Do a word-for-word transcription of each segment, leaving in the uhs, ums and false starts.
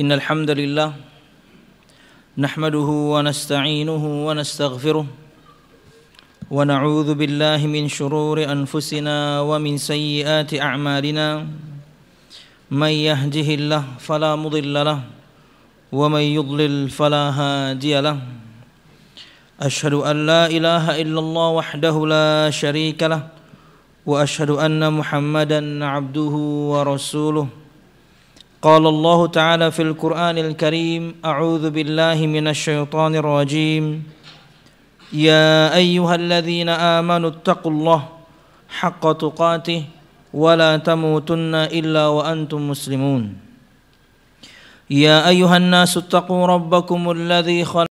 إن الحمد لله نحمده ونستعينه ونستغفره ونعوذ بالله من شرور أنفسنا ومن سيئات أعمالنا من يهده الله فلا مضل له ومن يضلل فلا هادي له أشهد أن لا إله إلا الله وحده لا شريك له وأشهد أن محمدا عبده ورسوله قال الله تعالى في القرآن الكريم أعوذ بالله من الشيطان الرجيم يا أيها الذين آمنوا اتقوا الله حق تقاته ولا تموتن إلا وأنتم مسلمون يا أيها الناس اتقوا ربكم الذي خلق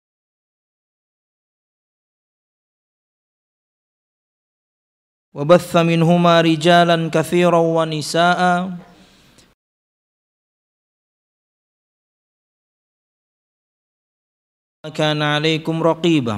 وبث منهما رجالا كثيرا ونساء كان عليكم رقيبا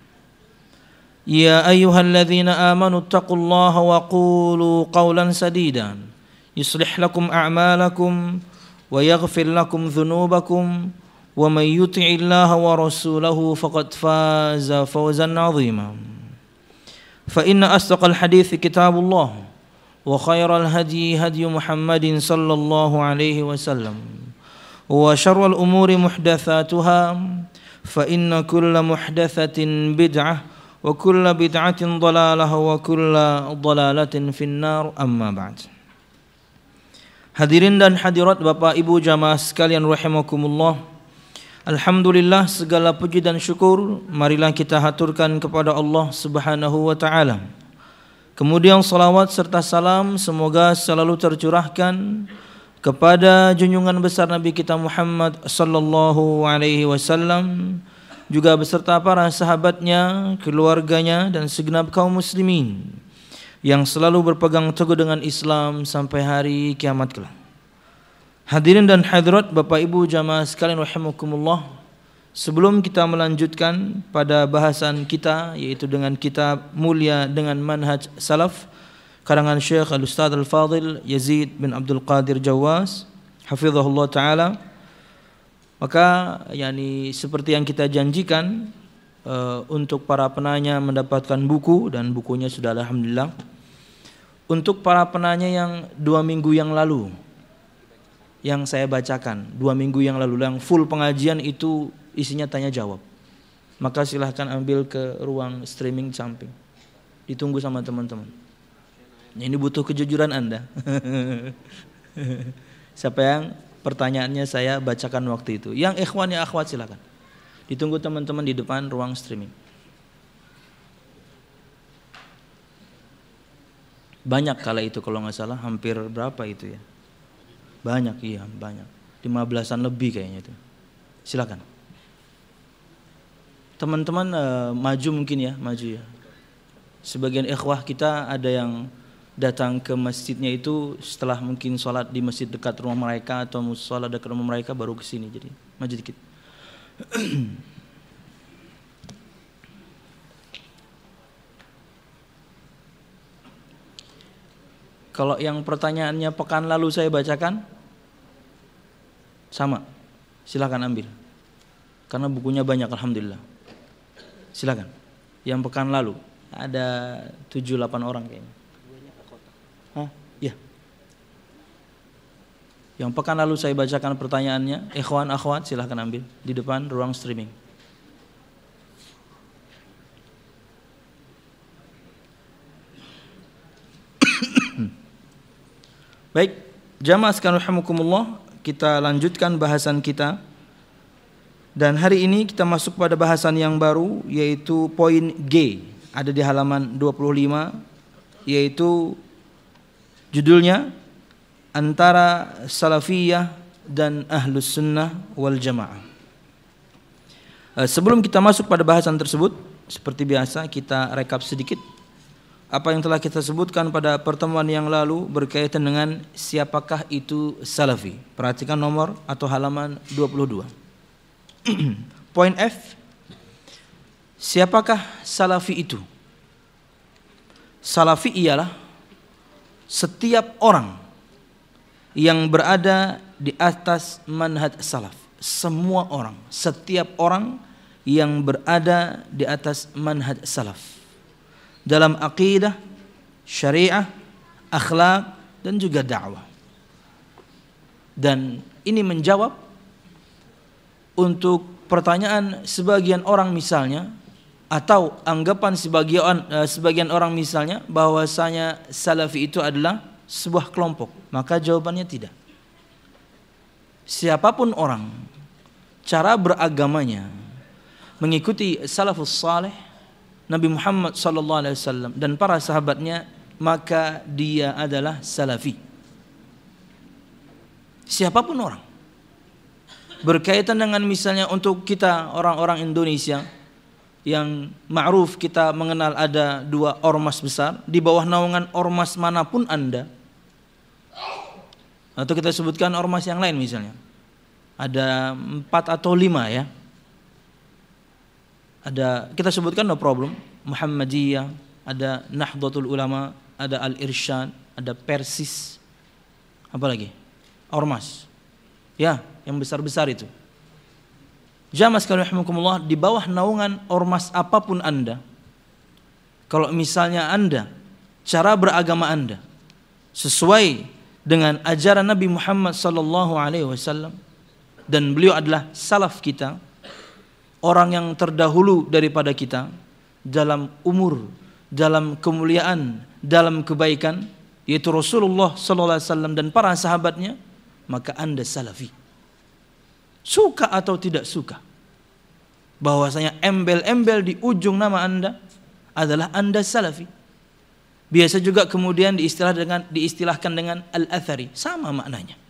يا أيها الذين آمنوا اتقوا الله وقولوا قولا سديدا يصلح لكم أعمالكم ويغفر لكم ذنوبكم ومن يطع الله ورسوله فقد فاز فوزا عظيما فإن أصدق الحديث كتاب الله وخير الهدي هدي محمد صلى الله عليه وسلم وشر الأمور محدثاتها فإن كل محدثة بدعة وكل بدعة ضلالة وكل ضلالة في النار أما بعد. Hadirin dan hadirat Bapak Ibu jamaah sekalian rahimakumullah. Alhamdulillah, segala puji dan syukur marilah kita haturkan kepada Allah Subhanahu wa taala. Kemudian salawat serta salam semoga selalu tercurahkan kepada junjungan besar Nabi kita Muhammad sallallahu alaihi wasallam, juga beserta para sahabatnya, keluarganya dan segenap kaum muslimin yang selalu berpegang teguh dengan Islam sampai hari kiamat kelak. Hadirin dan hadirat Bapak Ibu jamaah sekalian rahimakumullah, sebelum kita melanjutkan pada bahasan kita yaitu dengan kitab Mulia dengan Manhaj Salaf karangan Syekh Al-Ustadz Al-Fadil Yazid bin Abdul Qadir Jawaz hafizahullah ta'ala, maka yani seperti yang kita janjikan uh, untuk para penanya mendapatkan buku, dan bukunya sudah alhamdulillah. Untuk para penanya yang dua minggu yang lalu yang saya bacakan, dua minggu yang lalu yang full pengajian itu isinya tanya jawab, maka silahkan ambil ke ruang streaming samping, ditunggu sama teman-teman. Ini butuh kejujuran Anda. Siapa yang pertanyaannya saya bacakan waktu itu, yang ikhwan ya akhwat silakan ditunggu teman-teman di depan ruang streaming. Banyak kala itu kalau nggak salah, hampir berapa itu ya, banyak, iya banyak, lima belasan lebih kayaknya itu. Silakan teman-teman, uh, maju mungkin ya, maju ya. Sebagian ikhwah kita ada yang datang ke masjidnya itu setelah mungkin sholat di masjid dekat rumah mereka atau sholat dekat rumah mereka baru ke sini, jadi maju dikit. Kalau yang pertanyaannya pekan lalu saya bacakan, sama, silakan ambil, karena bukunya banyak alhamdulillah. Silakan. Yang pekan lalu ada tujuh delapan orang kayaknya. Hah? Ya. Yang pekan lalu saya bacakan pertanyaannya, ikhwan akhwat silahkan ambil di depan ruang streaming. Baik, jamaah sekalian rahimakumullah, kita lanjutkan bahasan kita. Dan hari ini kita masuk pada bahasan yang baru, yaitu poin G, ada di halaman dua puluh lima, yaitu judulnya antara salafiyah dan ahlus sunnah wal jamaah. Sebelum kita masuk pada bahasan tersebut, seperti biasa kita rekap sedikit apa yang telah kita sebutkan pada pertemuan yang lalu berkaitan dengan siapakah itu salafi. Perhatikan nomor atau halaman dua puluh dua. Poin F, siapakah salafi itu? Salafi ialah setiap orang yang berada di atas manhaj salaf. Semua orang, setiap orang yang berada di atas manhaj salaf dalam aqidah, syariah, akhlak, dan juga dakwah. Dan ini menjawab untuk pertanyaan sebagian orang misalnya, atau anggapan sebagian uh, sebagian orang misalnya bahwasanya salafi itu adalah sebuah kelompok. Maka jawabannya tidak. Siapapun orang, cara beragamanya mengikuti salafus saleh, Nabi Muhammad sallallahu alaihi wasallam dan para sahabatnya, maka dia adalah salafi. Siapapun orang. Berkaitan dengan misalnya untuk kita orang-orang Indonesia yang ma'ruf, kita mengenal ada dua ormas besar, di bawah naungan ormas manapun Anda, atau kita sebutkan ormas yang lain misalnya, ada empat atau lima ya, ada kita sebutkan no problem, Muhammadiyah, ada Nahdlatul Ulama, ada Al-Irsyad, ada Persis, apa lagi? Ormas, ya, yang besar-besar itu. Jamaah sekalian rahimakumullah, di bawah naungan ormas apapun Anda, kalau misalnya Anda, cara beragama Anda sesuai dengan ajaran Nabi Muhammad sallallahu alaihi wasallam, dan beliau adalah salaf kita, orang yang terdahulu daripada kita dalam umur, dalam kemuliaan, dalam kebaikan, yaitu Rasulullah sallallahu alaihi wasallam dan para sahabatnya, maka Anda salafi. Suka atau tidak suka, bahwasanya embel-embel di ujung nama Anda adalah Anda salafi. Biasa juga kemudian diistilah dengan, diistilahkan dengan al-athari, sama maknanya.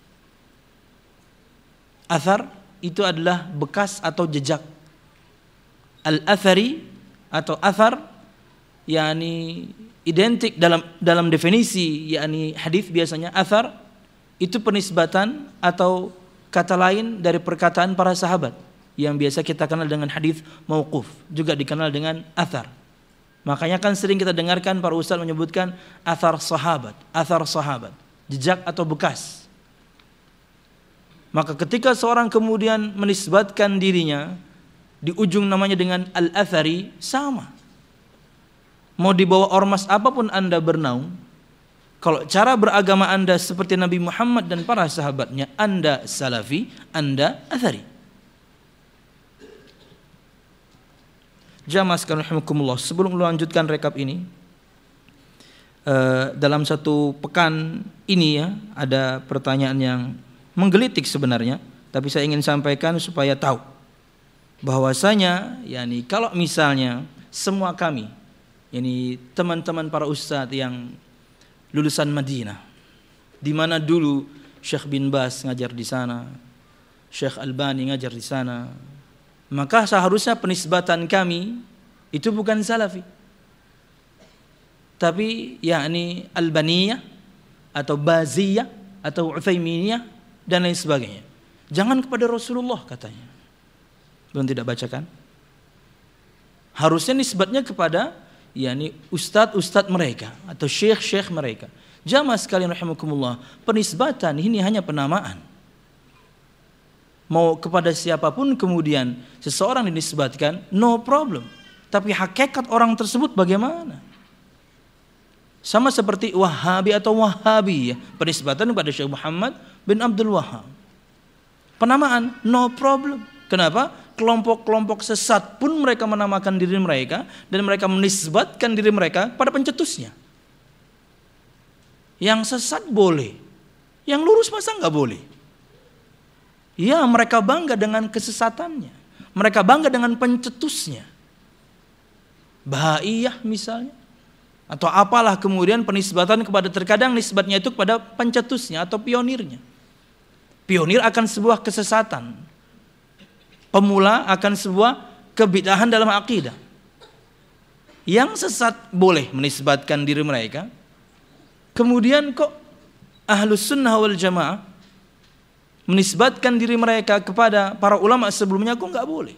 Athar itu adalah bekas atau jejak. Al-athari atau athar yakni identik dalam dalam definisi yakni hadis, biasanya athar itu penisbatan atau kata lain dari perkataan para sahabat yang biasa kita kenal dengan hadis mauquf, juga dikenal dengan athar. Makanya kan sering kita dengarkan para ustaz menyebutkan athar sahabat, athar sahabat, jejak atau bekas. Maka ketika seorang kemudian menisbatkan dirinya di ujung namanya dengan al-athari, sama. Mau dibawa ormas apapun Anda bernaung, kalau cara beragama Anda seperti Nabi Muhammad dan para sahabatnya, Anda salafi, Anda athari. Jamaah sekalian rahimakumullah, sebelum melanjutkan rekap ini, uh, dalam satu pekan ini ya, ada pertanyaan yang menggelitik sebenarnya, tapi saya ingin sampaikan supaya tahu bahwasanya yakni kalau misalnya semua kami, yakni teman-teman para ustadz yang lulusan Madinah, di mana dulu Syekh bin Bas ngajar di sana, Syekh Albani ngajar di sana, maka seharusnya penisbatan kami itu bukan salafi, tapi yakni Albaniyah atau Baziyah atau Utsaiminiyah dan lain sebagainya. Jangan kepada Rasulullah katanya. Belum tidak bacakan? Harusnya nisbatnya kepada yakni ustadz-ustadz mereka atau syekh-syekh mereka. Jamaah sekalian rahimakumullah, penisbatan ini hanya penamaan. Mau kepada siapapun kemudian seseorang dinisbatkan, no problem. Tapi hakikat orang tersebut bagaimana? Sama seperti Wahabi atau Wahabi ya, penisbatan kepada Syekh Muhammad bin Abdul Wahhab. Penamaan, no problem. Kenapa? Kelompok-kelompok sesat pun mereka menamakan diri mereka dan mereka menisbatkan diri mereka pada pencetusnya. Yang sesat boleh, yang lurus masa nggak boleh? Ya, mereka bangga dengan kesesatannya. Mereka bangga dengan pencetusnya. Bahaiyah misalnya. Atau apalah kemudian penisbatan kepada, terkadang nisbatnya itu kepada pencetusnya atau pionirnya. Pionir akan sebuah kesesatan. Pemula akan sebuah kebid'ahan dalam akidah. Yang sesat boleh menisbatkan diri mereka. Kemudian kok Ahlus Sunnah wal Jamaah menisbatkan diri mereka kepada para ulama sebelumnya, kok nggak boleh?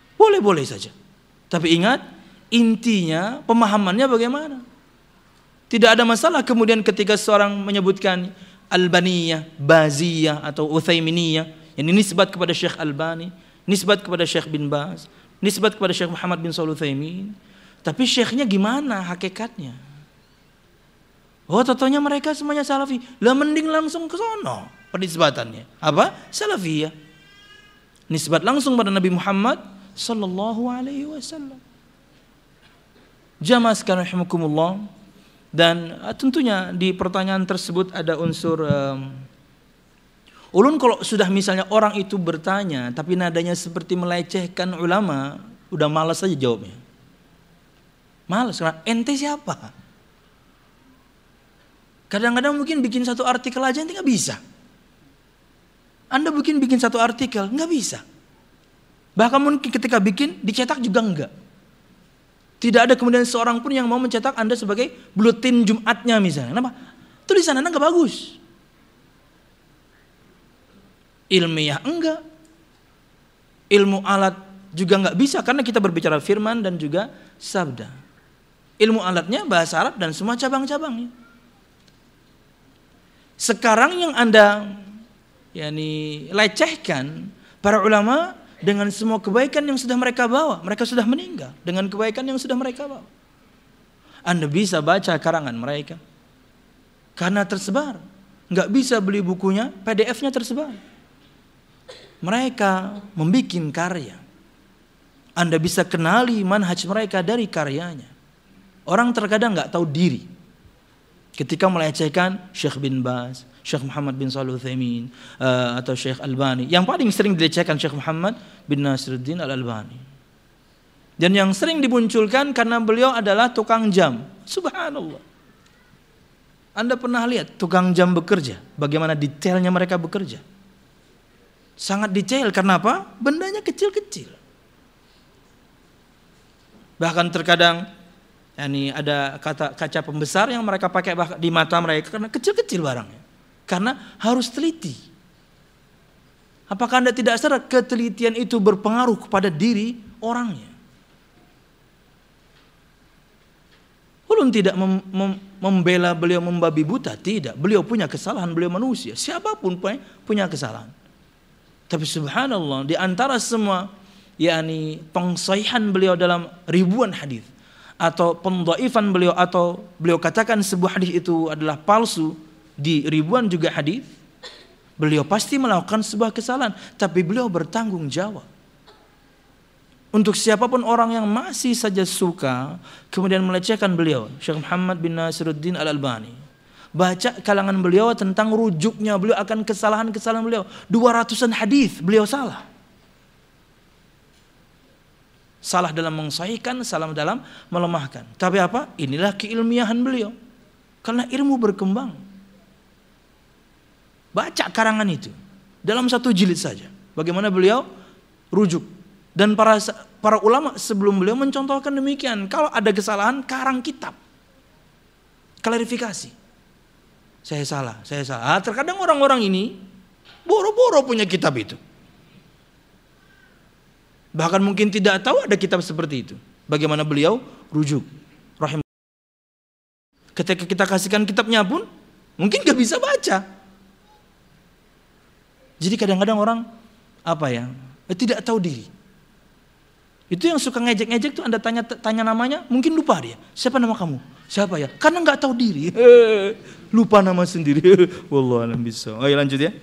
Boleh-boleh saja. Tapi ingat, intinya pemahamannya bagaimana? Tidak ada masalah kemudian ketika seorang menyebutkan Albaniyah, Baziyah atau Utsaiminiyah, yang ini nisbat kepada Syekh Albani, nisbat kepada Syekh bin Baz, nisbat kepada Syekh Muhammad bin Shalih Utsaimin. Tapi syekhnya gimana hakikatnya? Oh, totonya mereka semuanya salafi. Lah mending langsung ke sono penisbatannya. Apa? Salafiyah. Nisbat langsung pada Nabi Muhammad sallallahu alaihi wasallam. Jamaah sekalian rahimakumullah. Dan uh, tentunya di pertanyaan tersebut ada unsur um, ulun kalau sudah misalnya orang itu bertanya tapi nadanya seperti melecehkan ulama, udah malas saja jawabnya. Malas, karena ente siapa? Kadang-kadang mungkin bikin satu artikel aja ente nggak bisa. Anda mungkin bikin satu artikel nggak bisa. Bahkan mungkin ketika bikin dicetak juga enggak. Tidak ada kemudian seorang pun yang mau mencetak Anda sebagai buletin Jumatnya misalnya. Kenapa? Tulisan Anda nggak bagus. Ilmiah enggak. Ilmu alat juga nggak bisa karena kita berbicara firman dan juga sabda. Ilmu alatnya bahasa Arab dan semua cabang-cabangnya. Sekarang yang Anda yakni lecehkan para ulama dengan semua kebaikan yang sudah mereka bawa. Mereka sudah meninggal dengan kebaikan yang sudah mereka bawa. Anda bisa baca karangan mereka karena tersebar. Nggak bisa beli bukunya, P D F-nya tersebar. Mereka membuat karya. Anda bisa kenali manhaj mereka dari karyanya. Orang terkadang nggak tahu diri ketika melecehkan Syekh bin Baz, Syekh Muhammad bin Shalih Utsaimin uh, atau Syekh Albani. Yang paling sering dilecehkan Syekh Muhammad bin Nasiruddin Al-Albani. Dan yang sering dimunculkan karena beliau adalah tukang jam. Subhanallah. Anda pernah lihat tukang jam bekerja? Bagaimana detailnya mereka bekerja? Sangat detail, karena apa? Bendanya kecil-kecil. Bahkan terkadang yani ada kata kaca pembesar yang mereka pakai di mata mereka karena kecil-kecil barangnya. Karena harus teliti. Apakah Anda tidak sadar ketelitian itu berpengaruh kepada diri orangnya? Ulun tidak mem mem membela beliau membabi buta, tidak. Beliau punya kesalahan, beliau manusia. Siapapun punya kesalahan. Tapi subhanallah, di antara semua yakni pengsahihan beliau dalam ribuan hadis atau pendhaifan beliau atau beliau katakan sebuah hadis itu adalah palsu di ribuan juga hadis, beliau pasti melakukan sebuah kesalahan, tapi beliau bertanggung jawab. Untuk siapapun orang yang masih saja suka kemudian melecehkan beliau, Syekh Muhammad bin Nasiruddin Al-Albani, baca kalangan beliau tentang rujuknya beliau akan kesalahan-kesalahan beliau. Dua ratusan hadis beliau salah. Salah dalam mensahihkan, salah dalam melemahkan. Tapi apa? Inilah keilmiahan beliau. Karena ilmu berkembang. Baca karangan itu dalam satu jilid saja. Bagaimana beliau rujuk. Dan para para ulama sebelum beliau mencontohkan demikian. Kalau ada kesalahan, karang kitab. Klarifikasi. Saya salah, saya salah. Ah, terkadang orang-orang ini boro-boro punya kitab itu. Bahkan mungkin tidak tahu ada kitab seperti itu. Bagaimana beliau rujuk. Rahim. Ketika kita kasihkan kitabnya pun, mungkin gak bisa baca. Jadi kadang-kadang orang apa ya, tidak tahu diri. Itu yang suka ngejek-ngejek tuh Anda tanya tanya namanya, mungkin lupa dia. Siapa nama kamu? Siapa ya? Karena nggak tahu diri. Lupa nama sendiri. Wallahu a'lam bishawab. Ayo lanjut ya.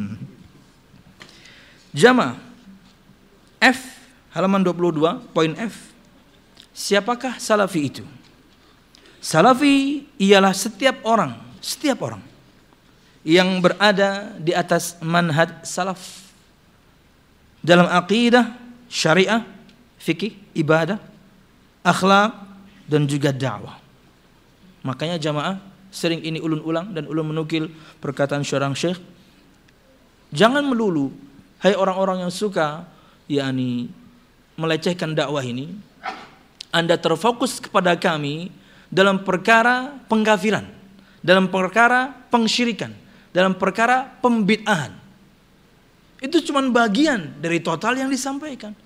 Jamaah. F halaman dua puluh dua poin F. Siapakah salafi itu? Salafi ialah setiap orang, setiap orang yang berada di atas manhaj salaf dalam aqidah, syariah, fikih, ibadah, akhlak, dan juga dakwah. Makanya jamaah sering ini ulun ulang dan ulun menukil perkataan seorang syekh. Jangan melulu, hai orang-orang yang suka yakni melecehkan dakwah ini, Anda terfokus kepada kami dalam perkara pengkafiran, dalam perkara pengsyirikan, dalam perkara pembid'ahan. Itu cuma bagian dari total yang disampaikan.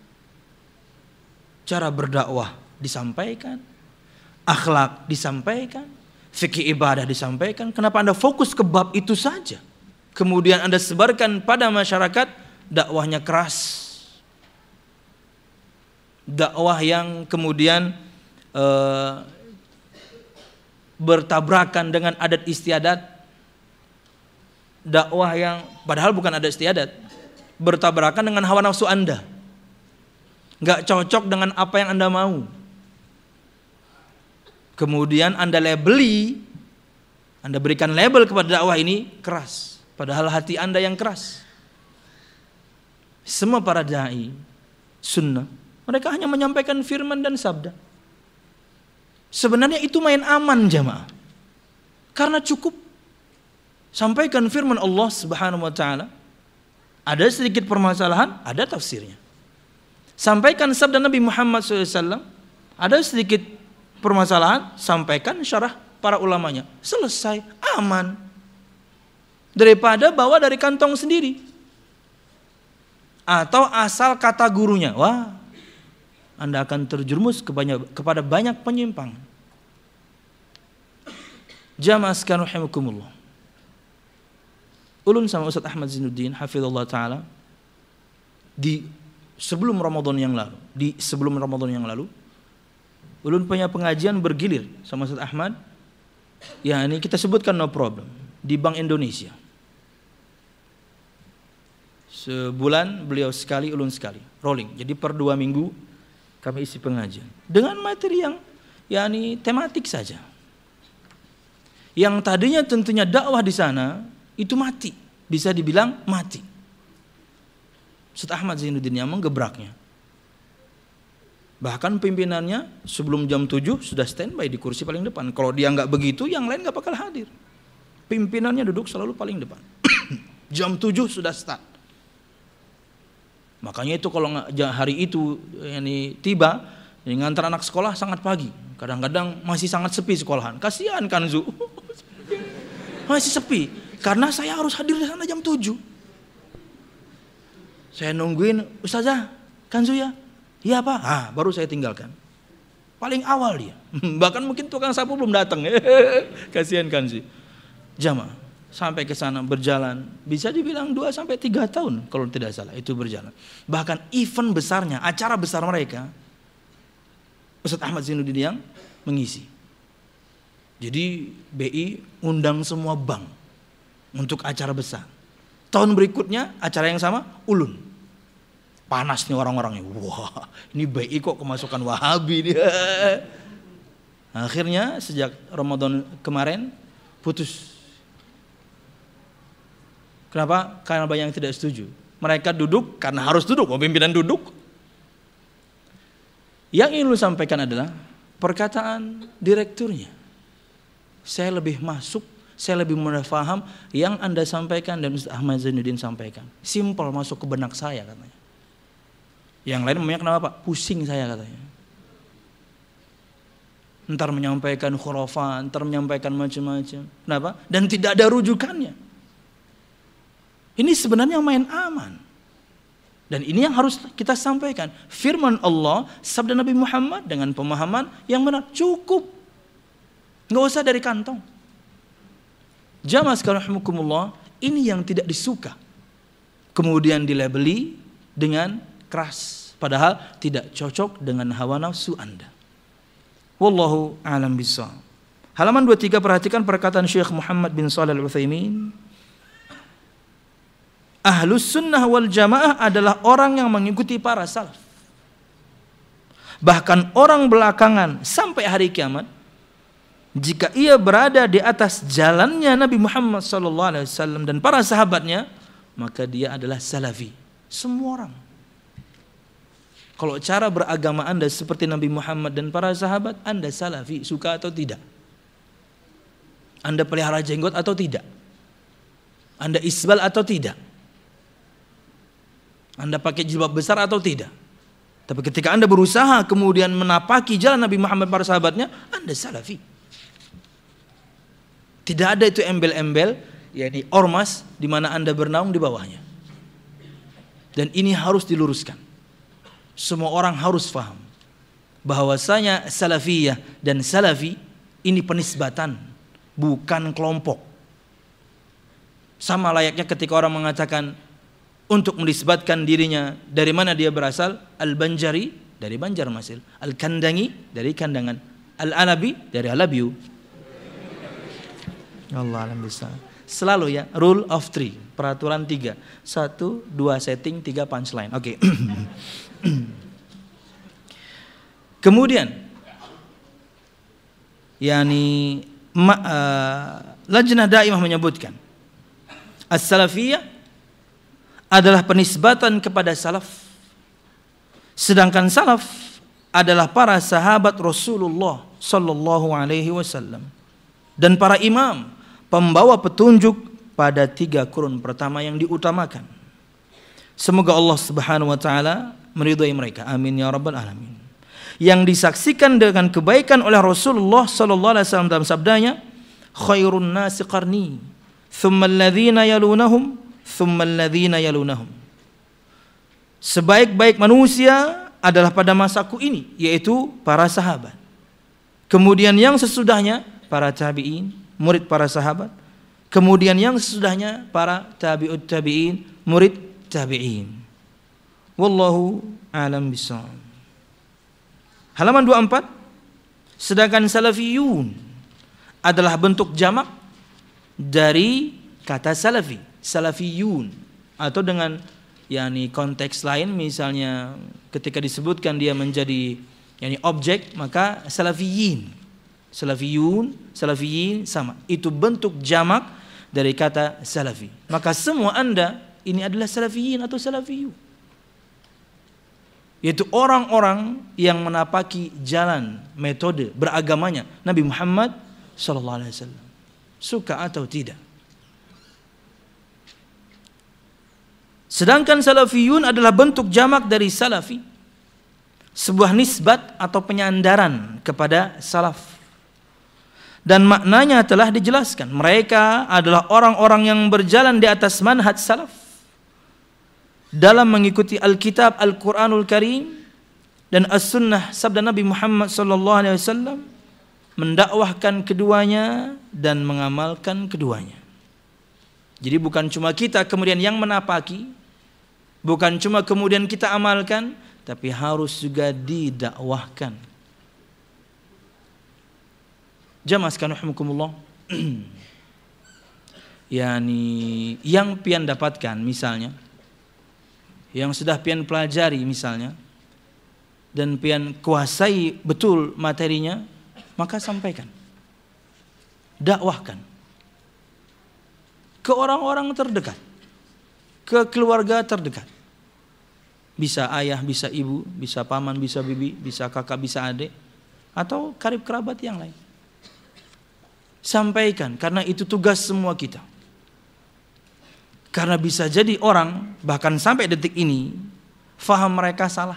Cara berdakwah disampaikan, akhlak disampaikan, fikih ibadah disampaikan. Kenapa Anda fokus ke bab itu saja? Kemudian Anda sebarkan pada masyarakat dakwahnya keras. Dakwah yang kemudian uh, bertabrakan dengan adat istiadat. Dakwah yang padahal bukan adat istiadat, bertabrakan dengan hawa nafsu Anda. Gak cocok dengan apa yang Anda mau. Kemudian Anda labeli, Anda berikan label kepada dakwah ini keras, padahal hati Anda yang keras. Semua para dai sunnah, mereka hanya menyampaikan firman dan sabda. Sebenarnya itu main aman jamaah. Karena cukup sampaikan firman Allah Subhanahu wa taala. Ada sedikit permasalahan, ada tafsirnya. Sampaikan sabda Nabi Muhammad shallallahu alaihi wasallam, ada sedikit permasalahan, sampaikan syarah para ulamanya. Selesai, aman. Daripada bawa dari kantong sendiri. Atau asal kata gurunya. Wah, Anda akan terjerumus kepada banyak penyimpangan. Jamaah sekalian rahimakumullah. Ulun sama Ustaz Ahmad Zainuddin hafizallahu taala di sebelum Ramadan yang lalu, di sebelum Ramadan yang lalu ulun punya pengajian bergilir sama Ustaz Ahmad. Ya, ini kita sebutkan no problem di Bank Indonesia. Sebulan beliau sekali, ulun sekali, rolling. Jadi per dua minggu kami isi pengajian dengan materi yang yakni tematik saja. Yang tadinya tentunya dakwah di sana itu mati, bisa dibilang mati. Ustaz Ahmad Zainuddin yang menggebraknya. Bahkan pimpinannya sebelum jam tujuh sudah standby di kursi paling depan. Kalau dia nggak begitu, yang lain nggak bakal hadir. Pimpinannya duduk selalu paling depan. Jam tujuh sudah start. Makanya itu kalau hari itu ini tiba, ini ngantar anak sekolah sangat pagi. Kadang-kadang masih sangat sepi sekolahan. Kasihan Kanzu. Masih sepi. Karena saya harus hadir di sana jam tujuh. Saya nungguin, Ustazah, Kanzu ya? Iya Pak, ah, baru saya tinggalkan. Paling awal dia. Bahkan mungkin tukang sapu belum datang. Kasihan Kanzu. Jamaah, sampai ke sana berjalan, bisa dibilang dua sampai tiga tahun kalau tidak salah itu berjalan. Bahkan event besarnya, acara besar mereka, Ustaz Ahmad Zainuddin yang mengisi. Jadi B I undang semua bank untuk acara besar. Tahun berikutnya acara yang sama, ulun. Panas nih orang-orangnya. Wah, ini B I kok kemasukan Wahabi nih. Akhirnya sejak Ramadan kemarin putus. Kenapa? Karena banyak yang tidak setuju. Mereka duduk karena harus duduk, pimpinan duduk. Yang ingin lu sampaikan adalah perkataan direkturnya. Saya lebih masuk, saya lebih mudah paham yang Anda sampaikan dan Ustaz Ahmad Zainuddin sampaikan. Simpel masuk ke benak saya katanya. Yang lain memangnya kenapa Pak? Pusing saya katanya. Ntar menyampaikan khurafat, ntar menyampaikan macam-macam. Kenapa? Dan tidak ada rujukannya. Ini sebenarnya main aman. Dan ini yang harus kita sampaikan. Firman Allah, sabda Nabi Muhammad dengan pemahaman yang benar. Cukup. Nggak usah dari kantong. Jamaah sekalian rahimakumullah, ini yang tidak disuka. Kemudian dilabeli dengan keras, padahal tidak cocok dengan hawa nafsu Anda. Wallahu a'lam bishawab. Halaman dua puluh tiga, perhatikan perkataan Syekh Muhammad bin Shalih Al-Utsaimin. Ahlus sunnah wal jamaah adalah orang yang mengikuti para salaf. Bahkan orang belakangan sampai hari kiamat, jika ia berada di atas jalannya Nabi Muhammad sallallahu alaihi wasallam dan para sahabatnya, maka dia adalah salafi. Semua orang. Kalau cara beragama Anda seperti Nabi Muhammad dan para sahabat, Anda salafi, suka atau tidak? Anda pelihara jenggot atau tidak? Anda isbal atau tidak? Anda pakai jilbab besar atau tidak? Tapi ketika Anda berusaha kemudian menapaki jalan Nabi Muhammad dan para sahabatnya, Anda salafi. Tidak ada itu embel-embel, yakni ormas di mana Anda bernaung di bawahnya. Dan ini harus diluruskan. Semua orang harus paham bahwasanya salafiyah dan salafi ini penisbatan, bukan kelompok. Sama layaknya ketika orang mengatakan untuk menisbatkan dirinya dari mana dia berasal, Al-Banjari dari Banjarmasin, Al-Kandangi dari Kandangan, Al-Alabi dari Alabiu. Allah alam bisa. Selalu ya, rule of three, peraturan tiga. Satu, dua setting, tiga punchline. Oke. Okay. Kemudian, yani ma, uh, Lajnah Daimah menyebutkan, as-salafiyah adalah penisbatan kepada salaf. Sedangkan salaf adalah para sahabat Rasulullah sallallahu alaihi wasallam dan para imam pembawa petunjuk pada tiga kurun pertama yang diutamakan. Semoga Allah Subhanahu wa taala meridhai mereka. Amin ya rabbal alamin. Yang disaksikan dengan kebaikan oleh Rasulullah sallallahu alaihi wasallam dalam sabdanya, khairun nasi qarni, thumma alladhina yalunahum, thumma alladhina yalunahum. Sebaik-baik manusia adalah pada masaku ini, yaitu para sahabat. Kemudian yang sesudahnya para tabi'in, murid para sahabat. Kemudian yang sesudahnya para tabi'ut tabi'in, murid tabi'in. Wallahu a'lam bishawab. Halaman dua puluh empat. Sedangkan salafiyun adalah bentuk jamak dari kata salafi, salafiyun, atau dengan yakni konteks lain, misalnya ketika disebutkan dia menjadi yakni objek, maka salafiyin, salafiyun, salafiyin sama. Itu bentuk jamak dari kata salafi. Maka semua Anda ini adalah salafiyin atau salafiyun, yaitu orang-orang yang menapaki jalan metode beragamanya Nabi Muhammad sallallahu alaihi wasallam, suka atau tidak. Sedangkan salafiyun adalah bentuk jamak dari salafi, sebuah nisbat atau penyandaran kepada salaf. Dan maknanya telah dijelaskan. Mereka adalah orang-orang yang berjalan di atas manhaj salaf dalam mengikuti Alkitab Al-Quranul Karim dan As-Sunnah sabda Nabi Muhammad sallallahu alaihi wasallam, mendakwahkan keduanya dan mengamalkan keduanya. Jadi bukan cuma kita kemudian yang menapaki, bukan cuma kemudian kita amalkan, tapi harus juga didakwahkan. Jamaah sekalian rahimakumullah. Yani yang pian dapatkan misalnya, yang sudah pian pelajari misalnya, dan pian kuasai betul materinya, maka sampaikan, dakwahkan ke orang-orang terdekat, ke keluarga terdekat. Bisa ayah, bisa ibu, bisa paman, bisa bibi, bisa kakak, bisa adik, atau karib kerabat yang lain. Sampaikan, karena itu tugas semua kita. Karena bisa jadi orang, bahkan sampai detik ini, faham mereka salah.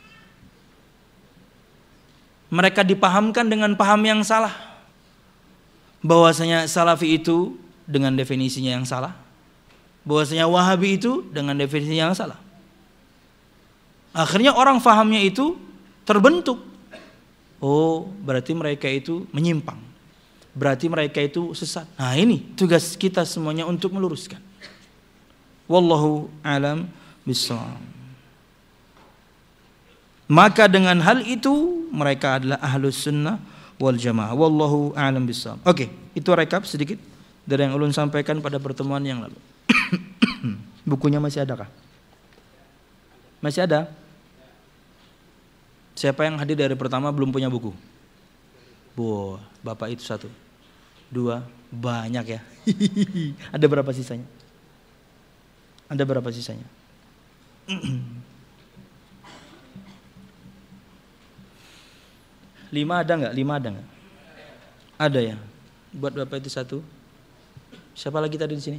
Mereka dipahamkan dengan paham yang salah, bahwasanya salafi itu dengan definisinya yang salah, bahwasanya wahabi itu dengan definisi yang salah. Akhirnya orang fahamnya itu terbentuk. Oh, berarti mereka itu menyimpang, berarti mereka itu sesat. Nah, ini tugas kita semuanya untuk meluruskan. Wallahu alam bissawab. Maka dengan hal itu mereka adalah ahlus sunnah wal jamaah. Wallahu a'lam bissawab. Oke, itu rekap sedikit dari yang ulun sampaikan pada pertemuan yang lalu. Bukunya masih adakah? Masih ada? Siapa yang hadir dari pertama belum punya buku? Wah, Bapak itu satu. Dua, banyak ya. Ada berapa sisanya? Ada berapa sisanya? Lima ada nggak? Lima ada nggak? Ada ya. Buat Bapak itu satu. Siapa lagi tadi di sini?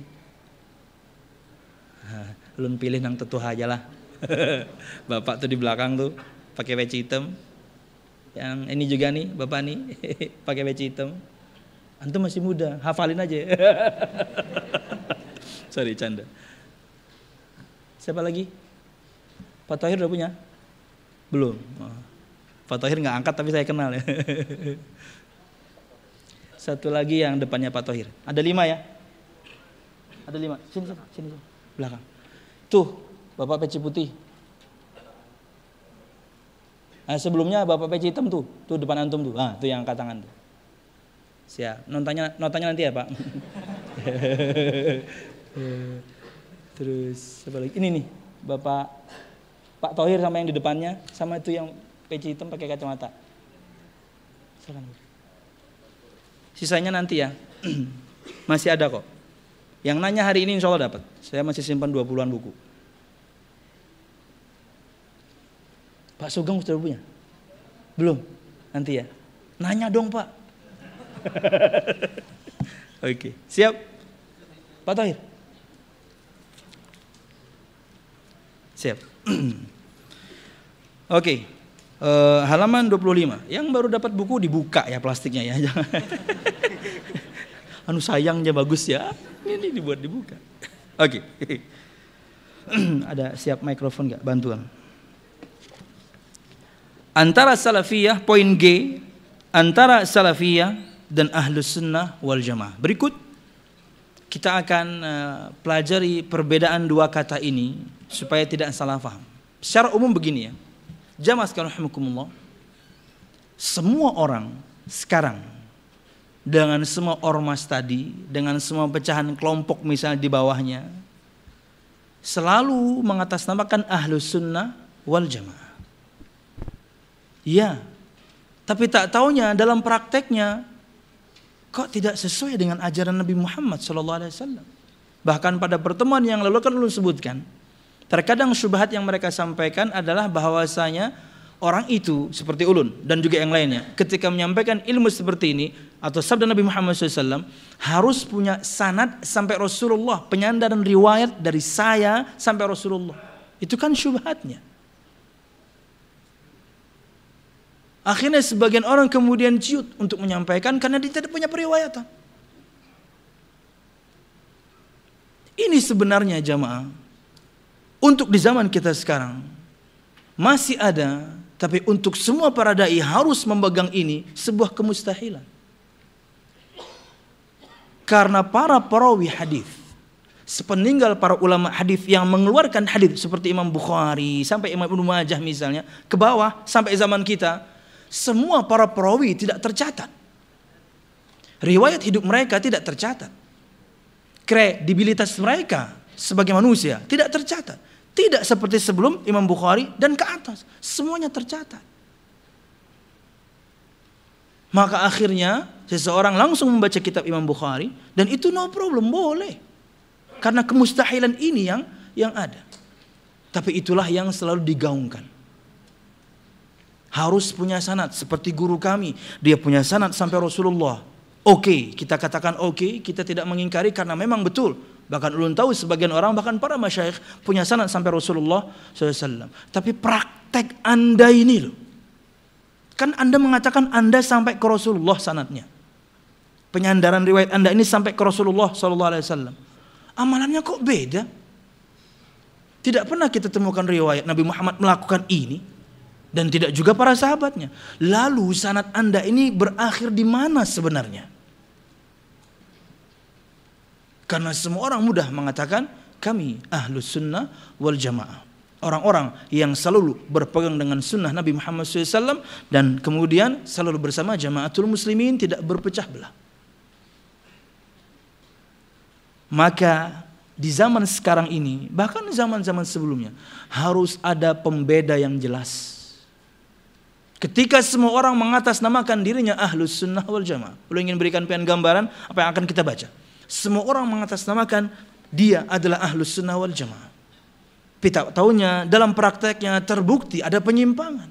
Belum pilih nang tetuh aja lah. Bapak tuh di belakang tuh pakai peci hitam. Yang ini juga nih, Bapak nih pakai peci hitam. Antum masih muda, hafalin aja. Sorry, canda. Siapa lagi? Pak Thohir udah punya? Belum. Oh. Pak Thohir nggak angkat tapi saya kenal ya. Satu lagi yang depannya Pak Thohir. Ada lima ya? Ada lima. Sini, sini, sini, sini. Belakang. Tuh, Bapak peci putih. Nah, sebelumnya Bapak peci hitam tuh, tuh depan antum tuh. Ah, tuh yang angkat tangan tuh. Siap. Notanya, notanya nanti ya Pak. Terus apa lagi? Ini nih, Bapak Pak Thohir sama yang di depannya, sama itu yang peci hitam pakai kacamata. Silakan. Sisanya nanti ya. Masih ada kok. Yang nanya hari ini insya Allah dapat. Saya masih simpan dua puluhan buku. Pak Sugeng sudah punya? Belum? Nanti ya. Nanya dong Pak. Oke, siap. Pak Thohir. Siap. Oke. Uh, halaman dua puluh lima. Yang baru dapat buku dibuka ya plastiknya ya. Anu sayangnya bagus ya. Ini dibuat dibuka. Oke. Okay. Ada siap mikrofon enggak? Bantuan. Antara salafiyah, poin G, antara salafiyah dan ahlus sunnah wal jamaah. Berikut kita akan uh, pelajari perbedaan dua kata ini supaya tidak salah paham. Secara umum begini ya. Jamaah sekalian rahimakumullah. Semua orang sekarang dengan semua ormas tadi, dengan semua pecahan kelompok misalnya di bawahnya, selalu mengatasnamakan ahlus sunnah wal jamaah. Iya, tapi tak taunya dalam prakteknya kok tidak sesuai dengan ajaran Nabi Muhammad shallallahu alaihi wasallam. Bahkan pada pertemuan yang lalu kan lu sebutkan, terkadang syubhat yang mereka sampaikan adalah bahwasanya orang itu seperti ulun dan juga yang lainnya ketika menyampaikan ilmu seperti ini atau sabda Nabi Muhammad shallallahu alaihi wasallam harus punya sanad sampai Rasulullah, penyandaran riwayat dari saya sampai Rasulullah. Itu kan syubhatnya. Akhirnya sebagian orang kemudian ciut untuk menyampaikan karena dia tidak punya periwayatan. Ini sebenarnya jamaah untuk di zaman kita sekarang masih ada, tapi untuk semua para dai harus memegang ini sebuah kemustahilan. Karena para perawi hadis, sepeninggal para ulama hadis yang mengeluarkan hadis seperti Imam Bukhari sampai Imam Ibnu Majah misalnya ke bawah sampai zaman kita, semua para perawi tidak tercatat. Riwayat hidup mereka tidak tercatat. Kredibilitas mereka sebagai manusia tidak tercatat. Tidak seperti sebelum Imam Bukhari dan ke atas. Semuanya tercatat. Maka akhirnya seseorang langsung membaca kitab Imam Bukhari dan itu no problem, boleh. Karena kemustahilan ini yang yang ada. Tapi itulah yang selalu digaungkan. Harus punya sanad seperti guru kami, dia punya sanad sampai Rasulullah. Oke, okay, kita katakan oke, okay, kita tidak mengingkari karena memang betul. Bahkan ulun tahu sebagian orang, bahkan para masyayikh punya sanad sampai Rasulullah shallallahu alaihi wasallam. Tapi praktek anda ini loh, kan anda mengatakan anda sampai ke Rasulullah sanadnya, penyandaran riwayat anda ini sampai ke Rasulullah shallallahu alaihi wasallam. Amalannya kok beda? Tidak pernah kita temukan riwayat Nabi Muhammad melakukan ini. Dan tidak juga para sahabatnya. Lalu sanad anda ini berakhir di mana sebenarnya? Karena semua orang mudah mengatakan kami ahlus sunnah wal jamaah. Orang-orang yang selalu berpegang dengan sunnah Nabi Muhammad shallallahu alaihi wasallam dan kemudian selalu bersama jamaatul muslimin, tidak berpecah belah. Maka di zaman sekarang ini, bahkan zaman-zaman sebelumnya, harus ada pembeda yang jelas. Ketika semua orang mengatasnamakan dirinya ahlus sunnah wal jamaah. Belum ingin berikan pian gambaran apa yang akan kita baca. Semua orang mengatasnamakan dia adalah ahlus sunnah wal jamaah. Tapi tahunya dalam prakteknya terbukti ada penyimpangan.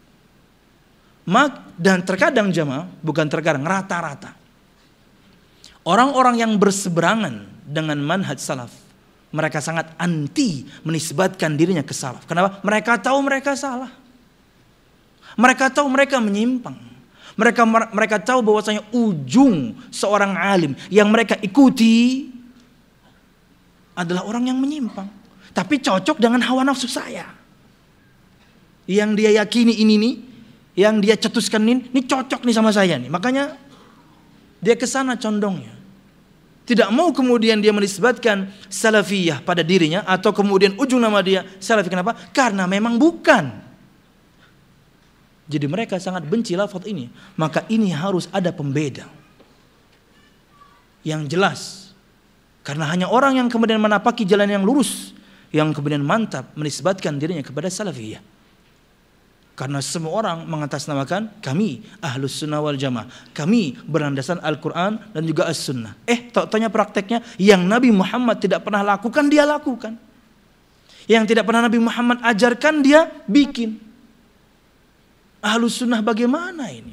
Mak dan terkadang jamaah, bukan terkadang, rata-rata. Orang-orang yang berseberangan dengan manhaj salaf, mereka sangat anti menisbatkan dirinya ke salaf. Kenapa? Mereka tahu mereka salah. Mereka tahu mereka menyimpang. Mereka mereka tahu bahwasanya ujung seorang alim yang mereka ikuti adalah orang yang menyimpang. Tapi cocok dengan hawa nafsu saya. Yang dia yakini ini nih, yang dia cetuskan ini, ini cocok nih sama saya nih. Makanya Dia ke sana condongnya. Tidak mau kemudian dia menisbatkan salafiyah pada dirinya atau kemudian ujung nama dia salafi. Kenapa? Karena memang bukan. Jadi mereka sangat benci lafaz ini. Maka ini harus ada pembeda yang jelas. Karena hanya orang yang kemudian menapaki jalan yang lurus yang kemudian mantap menisbatkan dirinya kepada salafiyah. Karena semua orang mengatasnamakan kami ahlus sunnah wal jamaah, kami berlandasan Al-Quran dan juga as-sunnah. Eh, tanya prakteknya yang Nabi Muhammad tidak pernah lakukan, dia lakukan. Yang tidak pernah Nabi Muhammad ajarkan, dia bikin. Ahlus sunnah bagaimana ini?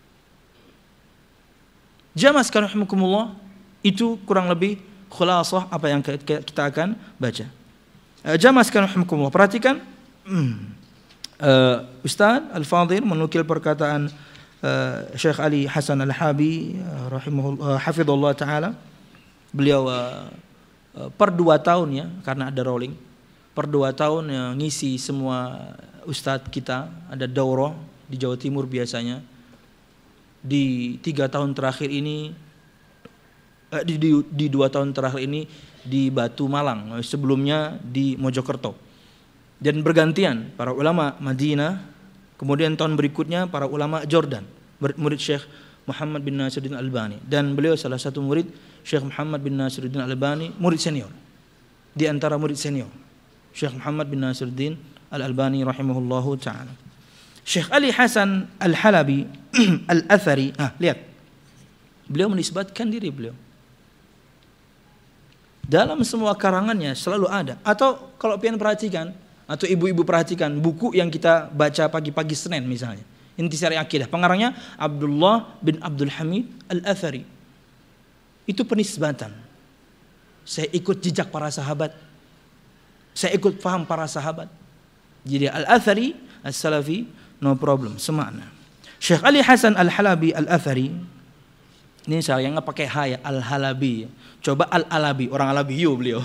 Jamaah sekalian rahimakumullah, itu kurang lebih khulasah apa yang kita akan baca. Jamaah sekalian rahimakumullah, perhatikan. Hmm. Uh, Ustaz Al-Fadhil menukil perkataan uh, Syekh Ali Hasan Al-Halabi uh, rahimahullah, uh, hafizallahu taala. Beliau uh, uh, per dua tahun ya, karena ada rolling, per dua tahun uh, ngisi semua ustadz kita, ada daurah di Jawa Timur biasanya. Di tiga tahun terakhir ini, uh, di, di, di dua tahun terakhir ini di Batu Malang, sebelumnya di Mojokerto. Dan bergantian para ulama Madinah, kemudian tahun berikutnya para ulama Jordan, murid Syekh Muhammad bin Nasiruddin Al-Albani, dan beliau salah satu murid Syekh Muhammad bin Nasiruddin Al-Albani, murid senior. Di antara murid senior Syekh Muhammad bin Nasiruddin Al-Albani rahimahullahu taala. Syekh Ali Hasan Al-Halabi Al-Athari, ah lihat. Beliau menisbatkan diri beliau. Dalam semua karangannya selalu ada, atau kalau pian perhatikan atau ibu-ibu perhatikan buku yang kita baca pagi-pagi Senin misalnya, Intisari Akidah, pengarangnya Abdullah bin Abdul Hamid Al-Athari. Itu penisbatan. Saya ikut jejak para sahabat, saya ikut paham para sahabat. Jadi Al-Athari As-Salafi, no problem, semakna. Syekh Ali Hasan Al-Halabi Al-Athari, ini saya nggak pakai ha ya, Al-Halabi. Coba Al-Alabi, orang Alabiyo beliau.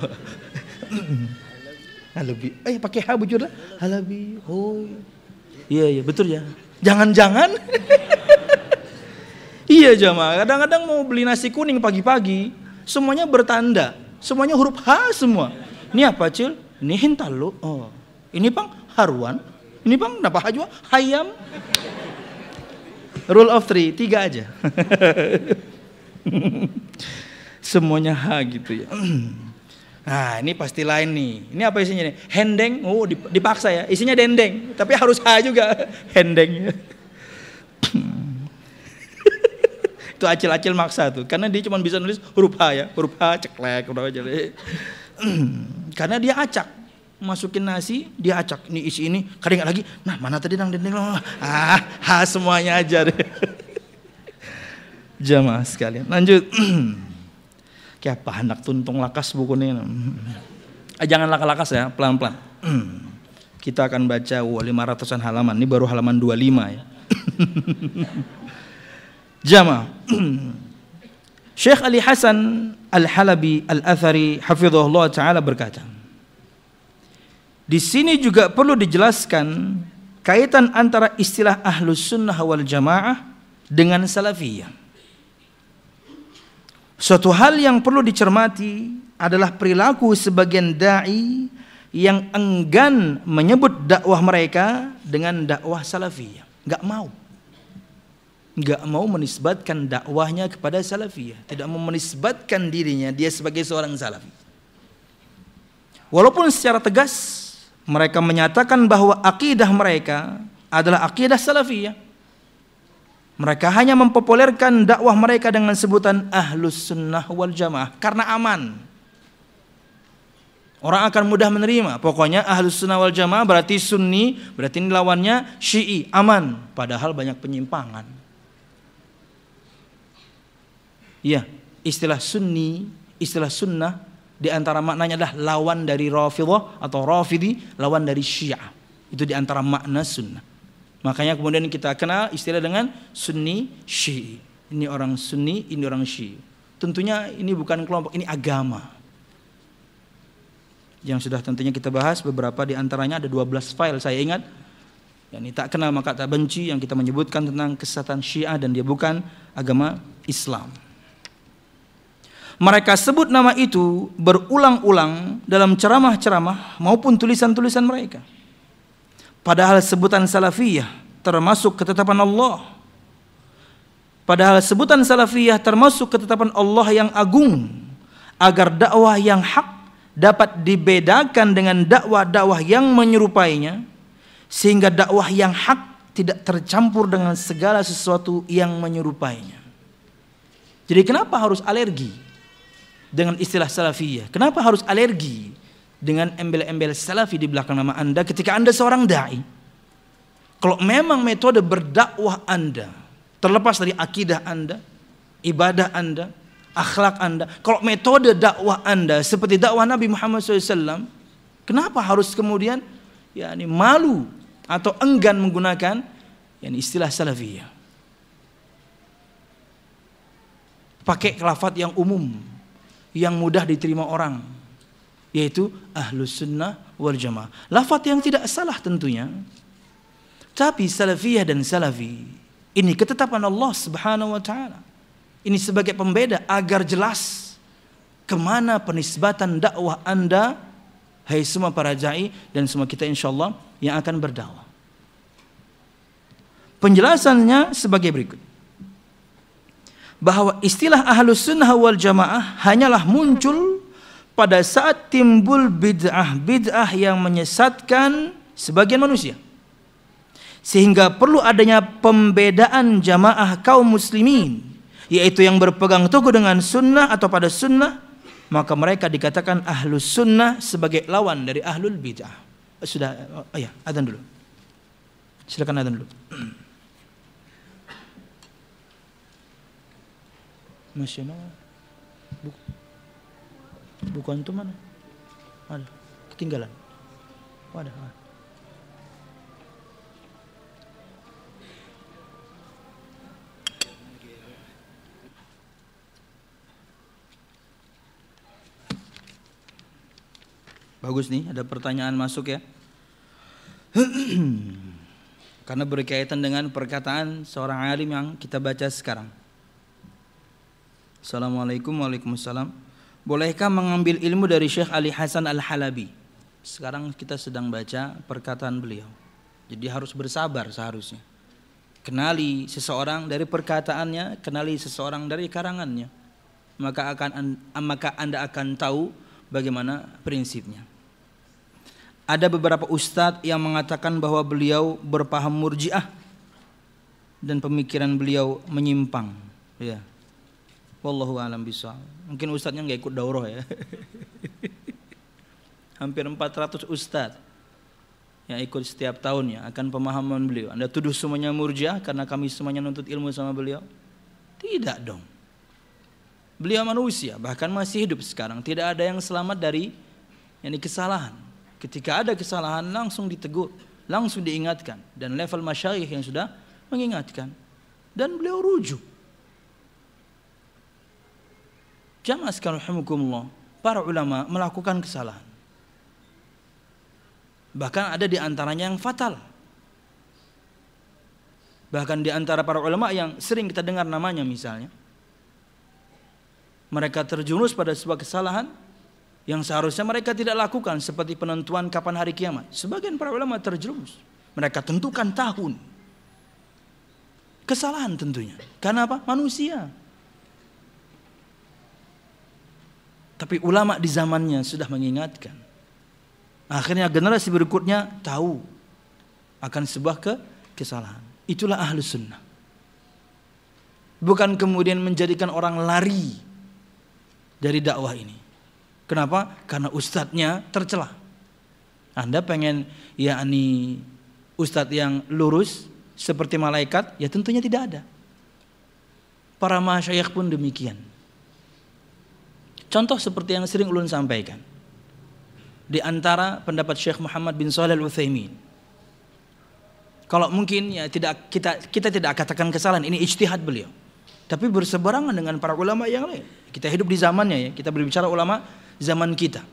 Halabi, eh pakai ha bujur lah, Halabi, oh iya iya betul ya, jangan-jangan, iya jamaah, kadang-kadang mau beli nasi kuning pagi-pagi, semuanya bertanda, semuanya huruf H semua. Ini apa cil? Ini hintalo, oh ini bang haruan, ini bang kenapa hajwa? Hayam. Rule of three, tiga aja. Semuanya H gitu ya. Nah ini pasti lain nih. Ini apa isinya nih? Hendeng. Oh dipaksa ya. Isinya dendeng. Tapi harus H juga. Hendeng. Itu acil-acil maksa tuh. Karena dia cuma bisa nulis huruf H ya. Huruf H ceklek. Udah aja. Karena dia acak. Masukin nasi dia acak. Ini isi ini. Kadang lagi. Nah mana tadi nang dendeng. Ah H semuanya aja deh. Jamaah sekalian. Lanjut. Kayak apa hendak tuntung lakas bukunya. Eh, jangan lakas-lakas ya, pelan-pelan. Kita akan baca oh, lima ratusan halaman. Ini baru halaman dua puluh lima ya. Jamaah. Syekh Ali Hasan Al-Halabi Al-Athari hafizahullah taala berkata, di sini juga perlu dijelaskan kaitan antara istilah Ahlus Sunnah wal Jamaah dengan Salafiyah. Suatu hal yang perlu dicermati adalah perilaku sebagian dai yang enggan menyebut dakwah mereka dengan dakwah salafiyah. Enggak mau. Enggak mau menisbatkan dakwahnya kepada salafiyah, tidak mau menisbatkan dirinya dia sebagai seorang salafi. Walaupun secara tegas mereka menyatakan bahwa akidah mereka adalah akidah salafiyah. Mereka hanya mempopulerkan dakwah mereka dengan sebutan Ahlus Sunnah wal Jamaah karena aman. Orang akan mudah menerima. Pokoknya Ahlus Sunnah wal Jamaah berarti Sunni, berarti ini lawannya Syi'i, aman. Padahal banyak penyimpangan. Ya, istilah Sunni, istilah Sunnah di antara maknanya adalah lawan dari Rafidhah atau Rafidi, lawan dari Syiah. Itu di antara makna Sunnah. Makanya kemudian kita kenal istilah dengan Sunni Syi'i. Ini orang Sunni, ini orang Syi'i. Tentunya ini bukan kelompok, ini agama. Yang sudah tentunya kita bahas beberapa di antaranya ada dua belas file saya ingat. Yang ini tak kenal maka tak benci, yang kita menyebutkan tentang kesesatan Syiah dan dia bukan agama Islam. Mereka sebut nama itu berulang-ulang dalam ceramah-ceramah maupun tulisan-tulisan mereka. Padahal sebutan salafiyah termasuk ketetapan Allah. Padahal sebutan salafiyah termasuk ketetapan Allah yang agung, agar dakwah yang hak dapat dibedakan dengan dakwah-dakwah yang menyerupainya, sehingga dakwah yang hak tidak tercampur dengan segala sesuatu yang menyerupainya. Jadi kenapa harus alergi dengan istilah salafiyah? Kenapa harus alergi dengan embel-embel salafi di belakang nama Anda ketika Anda seorang dai? Kalau memang metode berdakwah Anda, terlepas dari akidah Anda, ibadah Anda, akhlak Anda, kalau metode dakwah Anda seperti dakwah Nabi Muhammad shallallahu alaihi wasallam, kenapa harus kemudian yakni malu atau enggan menggunakan yakni istilah salafiyah? Pakai lafaz yang umum, yang mudah diterima orang, yaitu ahlus sunnah wal jamaah. Lafaz yang tidak salah tentunya, tapi salafiyah dan salafi ini ketetapan Allah Subhanahu wa taala. Ini sebagai pembeda agar jelas kemana penisbatan dakwah Anda, hai semua para dai dan semua kita insyaallah yang akan berdakwah. Penjelasannya sebagai berikut. Bahwa istilah ahlus sunnah wal jamaah hanyalah muncul pada saat timbul bid'ah-bid'ah yang menyesatkan sebagian manusia. Sehingga perlu adanya pembedaan jamaah kaum muslimin, yaitu yang berpegang teguh dengan sunnah atau pada sunnah, maka mereka dikatakan ahlus sunnah sebagai lawan dari ahlul bid'ah. Sudah, oh ya, adzan dulu. Silakan adzan dulu. Masya Allah. Buku, buku antum mana? Ada, ketinggalan. Wadah. Wadah. Bagus nih, ada pertanyaan masuk ya. Karena berkaitan dengan perkataan seorang alim yang kita baca sekarang. Assalamualaikum warahmatullahi wabarakatuh. Bolehkah mengambil ilmu dari Syekh Ali Hasan Al-Halabi? Sekarang kita sedang baca perkataan beliau. Jadi harus bersabar seharusnya. Kenali seseorang dari perkataannya, kenali seseorang dari karangannya. Maka akan maka Anda akan tahu bagaimana prinsipnya. Ada beberapa ustadz yang mengatakan bahwa beliau berpaham murji'ah dan pemikiran beliau menyimpang. Ya. Wallahu a'lam bishawab. Mungkin ustadznya nggak ikut daurah ya. Hampir empat ratus ustadz yang ikut setiap tahunnya akan pemahaman beliau. Anda tuduh semuanya murji'ah karena kami semuanya nuntut ilmu sama beliau? Tidak dong. Beliau manusia, bahkan masih hidup sekarang. Tidak ada yang selamat dari yang kesalahan. Ketika ada kesalahan langsung ditegur, langsung diingatkan, dan level masyayikh yang sudah mengingatkan, dan beliau rujuk. Jamaah sekalian rahimakumullah, para ulama melakukan kesalahan. Bahkan ada di antaranya yang fatal. Bahkan di antara para ulama yang sering kita dengar namanya misalnya, mereka terjerumus pada sebuah kesalahan yang seharusnya mereka tidak lakukan, seperti penentuan kapan hari kiamat. Sebagian para ulama terjerumus. Mereka tentukan tahun. Kesalahan tentunya. Karena apa? Manusia. Tapi ulama di zamannya sudah mengingatkan. Akhirnya generasi berikutnya tahu akan sebuah ke kesalahan. Itulah ahlus sunnah. Bukan kemudian menjadikan orang lari dari dakwah ini. Kenapa? Karena ustadznya tercela. Anda pengen yakni ustadz yang lurus seperti malaikat? Ya tentunya tidak ada. Para masyayikh pun demikian. Contoh seperti yang sering ulun sampaikan. Di antara pendapat Syekh Muhammad bin Shalih Al-Utsaimin. Kalau mungkin ya tidak kita kita tidak katakan kesalahan, ini ijtihad beliau. Tapi berseberangan dengan para ulama yang lain. Kita hidup di zamannya ya, kita berbicara ulama zaman kita.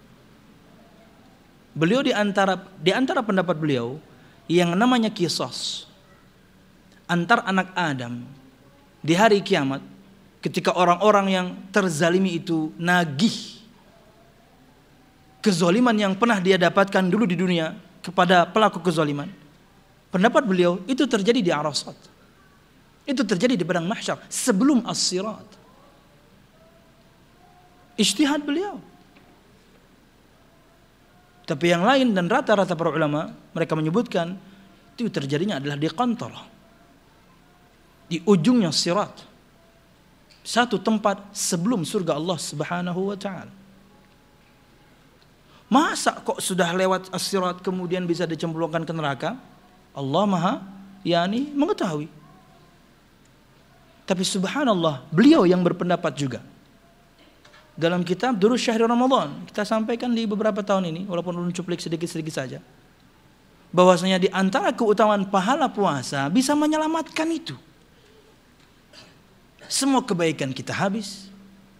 Beliau di antara di antara pendapat beliau yang namanya qisas antar anak Adam di hari kiamat ketika orang-orang yang terzalimi itu nagih kezaliman yang pernah dia dapatkan dulu di dunia kepada pelaku kezaliman. Pendapat beliau itu terjadi di Arasat. Itu terjadi di padang mahsyar sebelum as-sirat. Ijtihad beliau. Tapi yang lain dan rata-rata para ulama mereka menyebutkan itu terjadinya adalah di qantarah, di ujungnya sirat, satu tempat sebelum surga Allah Subhanahu wa taala. Masa kok sudah lewat as-sirat kemudian bisa dicemplungkan ke neraka? Allah Maha yakni mengetahui. Tapi subhanallah, beliau yang berpendapat juga. Dalam kitab Durus Syahri Ramadan, kita sampaikan di beberapa tahun ini, walaupun ulun cuplik sedikit-sedikit saja, bahwasanya di antara keutamaan pahala puasa bisa menyelamatkan itu. Semua kebaikan kita habis,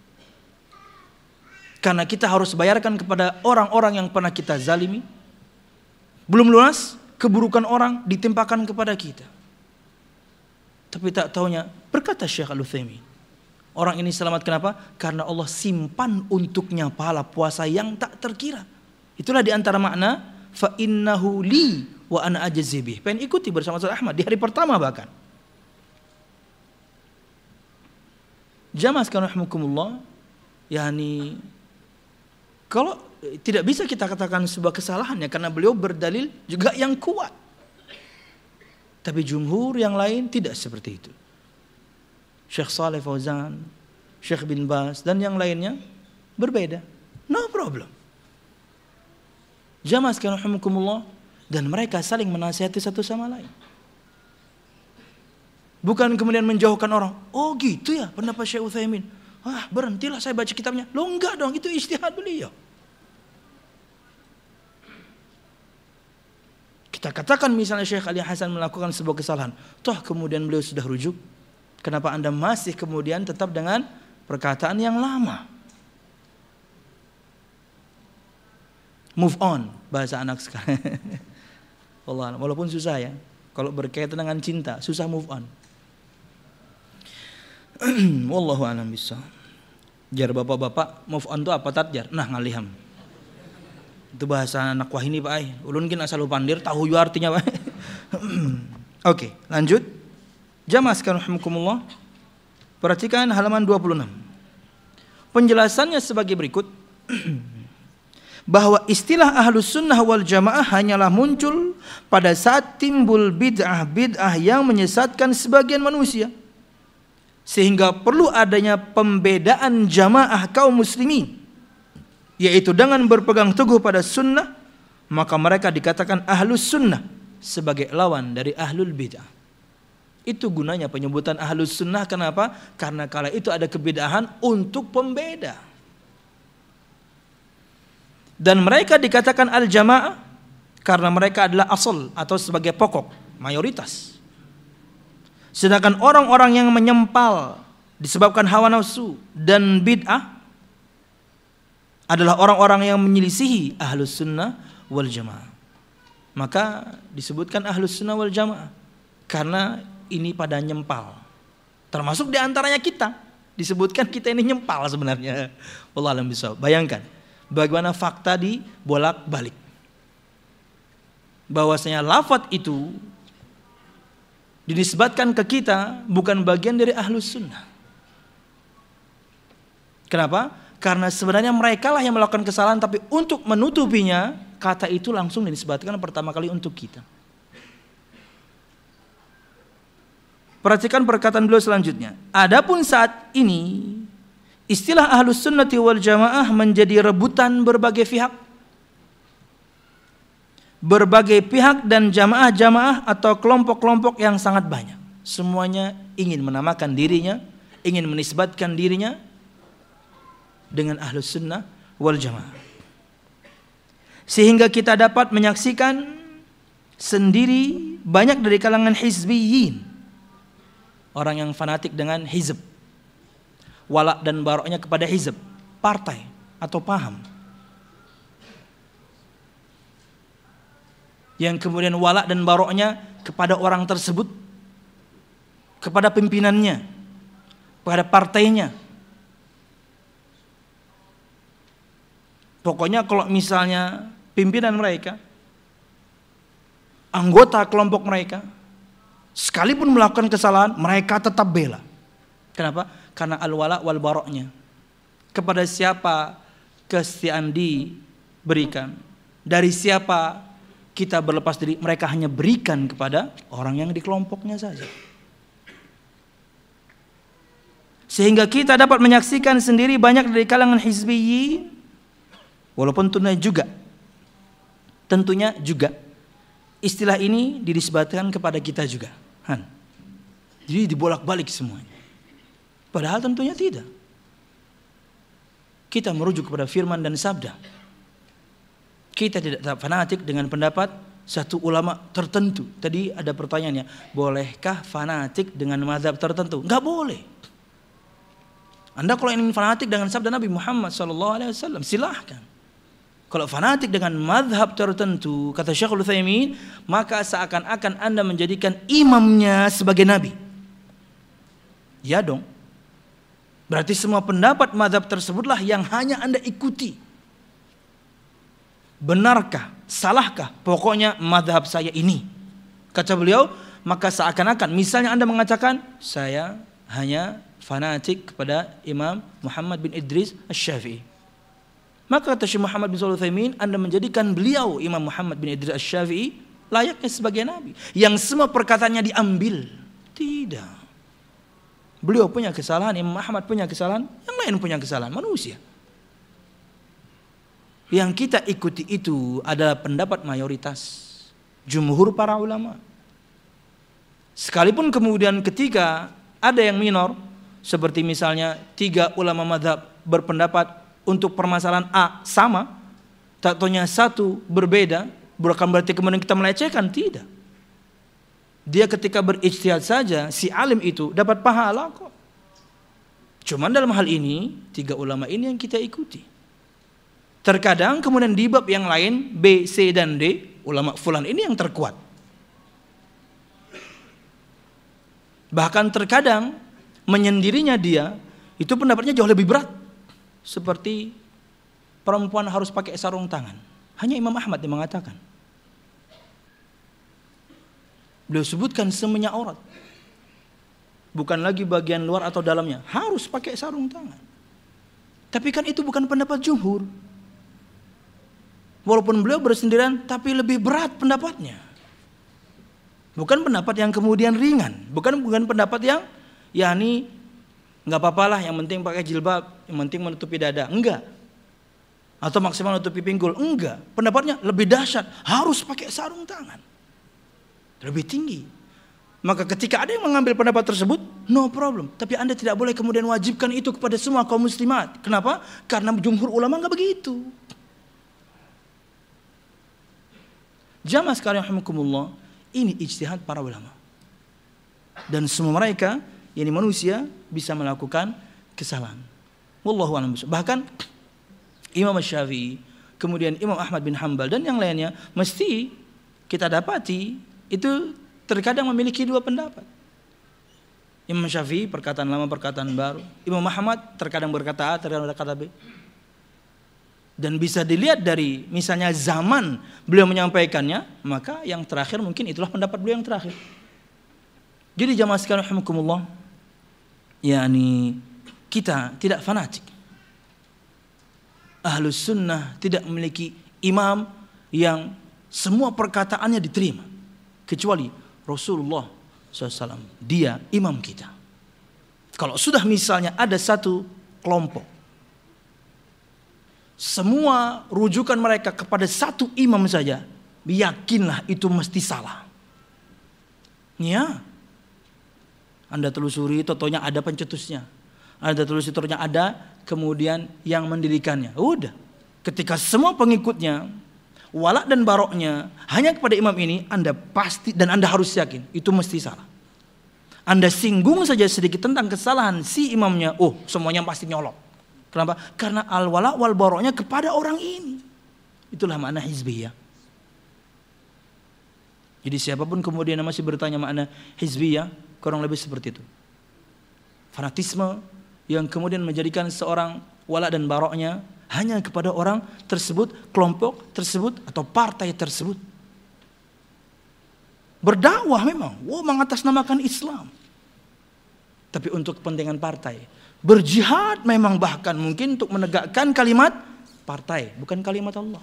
karena kita harus bayarkan kepada orang-orang yang pernah kita zalimi. Belum lunas, keburukan orang ditimpakan kepada kita. Tapi tak taunya, berkata Syekh Al-Utsaimin, orang ini selamat kenapa? Karena Allah simpan untuknya pahala puasa yang tak terkira. Itulah di antara makna fa innahu li wa ana ajzi bih. Pengen ikuti bersama Ustaz Ahmad di hari pertama bahkan. Jamaah sekalian rahimakumullah, yakni kalau tidak bisa kita katakan sebuah kesalahan ya, karena beliau berdalil juga yang kuat. Tapi jumhur yang lain tidak seperti itu. Syekh Saleh Fauzan, Syekh bin Baz dan yang lainnya berbeda. No problem. Jamaah sekalian rahimakumullah, dan mereka saling menasihati satu sama lain. Bukan kemudian menjauhkan orang. Oh gitu ya pendapat Syekh Utsaimin. Ah berhentilah saya baca kitabnya. Lo enggak dong, itu ijtihad beliau. Kita katakan misalnya Syekh Ali Hasan melakukan sebuah kesalahan, toh kemudian beliau sudah rujuk, kenapa Anda masih kemudian tetap dengan perkataan yang lama? Move on, bahasa anak sekarang. Walaupun susah ya, kalau berkaitan dengan cinta, susah move on. Wallahu a'lam bishawab. Jar bapak-bapak, move on itu apa tatjar? Nah ngaliham. Itu bahasa anak wahini Pak ay. Ulun kin asal pandir tahu juga artinya Pak. Oke, lanjut. Jamaah sekalian rahimakumullah. Perhatikan halaman dua puluh enam. Penjelasannya sebagai berikut. Bahwa istilah ahlus sunnah wal jamaah hanyalah muncul pada saat timbul bid'ah-bid'ah yang menyesatkan sebagian manusia. Sehingga perlu adanya pembedaan jamaah kaum muslimin, yaitu dengan berpegang teguh pada sunnah, maka mereka dikatakan ahlus sunnah sebagai lawan dari ahlul bid'ah. Itu gunanya penyebutan ahlus sunnah. Kenapa? Karena kala itu ada kebedaan untuk pembeda. Dan mereka dikatakan al-jamaah karena mereka adalah asal atau sebagai pokok, mayoritas. Sedangkan orang-orang yang menyempal disebabkan hawa nafsu dan bid'ah adalah orang-orang yang menyelisihi ahlus sunnah wal jamaah. Maka disebutkan ahlus sunnah wal jamaah karena ini pada nyempal. Termasuk diantaranya kita. Disebutkan kita ini nyempal sebenarnya. Wallahu a'lam bishawab. Bayangkan bagaimana fakta dibolak-balik. Bahwasanya lafaz itu dinisbatkan ke kita bukan bagian dari ahlus sunnah. Kenapa? Karena sebenarnya mereka lah yang melakukan kesalahan, tapi untuk menutupinya kata itu langsung dinisbatkan pertama kali untuk kita. Perhatikan perkataan beliau selanjutnya. Adapun saat ini istilah ahlus sunnati wal jamaah menjadi rebutan berbagai pihak. Berbagai pihak dan jamaah-jamaah atau kelompok-kelompok yang sangat banyak. Semuanya ingin menamakan dirinya, ingin menisbatkan dirinya dengan ahlus sunnah wal jamaah. Sehingga kita dapat menyaksikan sendiri banyak dari kalangan hizbiyin, orang yang fanatik dengan hizb, walak dan baroknya kepada hizb, partai atau paham, yang kemudian walak dan baroknya kepada orang tersebut, kepada pimpinannya, pada partainya. Pokoknya kalau misalnya pimpinan mereka, anggota kelompok mereka, sekalipun melakukan kesalahan, mereka tetap bela. Kenapa? Karena al-wala wal baroknya. Kepada siapa kesetiaan diberikan, dari siapa kita berlepas diri, mereka hanya berikan kepada orang yang di kelompoknya saja. Sehingga kita dapat menyaksikan sendiri banyak dari kalangan hizbiyyin, walaupun tentunya juga, tentunya juga istilah ini dinisbatkan kepada kita juga, Han. Jadi dibolak-balik semuanya. Padahal tentunya tidak. Kita merujuk kepada firman dan sabda. Kita tidak tetap fanatik dengan pendapat satu ulama tertentu. Tadi ada pertanyaannya, bolehkah fanatik dengan mazhab tertentu? Enggak boleh. Anda kalau ingin fanatik dengan sabda Nabi Muhammad sallallahu alaihi wasallam, silahkan. Kalau fanatik dengan mazhab tertentu, kata Syekhul Utsaimin, maka seakan-akan Anda menjadikan imamnya sebagai nabi. Ya dong. Berarti semua pendapat mazhab tersebutlah yang hanya Anda ikuti. Benarkah? Salahkah? Pokoknya mazhab saya ini. Kata beliau, maka seakan-akan misalnya Anda mengatakan, saya hanya fanatik kepada Imam Muhammad bin Idris Asy-Syafi'i. Maka kata Syekh Muhammad bin Shalih Al-Utsaimin, Anda menjadikan beliau Imam Muhammad bin Idris Asy-Syafi'i layaknya sebagai nabi yang semua perkataannya diambil. Tidak. Beliau punya kesalahan, Imam Ahmad punya kesalahan, yang lain punya kesalahan, manusia. Yang kita ikuti itu adalah pendapat mayoritas jumhur para ulama. Sekalipun kemudian ketika ada yang minor, seperti misalnya tiga ulama mazhab berpendapat untuk permasalahan A sama, tak taunya satu berbeda, bukan berarti kemudian kita melecehkan, tidak. Dia ketika berijtihad saja, si alim itu dapat pahala kok. Cuman dalam hal ini, tiga ulama ini yang kita ikuti. Terkadang kemudian di bab yang lain, B, C, dan D, ulama fulan ini yang terkuat. Bahkan terkadang menyendirinya dia, itu pendapatnya jauh lebih berat. Seperti perempuan harus pakai sarung tangan. Hanya Imam Ahmad yang mengatakan. Beliau sebutkan semuanya aurat. Bukan lagi bagian luar atau dalamnya. Harus pakai sarung tangan. Tapi kan itu bukan pendapat jumhur. Walaupun beliau bersendirian, tapi lebih berat pendapatnya. Bukan pendapat yang kemudian ringan. Bukan bukan pendapat yang, ya ini nggak apa-apalah, yang penting pakai jilbab, yang penting menutupi dada. Enggak. Atau maksimal menutupi pinggul. Enggak. Pendapatnya lebih dahsyat. Harus pakai sarung tangan. Lebih tinggi. Maka ketika ada yang mengambil pendapat tersebut, no problem. Tapi Anda tidak boleh kemudian wajibkan itu kepada semua kaum muslimat. Kenapa? Karena jumhur ulama nggak begitu. Jamaah sekalian rahimakumullah, ini ijtihad para ulama. Dan semua mereka, ini manusia, bisa melakukan kesalahan. Wallahu a'lam bishawab. Bahkan Imam Syafi'i, kemudian Imam Ahmad bin Hanbal dan yang lainnya, mesti kita dapati itu terkadang memiliki dua pendapat. Imam Syafi'i perkataan lama, perkataan baru. Imam Ahmad terkadang berkata A, terkadang berkata B. Dan bisa dilihat dari misalnya zaman beliau menyampaikannya, maka yang terakhir mungkin itulah pendapat beliau yang terakhir. Jadi jamaah sekalian rahimakumullah, yakni kita tidak fanatik. Ahlus sunnah tidak memiliki imam yang semua perkataannya diterima, kecuali Rasulullah shallallahu alaihi wasallam. Dia imam kita. Kalau sudah misalnya ada satu kelompok, semua rujukan mereka kepada satu imam saja, yakinlah itu mesti salah. Ya, Anda telusuri, totonya ada pencetusnya. Anda telusuri, totonya ada, kemudian yang mendirikannya. Udah, ketika semua pengikutnya walak dan baroknya hanya kepada imam ini, Anda pasti dan Anda harus yakin itu mesti salah. Anda singgung saja sedikit tentang kesalahan si imamnya, oh semuanya pasti nyolok. Kenapa? Karena al-wala wal baroknya kepada orang ini. Itulah makna hizbiyah. Jadi siapapun kemudian masih bertanya makna hizbiyah, kurang lebih seperti itu. fanatisme yang kemudian menjadikan seorang wala dan baroknya hanya kepada orang tersebut, kelompok tersebut atau partai tersebut. Berdakwah memang, wow, mengatasnamakan Islam. Tapi untuk kepentingan partai. Berjihad memang bahkan mungkin untuk menegakkan kalimat partai, bukan kalimat Allah.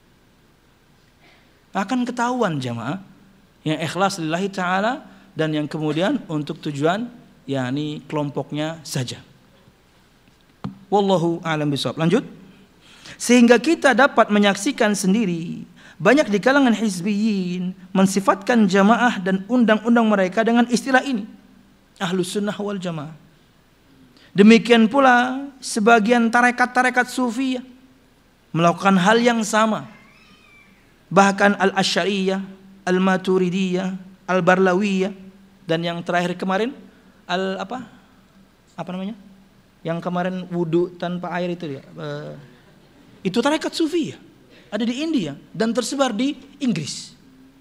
Akan ketahuan jamaah yang ikhlas lillahi ta'ala dan yang kemudian untuk tujuan yakni kelompoknya saja. Wallahu a'lam bishawab. Lanjut. Sehingga kita dapat menyaksikan sendiri banyak di kalangan hizbiyin mensifatkan jamaah dan undang-undang mereka dengan istilah ini, Ahlus Sunnah wal Jamaah. Demikian pula sebagian tarekat-tarekat Sufiyah melakukan hal yang sama. Bahkan Al-Asy'ariyah, Al-Maturidiyah, Al-Barlawiyah, dan yang terakhir kemarin Al apa? Apa namanya? Yang kemarin wudu tanpa air itu dia. Uh, itu tarekat Sufiyah. Ada di India dan tersebar di Inggris.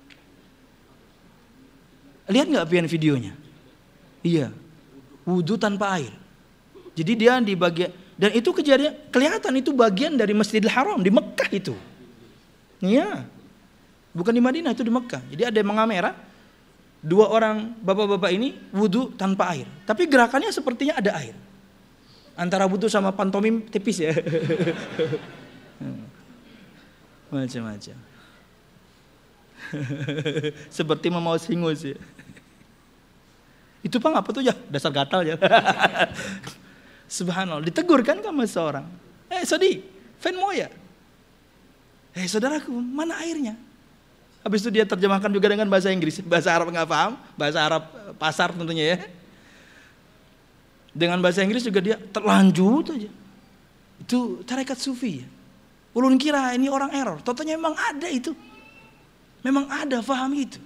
Lihat nggak pian videonya? Iya, wudu tanpa air. Jadi dia di bagian, dan itu kejadian kelihatan itu bagian dari Masjidil Haram di Mekah itu. Iya, bukan di Madinah, itu di Mekah. Jadi ada yang mengamera dua orang bapak-bapak ini wudu tanpa air, tapi gerakannya sepertinya ada air. Antara wudu sama pantomim tipis ya. Macam-macam. Seperti memaus hingus ya. Itu Bang apa tuh ya? Dasar gatal ya. Subhanallah, ditegur kan sama seorang. Eh Sodi, fan moya. Eh saudaraku, mana airnya? Habis itu dia terjemahkan juga dengan bahasa Inggris. Bahasa Arab nggak paham, bahasa Arab pasar tentunya ya. Dengan bahasa Inggris juga dia terlanjut aja. Itu tarekat sufi ya. Ulun kira ini orang error, totalnya memang ada itu. Memang ada faham itu.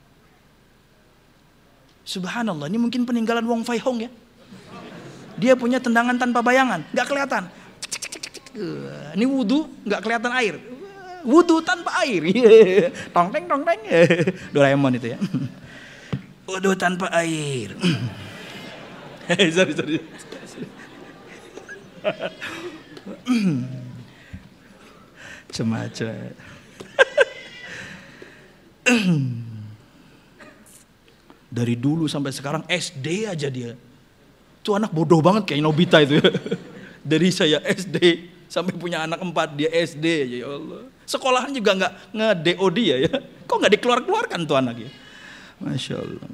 Subhanallah, ini mungkin peninggalan Wong Fai Hong ya. Dia punya tendangan tanpa bayangan, nggak kelihatan. Ini wudu, nggak kelihatan air. Wudu tanpa air. Tong teng tong teng. Doraemon itu ya. Wudu tanpa air. sorry sorry. Cemaca. Dari dulu sampai sekarang S D aja dia. Itu anak bodoh banget kayak Nobita itu ya. Dari saya S D sampai punya anak empat, dia S D aja ya Allah. Sekolahan juga nggak nge-D O dia ya. Kok nggak dikeluar-keluarkan tuh anaknya. Masya Allah.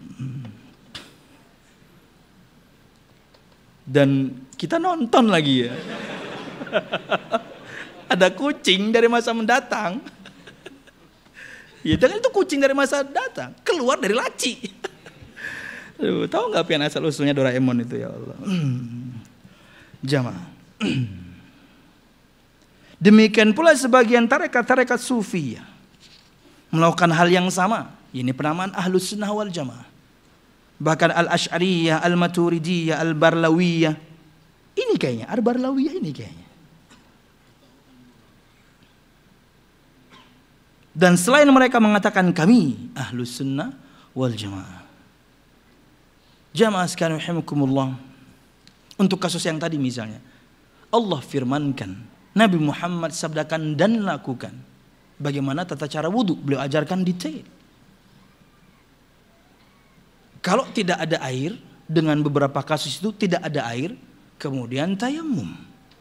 Dan kita nonton lagi ya. Ada kucing dari masa mendatang. Ya dengan itu kucing dari masa datang keluar dari laci. Aduh, tahu nggak pian asal usulnya Doraemon itu ya Allah. Jamaah. Demikian pula sebagian tarekat-tarekat Sufiyah melakukan hal yang sama. Ini penamaan Ahlus Sunnah wal Jamaah. Bahkan Al-Asy'ariyah, Al-Maturidiyah, Al-Barlawiyah. Ini kayaknya, Al-Barlawiyah ini kayaknya. Dan selain mereka mengatakan kami Ahlus Sunnah wal Jamaah. Jamaah sekalian rahimakumullah. Untuk kasus yang tadi misalnya, Allah firmankan, Nabi Muhammad sabdakan dan lakukan. Bagaimana tata cara wudu, beliau ajarkan detail. Kalau tidak ada air, dengan beberapa kasus itu tidak ada air, kemudian tayamum.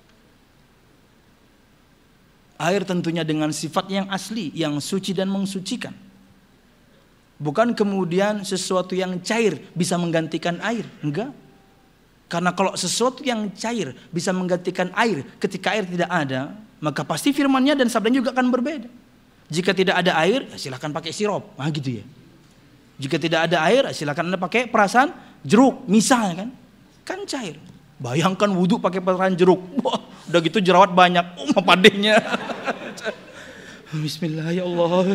Air tentunya dengan sifat yang asli, yang suci dan mensucikan. Bukan kemudian sesuatu yang cair bisa menggantikan air, enggak. Karena kalau sesuatu yang cair bisa menggantikan air ketika air tidak ada, maka pasti firmannya dan sabdanya juga akan berbeda. Jika tidak ada air, ya silakan pakai sirup, nah gitu ya. Jika tidak ada air, silakan Anda pakai perasan jeruk, misalnya kan, kan cair. Bayangkan wudhu pakai perasan jeruk, wah, udah gitu jerawat banyak, oh padenya. Bismillah ya Allah.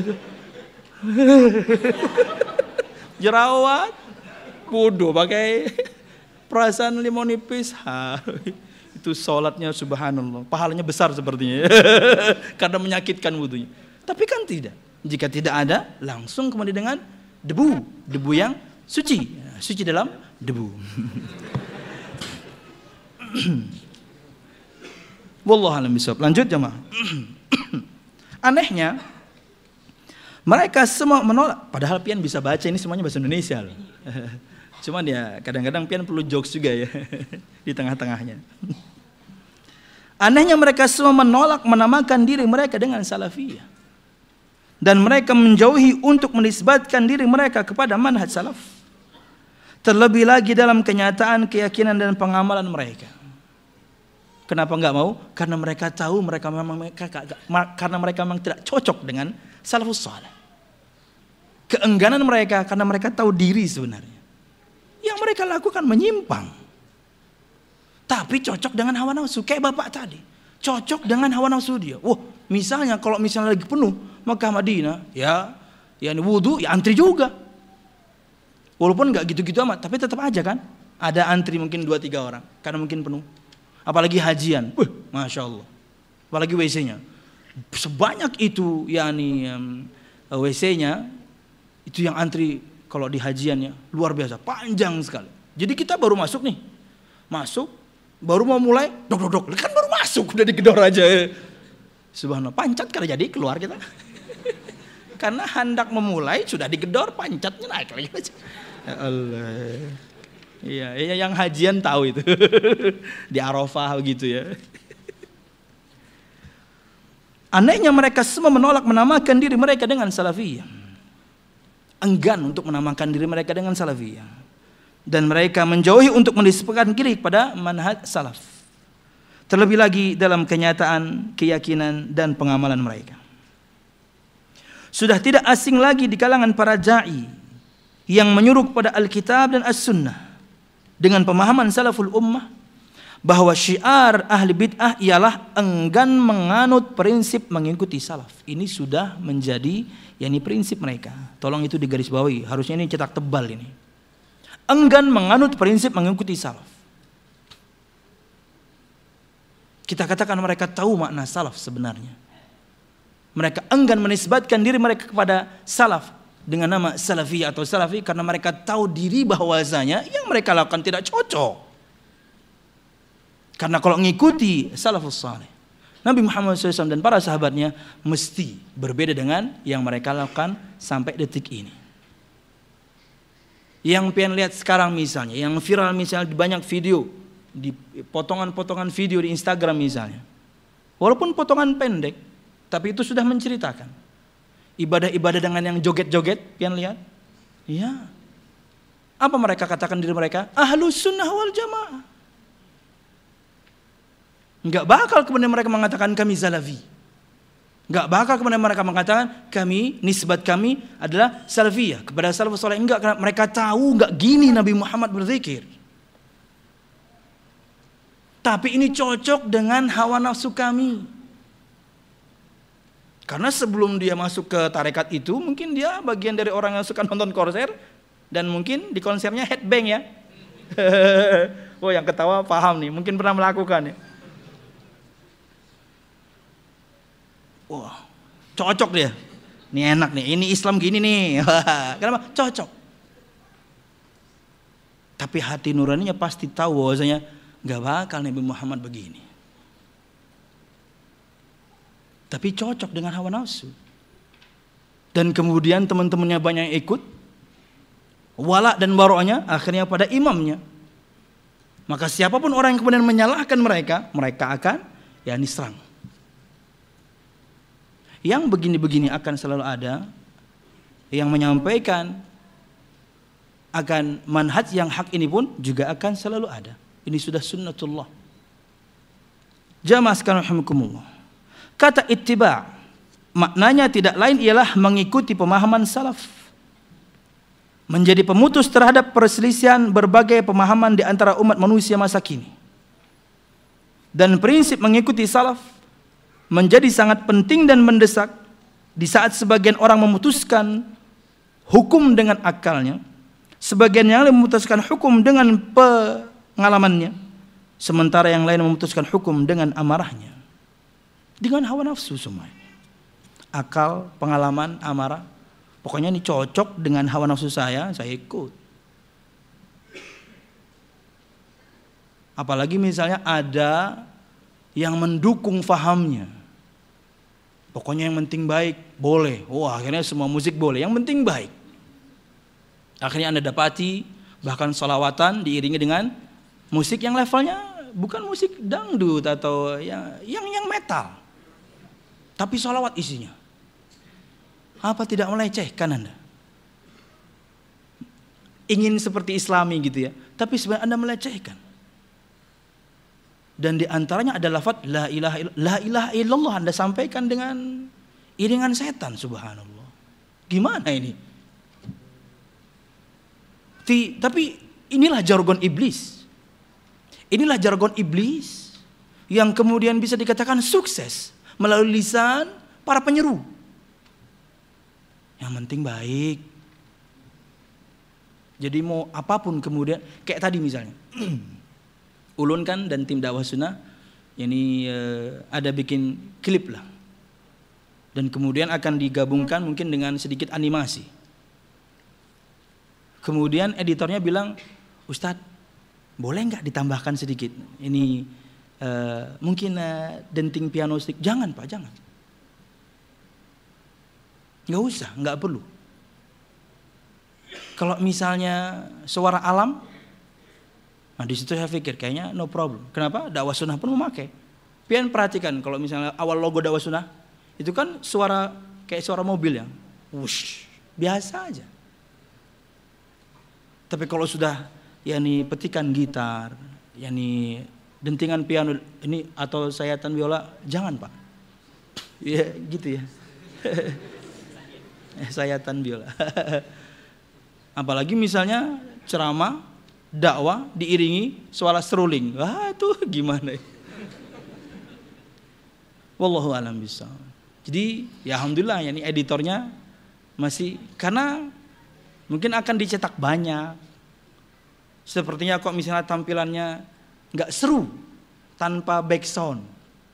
Jerawat, wudhu pakai perasan limau nipis, ha, itu sholatnya subhanallah, pahalanya besar sepertinya, karena menyakitkan wudhunya. Tapi kan tidak, jika tidak ada, langsung kemudian dengan debu, debu yang suci, suci dalam debu. Wallahu a'lam bishawab. Lanjut jemaah. Anehnya mereka semua menolak, padahal pian bisa baca ini semuanya bahasa Indonesia loh. Cuman ya kadang-kadang pian perlu jokes juga ya di tengah-tengahnya. Anehnya mereka semua menolak menamakan diri mereka dengan salafiyah. Dan mereka menjauhi untuk menisbatkan diri mereka kepada manhaj salaf. Terlebih lagi dalam kenyataan, keyakinan dan pengamalan mereka. Kenapa enggak mau? Karena mereka tahu mereka memang mereka, karena mereka memang tidak cocok dengan salafus saleh. Keengganan mereka karena mereka tahu diri sebenarnya. Yang mereka lakukan menyimpang. Tapi cocok dengan hawa nafsu. Kayak bapak tadi. Cocok dengan hawa nafsu dia. Wah, misalnya kalau misalnya lagi penuh Makkah Madinah, ya, ya wudu, ya antri juga. Walaupun nggak gitu-gitu amat, tapi tetap aja kan. Ada antri mungkin dua tiga orang. Karena mungkin penuh. Apalagi hajian. Wah, Masya Allah. Apalagi W C-nya. Sebanyak itu, yakni um, W C-nya, itu yang antri kalau di hajiannya luar biasa, panjang sekali. Jadi kita baru masuk nih, masuk, baru mau mulai, dok dok dok, kan baru masuk udah digedor aja. Subhanallah, pancat karena jadi keluar kita. Karena hendak memulai sudah digedor, pancatnya naik lagi. Ya Allah. Iya, yang hajian tahu itu. Di Arafah begitu ya. Anehnya mereka semua menolak menamakan diri mereka dengan salafiyah. Enggan untuk menamakan diri mereka dengan salafiyah. Dan mereka menjauhi untuk menisbatkan diri kepada manhaj salaf. Terlebih lagi dalam kenyataan, keyakinan dan pengamalan mereka. Sudah tidak asing lagi di kalangan para da'i yang menyuruh kepada Alkitab dan As-Sunnah dengan pemahaman salaful ummah bahwa syiar ahli bid'ah ialah enggan menganut prinsip mengikuti salaf. Ini sudah menjadi yakni prinsip mereka. Tolong itu digarisbawahi, harusnya ini cetak tebal ini. Enggan menganut prinsip mengikuti salaf. Kita katakan mereka tahu makna salaf sebenarnya. Mereka enggan menisbatkan diri mereka kepada salaf dengan nama salafiyah atau salafi karena mereka tahu diri bahwasanya yang mereka lakukan tidak cocok. Karena kalau mengikuti salafus saleh, Nabi Muhammad shallallahu alaihi wasallam dan para sahabatnya mesti berbeda dengan yang mereka lakukan sampai detik ini. Yang pian lihat sekarang misalnya, yang viral misalnya di banyak video, di potongan-potongan video di Instagram misalnya. Walaupun potongan pendek, tapi itu sudah menceritakan ibadah-ibadah dengan yang joget-joget, pian lihat? Ya. Apa mereka katakan diri mereka? Ahlus sunnah wal jamaah. Enggak bakal kemudian mereka mengatakan kami salafi. Enggak bakal kemudian mereka mengatakan kami, nisbat kami adalah salafiyah kepada salafus saleh. Enggak, karena mereka tahu enggak gini Nabi Muhammad berzikir. Tapi ini cocok dengan hawa nafsu kami. Karena sebelum dia masuk ke tarekat itu, mungkin dia bagian dari orang yang suka nonton konser dan mungkin di konsernya headbang ya. Oh, yang ketawa paham nih, mungkin pernah melakukan ya. Wah, cocok dia. Ini enak nih, ini Islam gini nih. Kenapa? Cocok. Tapi hati nuraninya pasti tahu bahwasanya nggak bakal Nabi Muhammad begini. Tapi cocok dengan hawa nafsu. Dan kemudian teman-temannya banyak yang ikut. Wala dan baro'nya akhirnya pada imamnya. Maka siapapun orang yang kemudian menyalahkan mereka, mereka akan ya diserang. Yang begini-begini akan selalu ada. Yang menyampaikan akan manhaj yang hak ini pun juga akan selalu ada. Ini sudah sunnatullah. Jamaah sekalian rahimakumullah. Kata ittiba' maknanya tidak lain ialah mengikuti pemahaman salaf. Menjadi pemutus terhadap perselisihan berbagai pemahaman di antara umat manusia masa kini. Dan prinsip mengikuti salaf menjadi sangat penting dan mendesak di saat sebagian orang memutuskan hukum dengan akalnya, sebagian yang lain memutuskan hukum dengan pengalamannya, sementara yang lain memutuskan hukum dengan amarahnya. Dengan hawa nafsu semua ini. Akal, pengalaman, amarah. Pokoknya ini cocok dengan hawa nafsu saya, saya ikut. Apalagi misalnya ada yang mendukung fahamnya. Pokoknya yang penting baik, boleh. Oh, akhirnya semua musik boleh, yang penting baik. Akhirnya Anda dapati bahkan sholawatan diiringi dengan musik yang levelnya bukan musik dangdut atau yang yang, yang metal. Tapi sholawat isinya. Apa tidak melecehkan Anda? Ingin seperti Islami gitu ya, tapi sebenarnya Anda melecehkan. Dan di antaranya ada lafaz la ilaha illallah, la ilaha illallah Anda sampaikan dengan iringan setan, subhanallah. Gimana ini? Tapi inilah jargon iblis. Inilah jargon iblis yang kemudian bisa dikatakan sukses melalui lisan para penyeru. Yang penting baik. Jadi mau apapun kemudian, kayak tadi misalnya. Ulun kan dan tim dakwah sunnah ini uh, ada bikin klip lah. Dan kemudian akan digabungkan mungkin dengan sedikit animasi. Kemudian editornya bilang, Ustadz, boleh nggak ditambahkan sedikit? Ini uh, mungkin uh, denting piano stick. Jangan Pak, jangan. Nggak usah, nggak perlu. Kalau misalnya suara alam, nah di situ saya pikir kayaknya no problem. Kenapa? Dakwah sunnah pun memakai. Pian perhatikan kalau misalnya awal logo dakwah sunnah itu kan suara kayak suara mobil yang wush, biasa aja. Tapi kalau sudah yakni petikan gitar, yakni dentingan piano ini atau sayatan biola, jangan Pak. Ya gitu ya. Sayatan biola. Apalagi misalnya ceramah, dakwah diiringi suara seruling. Wah, itu gimana? Wallahu a'lam bishawab. Jadi, ya alhamdulillah ya ini editornya masih karena mungkin akan dicetak banyak. Sepertinya kok misalnya tampilannya enggak seru tanpa background.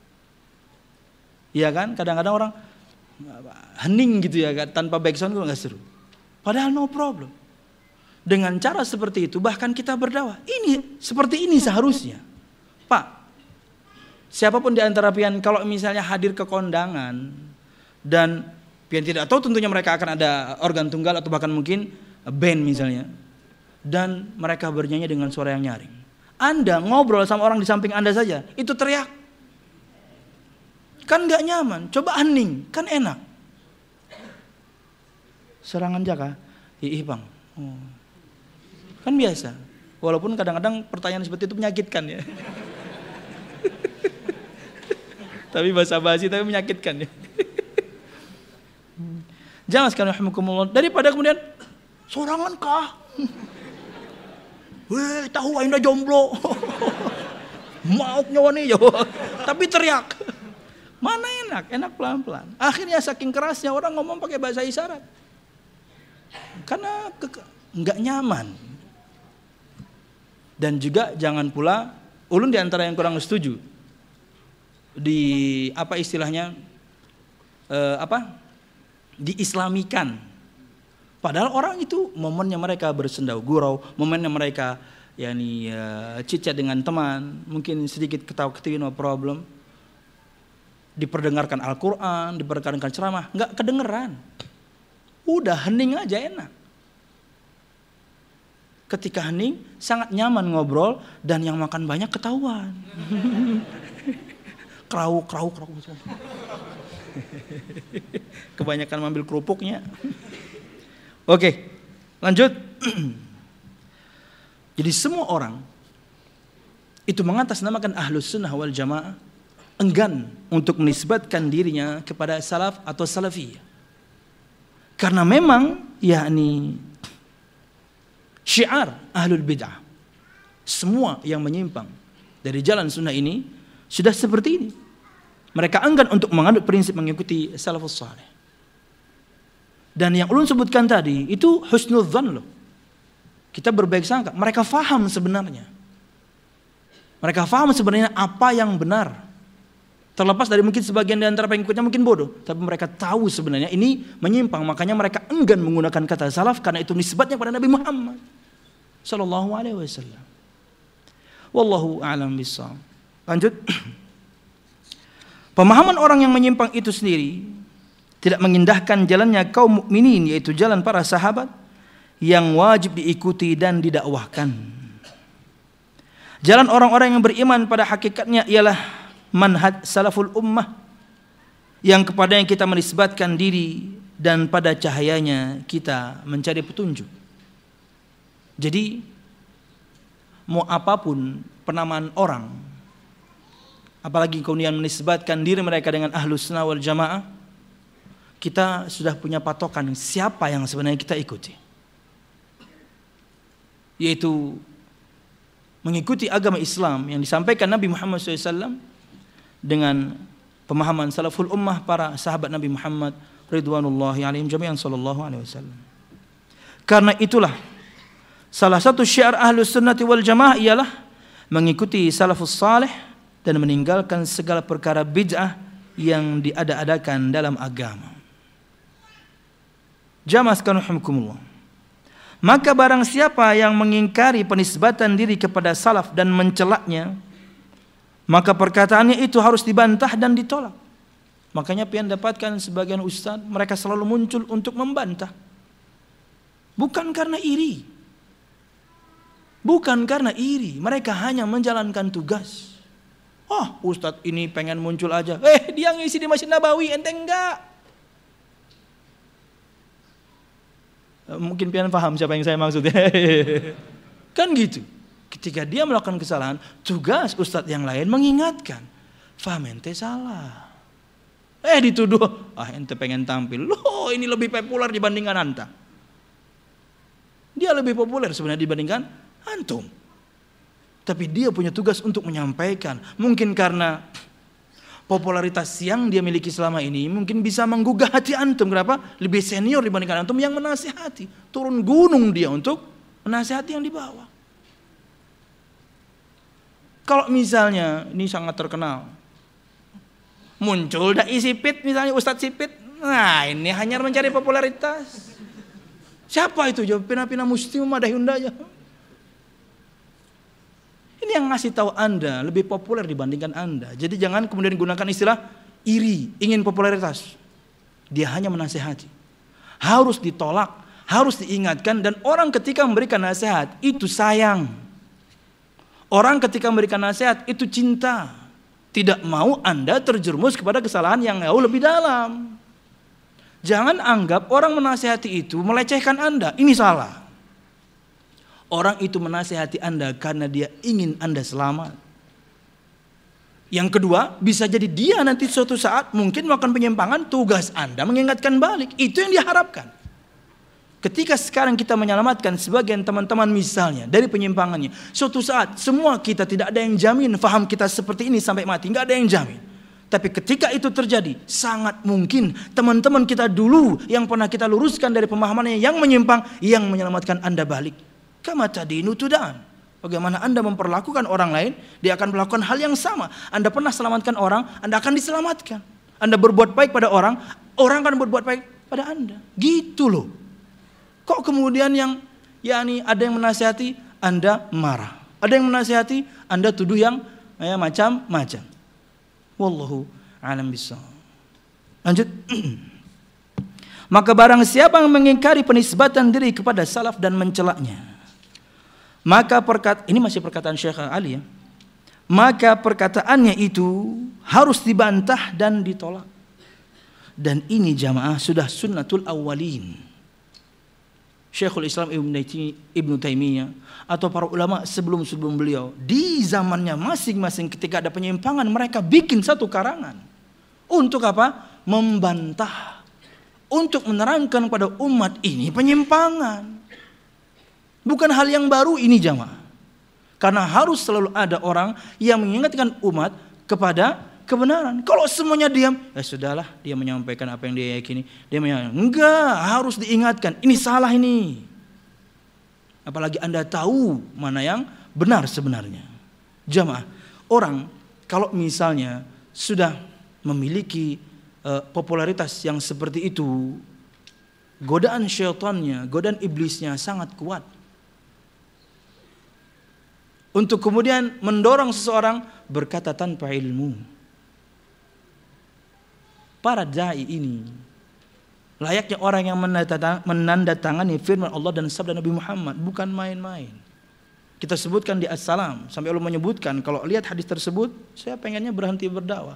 Iya kan? Kadang-kadang orang hening gitu ya, tanpa background kok enggak seru. Padahal no problem. Dengan cara seperti itu bahkan kita berdakwah. Ini seperti ini seharusnya. Pak, siapapun di antara pian kalau misalnya hadir ke kondangan dan pian tidak tahu tentunya mereka akan ada organ tunggal atau bahkan mungkin band misalnya. Dan mereka bernyanyi dengan suara yang nyaring. Anda ngobrol sama orang di samping Anda saja, itu teriak. Kan gak nyaman, coba hening, kan enak. Serangan jaka, ih bang. Oh. Kan biasa. Walaupun kadang-kadang pertanyaan seperti itu menyakitkan ya. Tapi bahasa basi tapi menyakitkan ya. Jangan sekali rahimakumullah. Daripada kemudian sorangan kah? Weh, tahu aina jomblo. Mauk nyawa nih yo. Tapi teriak. Mana enak? Enak pelan-pelan. Akhirnya saking kerasnya orang ngomong pakai bahasa isyarat. Karena enggak nyaman. Dan juga jangan pula ulun di antara yang kurang setuju di apa istilahnya eh, apa diislamikan. Padahal orang itu momennya mereka bersendau gurau, momennya mereka yakni uh, chit-chat dengan teman, mungkin sedikit ketawa-ketiwi no problem. Diperdengarkan Al-Qur'an, diperdengarkan ceramah, enggak kedengeran. Udah hening aja enak. Ketika hening sangat nyaman ngobrol dan yang makan banyak ketahuan. Krau krau krau. Kebanyakan ambil kerupuknya. Oke, lanjut. Jadi semua orang itu mengatasnamakan Ahlus Sunnah wal Jamaah enggan untuk menisbatkan dirinya kepada salaf atau salafiyah. Karena memang yakni syiar Ahlul Bid'ah, semua yang menyimpang dari jalan sunnah ini sudah seperti ini. Mereka enggan untuk menganut prinsip mengikuti salafus saleh. Dan yang ulun sebutkan tadi itu husnudzan loh. Kita berbaik sangka, mereka faham sebenarnya. Mereka faham sebenarnya apa yang benar. Terlepas dari mungkin sebagian di antara pengikutnya mungkin bodoh, tapi mereka tahu sebenarnya ini menyimpang, makanya mereka enggan menggunakan kata salaf karena itu nisbatnya pada Nabi Muhammad sallallahu alaihi wasallam. Wallahu a'lam bishawab. Lanjut. Pemahaman orang yang menyimpang itu sendiri tidak mengindahkan jalannya kaum mukminin, yaitu jalan para sahabat yang wajib diikuti dan didakwahkan. Jalan orang-orang yang beriman pada hakikatnya ialah manhaj salaful ummah, yang kepadanya kita menisbatkan diri dan pada cahayanya kita mencari petunjuk. Jadi mau apapun penamaan orang, apalagi kemudian menisbatkan diri mereka dengan ahlus sunnah wal jamaah, kita sudah punya patokan siapa yang sebenarnya kita ikuti, yaitu mengikuti agama Islam yang disampaikan Nabi Muhammad shallallahu alaihi wasallam dengan pemahaman salaful ummah para sahabat Nabi Muhammad ridwanullahi alaihim jami'an sallallahu alaihi wasallam. Karena itulah salah satu syiar ahlus sunnati wal jamaah ialah mengikuti salafus salih dan meninggalkan segala perkara bid'ah yang diada-adakan dalam agama. Jamaah sekalian rahimakumullah. Maka barang siapa yang mengingkari penisbatan diri kepada salaf dan mencelaknya, maka perkataannya itu harus dibantah dan ditolak. Makanya pian dapatkan sebagian ustaz mereka selalu muncul untuk membantah. Bukan karena iri. Bukan karena iri, mereka hanya menjalankan tugas. Oh, ustaz ini pengen muncul aja. Eh, dia ngisi di Masjid Nabawi, ente enggak. Mungkin pian paham siapa yang saya maksud. Kan gitu. Ketika dia melakukan kesalahan, tugas ustadz yang lain mengingatkan. Faham ente salah. Eh dituduh, ah ente pengen tampil. Loh ini lebih populer dibandingkan anta. Dia lebih populer sebenarnya dibandingkan antum. Tapi dia punya tugas untuk menyampaikan. Mungkin karena popularitas yang dia miliki selama ini mungkin bisa menggugah hati antum. Kenapa? Lebih senior dibandingkan antum yang menasihati. Turun gunung dia untuk menasihati yang di bawah. Kalau misalnya ini sangat terkenal, muncul dai sipit misalnya Ustadz Sipit, nah ini hanya mencari popularitas. Siapa itu? Jawab pina-pina musti memadahi undanya. Ini yang ngasih tahu Anda lebih populer dibandingkan Anda. Jadi jangan kemudian gunakan istilah iri, ingin popularitas. Dia hanya menasehati. Harus ditolak, harus diingatkan, dan orang ketika memberikan nasihat itu sayang. Orang ketika memberikan nasihat itu cinta. Tidak mau Anda terjerumus kepada kesalahan yang jauh lebih dalam. Jangan anggap orang menasehati itu melecehkan Anda. Ini salah. Orang itu menasihati Anda karena dia ingin Anda selamat. Yang kedua, bisa jadi dia nanti suatu saat mungkin melakukan penyimpangan, tugas Anda mengingatkan balik. Itu yang diharapkan. Ketika sekarang kita menyelamatkan sebagian teman-teman misalnya dari penyimpangannya, suatu saat semua kita tidak ada yang jamin faham kita seperti ini sampai mati, nggak ada yang jamin. Tapi ketika itu terjadi, sangat mungkin teman-teman kita dulu yang pernah kita luruskan dari pemahamannya yang menyimpang, yang menyelamatkan Anda balik. Kama tadinu tudan. Bagaimana Anda memperlakukan orang lain, dia akan melakukan hal yang sama. Anda pernah selamatkan orang, Anda akan diselamatkan. Anda berbuat baik pada orang, orang akan berbuat baik pada Anda. Gitu loh. Kok kemudian yang yakni ada yang menasihati, Anda marah. Ada yang menasihati, Anda tuduh yang ya, macam-macam. Wallahu a'lam bishawab. Lanjut. Maka barang siapa yang mengingkari penisbatan diri kepada salaf dan mencelaknya, maka perkat ini masih perkataan Syekh Ali ya. Maka perkataannya itu harus dibantah dan ditolak. Dan ini jamaah sudah sunnatul awwalin. Syekhul Islam Ibnu Taimiyah atau para ulama sebelum-sebelum beliau di zamannya masing-masing ketika ada penyimpangan mereka bikin satu karangan. Untuk apa? Membantah. Untuk menerangkan pada umat ini penyimpangan. Bukan hal yang baru ini jamaah. Karena harus selalu ada orang yang mengingatkan umat kepada kebenaran. Kalau semuanya diam, ya sudahlah, dia menyampaikan apa yang dia yakini. Dia menyampaikan, enggak, harus diingatkan. Ini salah ini. Apalagi Anda tahu mana yang benar sebenarnya. Jamaah, orang kalau misalnya sudah memiliki uh, popularitas yang seperti itu, godaan syaitannya, godaan iblisnya sangat kuat. untuk kemudian mendorong seseorang berkata tanpa ilmu. Para dai ini layaknya orang yang menandatangani firman Allah dan sabda Nabi Muhammad, bukan main-main. Kita sebutkan di As-Salam sampai Allah menyebutkan kalau lihat hadis tersebut, saya pengennya berhenti berdakwah.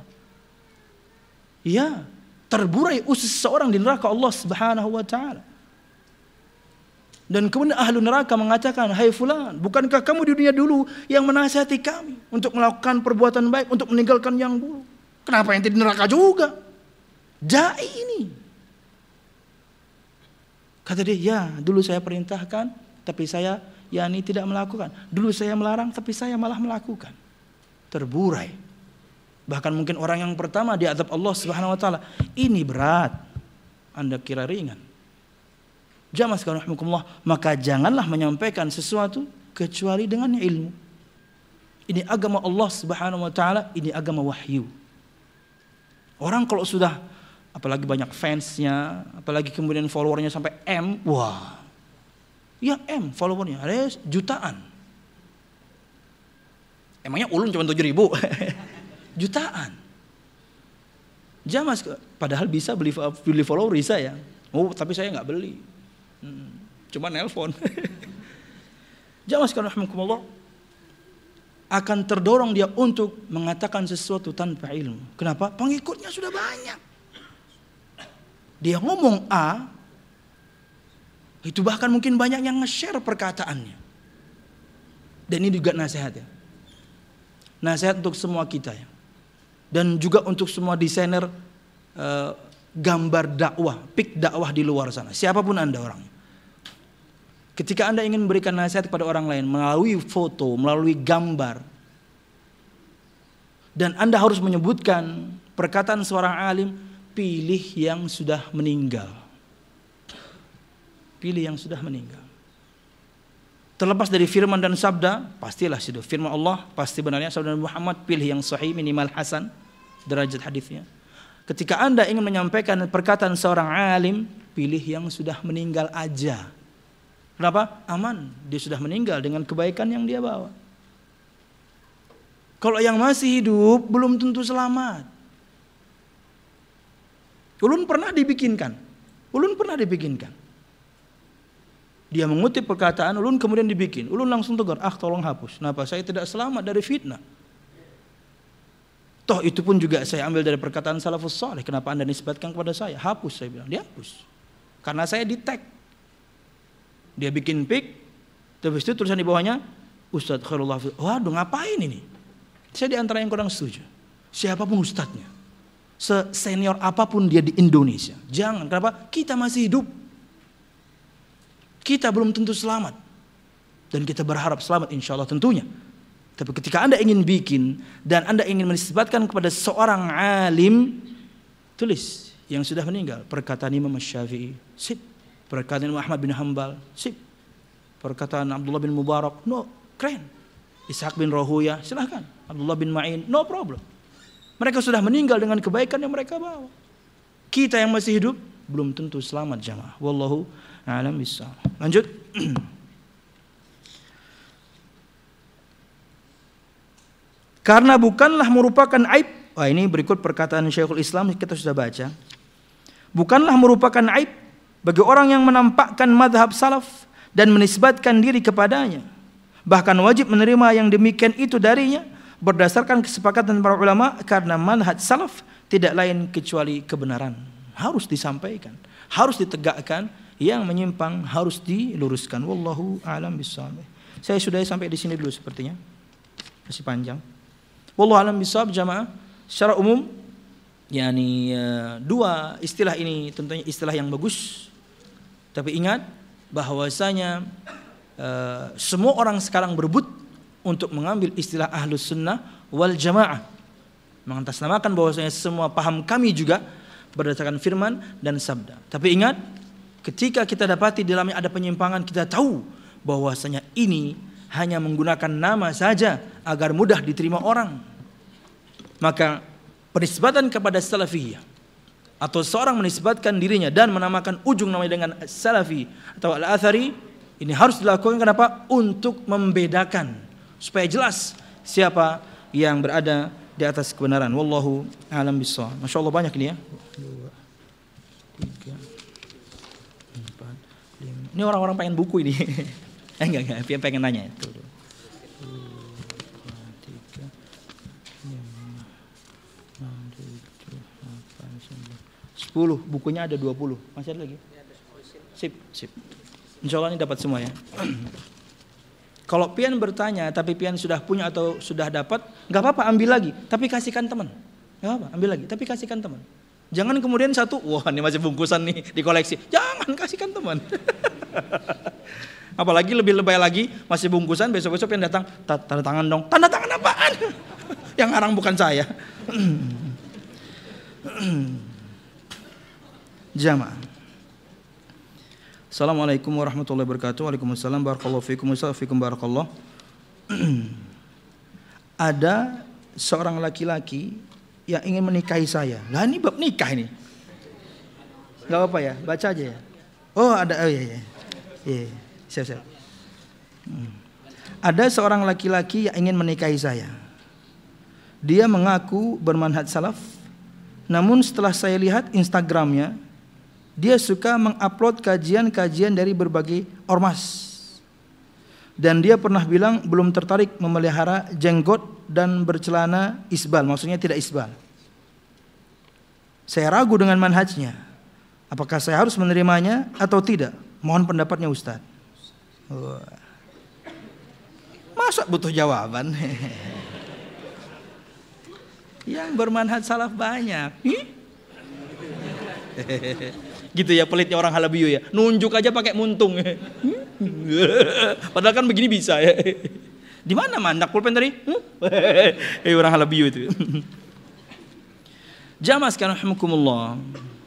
Ya, terburai usus seorang di neraka Allah Subhanahu wa taala. Dan kemudian ahlu neraka mengatakan, "Hai fulan, bukankah kamu di dunia dulu yang menasihati kami untuk melakukan perbuatan baik, untuk meninggalkan yang buruk? Kenapa ente di neraka juga?" Dai ini. Kata dia, "Ya, dulu saya perintahkan, tapi saya yakni tidak melakukan. Dulu saya melarang, tapi saya malah melakukan." Terburai. Bahkan mungkin orang yang pertama di adab Allah Subhanahu wa taala. Ini berat. Anda kira ringan. Jamaah sekalian rahimakumullah, maka janganlah menyampaikan sesuatu kecuali dengan ilmu. Ini agama Allah Subhanahu wa taala, ini agama wahyu. Orang kalau sudah apalagi banyak fansnya, apalagi kemudian followernya sampai M, wah, ya M followernya, ada jutaan. Emangnya ulun cuma tujuh ribu, jutaan. Jamaah, padahal bisa beli beli follower bisa ya. Oh, tapi saya nggak beli, hmm, cuma nelpon. Jamaah sekalian rahimakumullah, akan terdorong dia untuk mengatakan sesuatu tanpa ilmu. Kenapa? Pengikutnya sudah banyak. Dia ngomong A, itu bahkan mungkin banyak yang nge-share perkataannya. Dan ini juga nasihat ya. Nasihat untuk semua kita ya. Dan juga untuk semua desainer uh, gambar dakwah, pik dakwah di luar sana. Siapapun Anda orangnya. Ketika Anda ingin memberikan nasihat kepada orang lain melalui foto, melalui gambar, dan Anda harus menyebutkan perkataan seorang alim, pilih yang sudah meninggal. Pilih yang sudah meninggal. Terlepas dari firman dan sabda, pastilah itu firman Allah, pasti benarnya sabda Nabi Muhammad, pilih yang sahih minimal hasan derajat hadisnya. Ketika Anda ingin menyampaikan perkataan seorang alim, pilih yang sudah meninggal aja. Kenapa? Aman, dia sudah meninggal dengan kebaikan yang dia bawa. Kalau yang masih hidup belum tentu selamat. Ulun pernah dibikinkan, ulun pernah dibikinkan. Dia mengutip perkataan ulun kemudian dibikin. Ulun langsung tegur, ah tolong hapus. Kenapa? Saya tidak selamat dari fitnah. Toh itu pun juga saya ambil dari perkataan salafus saleh. Kenapa Anda nisbatkan kepada saya? Hapus, saya bilang. Dia hapus. Karena saya di tag. Dia bikin pic, terus itu tulisan di bawahnya, Ustadz Khairullah. Waduh, ngapain ini? Saya di antara yang kurang setuju. Siapapun ustadznya, senior apapun dia di Indonesia, jangan. Kenapa? Kita masih hidup. Kita belum tentu selamat. Dan kita berharap selamat insya Allah tentunya. Tapi ketika Anda ingin bikin dan Anda ingin menisbatkan kepada seorang alim, tulis yang sudah meninggal. Perkataan Imam Syafi'i, sip. Perkataan Imam Ahmad bin Hanbal, sip. Perkataan Abdullah bin Mubarak, no, keren. Ishaq bin Rahuya, silahkan. Abdullah bin Ma'in, no problem. Mereka sudah meninggal dengan kebaikan yang mereka bawa. Kita yang masih hidup belum tentu selamat jamaah. Wallahu a'lam bishawab. Lanjut. Karena bukanlah merupakan aib. Wah, ini berikut perkataan Syekhul Islam kita sudah baca. Bukanlah merupakan aib bagi orang yang menampakkan mazhab salaf dan menisbatkan diri kepadanya. Bahkan wajib menerima yang demikian itu darinya berdasarkan kesepakatan para ulama, karena manhaj salaf tidak lain kecuali kebenaran. Harus disampaikan, harus ditegakkan, yang menyimpang harus diluruskan. Wallahu a'lam bishawab. Saya sudah sampai di sini dulu sepertinya. Masih panjang. Wallahu a'lam bishawab jamaah. Secara umum yakni uh, dua istilah ini tentunya istilah yang bagus. Tapi ingat bahwasanya uh, semua orang sekarang berebut untuk mengambil istilah ahlus sunnah wal jamaah, mengatasnamakan bahwasanya semua paham kami juga berdasarkan firman dan sabda. Tapi ingat, ketika kita dapati di dalamnya ada penyimpangan, kita tahu bahwasanya ini hanya menggunakan nama saja agar mudah diterima orang. Maka penisbatan kepada salafiyah atau seorang menisbatkan dirinya dan menamakan ujung namanya dengan salafi atau al-athari, ini harus dilakukan kenapa? Untuk membedakan supaya jelas siapa yang berada di atas kebenaran. Wallahu a'lam bishawab. Masya Allah banyak ini ya. Dua, tiga, empat, lima. Ini orang-orang pengen buku ini. eh enggak enggak, pengen, pengen nanya itu. Dua, tiga, lima, enam, tujuh, delapan, sembilan, sepuluh. Bukunya ada dua puluh. Masih ada lagi? Sip, sip. Insya Allah ini dapat semua ya. Kalau pian bertanya tapi pian sudah punya atau sudah dapat, nggak apa-apa ambil lagi, tapi kasihkan teman. Nggak apa-apa ambil lagi, tapi kasihkan teman. Jangan kemudian satu, wah ini masih bungkusan nih dikoleksi. Jangan, kasihkan teman. Apalagi lebih lebay lagi, masih bungkusan, besok-besok pian datang, tanda tangan dong. Tanda tangan apaan? Yang ngarang bukan saya. Jamaah. Assalamualaikum warahmatullahi wabarakatuh. Waalaikumsalam barakallahu fikum wa fikum barakallah. Ada seorang laki-laki yang ingin menikahi saya. Lah ini bab nikah ini. Enggak apa-apa ya, baca aja ya. Oh, ada oh iya iya. Iya, siap-siap. Hmm. Ada seorang laki-laki yang ingin menikahi saya. Dia mengaku bermanhaj salaf. Namun setelah saya lihat Instagramnya, dia suka mengupload kajian-kajian dari berbagai ormas. Dan dia pernah bilang belum tertarik memelihara jenggot dan bercelana isbal. Maksudnya tidak isbal. Saya ragu dengan manhajnya. Apakah saya harus menerimanya atau tidak? Mohon pendapatnya Ustaz. Wah. Masa butuh jawaban? Yang bermanhaj salaf banyak. Gitu ya pelitnya orang Halabiyu ya. Nunjuk aja pakai muntung. Padahal kan begini bisa ya. Di mana mandak pulpen tadi? Eh orang Halabiyu itu. Jamaah sekalian rahimakumullah.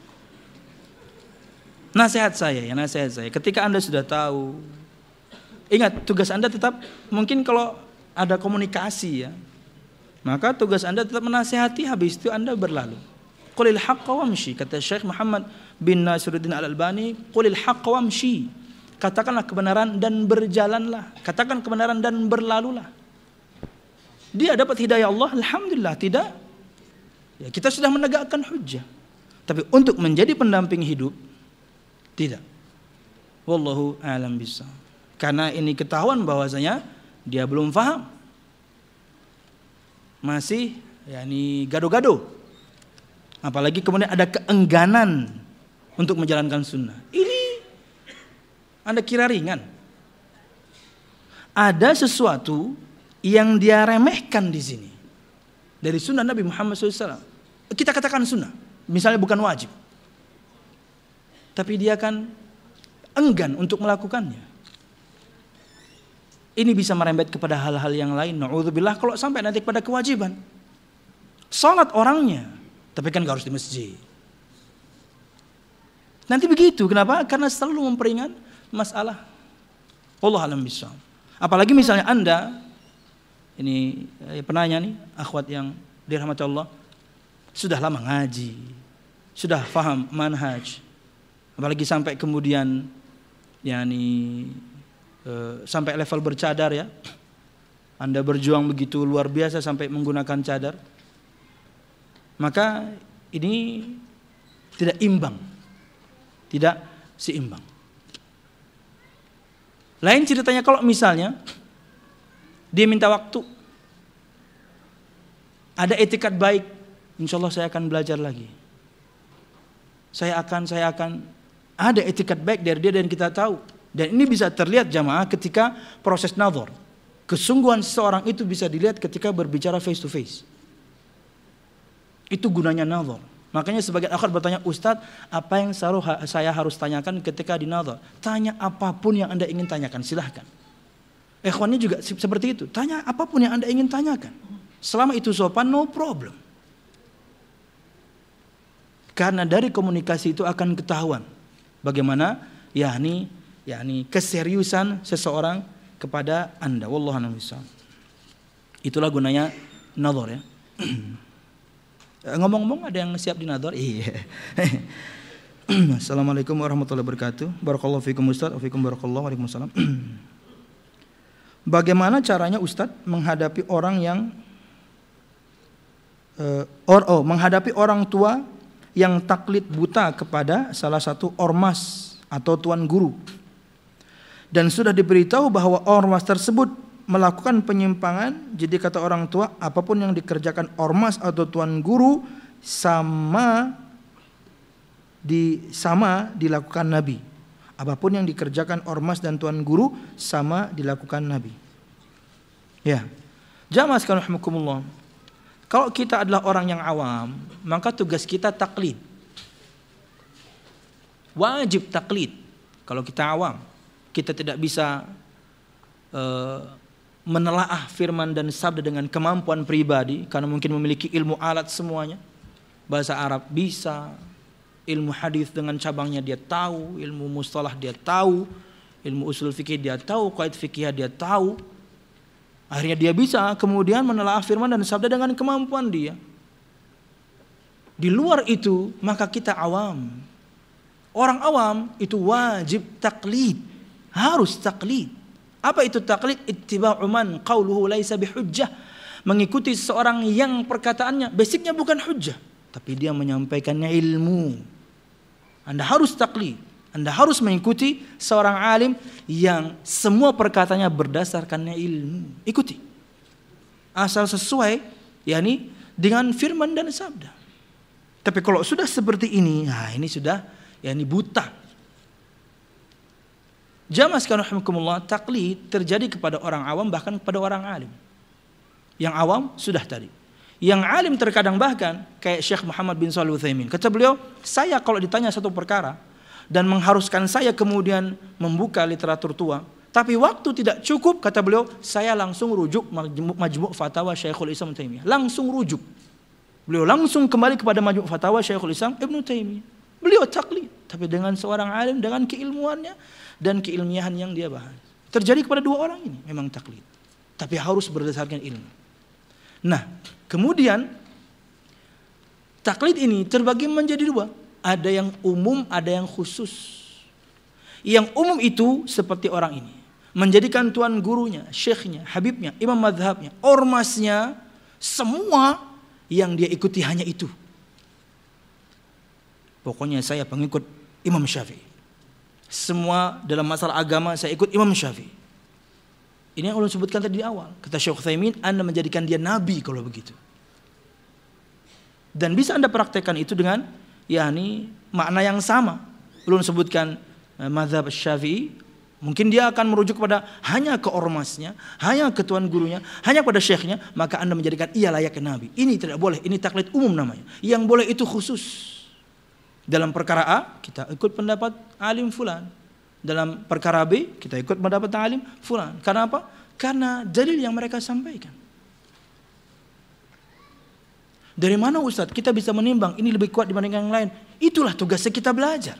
Nasihat saya ya, nasihat saya. Ketika Anda sudah tahu, ingat tugas Anda tetap mungkin kalau ada komunikasi ya, maka tugas Anda tetap menasihati, habis itu Anda berlalu. Qulil haqqa wamshi, kata Syekh Muhammad bin Nasiruddin Al-Albani, qulil haqqa wamshi. Katakanlah kebenaran dan berjalanlah. Katakan kebenaran dan berlalulah. Dia dapat hidayah Allah, alhamdulillah. Tidak, ya kita sudah menegakkan hujjah. Tapi untuk menjadi pendamping hidup, tidak. Wallahu a'lam bishawab. Karena ini ketahuan bahwasanya dia belum paham. Masih yakni gado-gado. Apalagi kemudian ada keengganan untuk menjalankan sunnah. Ini Anda kira ringan. Ada sesuatu yang dia remehkan di sini dari sunnah Nabi Muhammad shallallahu alaihi wasallam. Kita katakan sunnah, misalnya bukan wajib, tapi dia kan enggan untuk melakukannya. Ini bisa merembet kepada hal-hal yang lain. Na'udzubillah kalau sampai nanti kepada kewajiban. Salat orangnya, tapi kan gak harus di masjid. Nanti begitu, kenapa? Karena selalu memperingat masalah. Wallahu a'lam bishawab. Apalagi misalnya Anda, ini eh, penanya nih, akhwat yang dirahmati Allah, sudah lama ngaji, sudah faham manhaj, apalagi sampai kemudian, yakni eh, sampai level bercadar ya, Anda berjuang begitu luar biasa sampai menggunakan cadar. Maka ini tidak imbang, tidak seimbang. Lain ceritanya kalau misalnya dia minta waktu, ada etikat baik, insya Allah saya akan belajar lagi. Saya akan, saya akan ada etikat baik dari dia dan kita tahu. Dan ini bisa terlihat jamaah ketika proses nazar. Kesungguhan seseorang itu bisa dilihat ketika berbicara face to face. Itu gunanya nazar. Makanya sebagian akhwat bertanya, Ustadz, apa yang saya harus tanyakan ketika di nazar? Tanya apapun yang Anda ingin tanyakan, silahkan. Ikhwannya juga seperti itu. Tanya apapun yang Anda ingin tanyakan. Selama itu sopan, no problem. Karena dari komunikasi itu akan ketahuan bagaimana yakni yakni keseriusan seseorang kepada Anda. Wallahu a'lam bishawab. Itulah gunanya nazar ya. Ngomong-ngomong ada yang siap di nazar? Iya. Assalamualaikum warahmatullahi wabarakatuh. Barakallahu fikum Ustaz, wa fikum barakallahu. Waalaikumsalam. bagaimana caranya Ustadz menghadapi orang yang uh, or, oh, menghadapi orang tua yang taklid buta kepada salah satu ormas atau tuan guru, dan sudah diberitahu bahwa ormas tersebut melakukan penyimpangan. Jadi kata orang tua, apapun yang dikerjakan ormas atau tuan guru sama di sama dilakukan Nabi. Apapun yang dikerjakan ormas dan tuan guru sama dilakukan Nabi. Ya. Jamaah sekalian rahimakumullah. Kalau kita adalah orang yang awam, maka tugas kita taklid. Wajib taklid. Kalau kita awam, kita tidak bisa uh, menelaah firman dan sabda dengan kemampuan pribadi, karena mungkin memiliki ilmu alat semuanya. Bahasa Arab bisa, ilmu hadis dengan cabangnya dia tahu, ilmu mustalah dia tahu, ilmu usul fikih dia tahu, qaid fikih dia tahu. Akhirnya dia bisa kemudian menelaah firman dan sabda dengan kemampuan dia. Di luar itu maka kita awam. Orang awam itu wajib taklid, harus taklid. Apa itu taklid? Ittiba'u man qauluhu laisa bihujjah. Mengikuti seseorang yang perkataannya basicnya bukan hujjah, tapi dia menyampaikannya ilmu. Anda harus taklid. Anda harus mengikuti seorang alim yang semua perkataannya berdasarkannya ilmu. Ikuti. Asal sesuai yakni dengan firman dan sabda. Tapi kalau sudah seperti ini, nah ini sudah yakni buta. Jamaah sekalian rahimakumullah, taklid terjadi kepada orang awam bahkan kepada orang alim. Yang awam sudah tadi. Yang alim terkadang bahkan kayak Syekh Muhammad bin Shalih Al-Utsaimin. Kata beliau, saya kalau ditanya satu perkara dan mengharuskan saya kemudian membuka literatur tua, tapi waktu tidak cukup, kata beliau, saya langsung rujuk Majmu' Fatawa Syekhul Islam Ibnu Taimiyah. Langsung rujuk. Beliau langsung kembali kepada Majmu' Fatawa Syekhul Islam Ibnu Taimiyah. Beliau taklid, tapi dengan seorang alim dengan keilmuannya dan keilmiahan yang dia bahas. Terjadi kepada dua orang ini memang taklid, tapi harus berdasarkan ilmu. Nah, kemudian taklid ini terbagi menjadi dua. Ada yang umum, ada yang khusus. Yang umum itu seperti orang ini, menjadikan tuan gurunya, syekhnya, habibnya, imam madhabnya, ormasnya, semua yang dia ikuti hanya itu. Pokoknya saya pengikut Imam Syafi'i. Semua dalam masalah agama saya ikut Imam Syafi'i. Ini yang Allah sebutkan tadi di awal. Kata Syekh Utsaimin, Anda menjadikan dia nabi kalau begitu. Dan bisa Anda praktekkan itu dengan yakni makna yang sama. Belum sebutkan eh, mazhab Syafi'i, mungkin dia akan merujuk kepada hanya ke ormasnya, hanya ke tuan gurunya, hanya pada syekhnya, maka Anda menjadikan ia layak ke nabi. Ini tidak boleh, ini taklid umum namanya. Yang boleh itu khusus. Dalam perkara A, kita ikut pendapat alim fulan. Dalam perkara B, kita ikut pendapat alim fulan. Karena apa? Karena dalil yang mereka sampaikan. Dari mana Ustaz kita bisa menimbang ini lebih kuat dibanding yang lain? Itulah tugasnya kita belajar.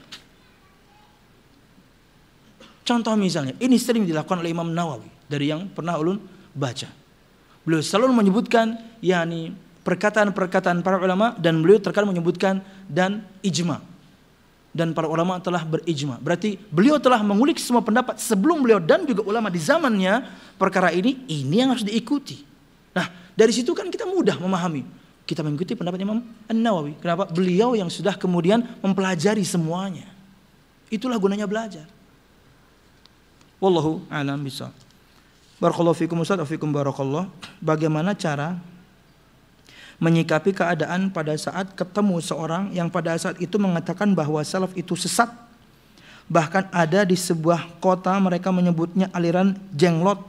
Contoh misalnya, ini sering dilakukan oleh Imam Nawawi. Dari yang pernah ulun baca. Beliau selalu menyebutkan yakni perkataan-perkataan para ulama, dan beliau terkadang menyebutkan dan ijma. Dan para ulama telah berijma. Berarti beliau telah mengulik semua pendapat sebelum beliau dan juga ulama di zamannya. Perkara ini, ini yang harus diikuti. Nah, dari situ kan kita mudah memahami. Kita mengikuti pendapat Imam An-Nawawi. Kenapa? Beliau yang sudah kemudian mempelajari semuanya. Itulah gunanya belajar. Wallahu a'lam bishawab. Barakallahu fikum Ustaz, wa fikum barakallah. Bagaimana cara menyikapi keadaan pada saat ketemu seorang yang pada saat itu mengatakan bahwa salaf itu sesat. Bahkan ada di sebuah kota mereka menyebutnya aliran jenglot,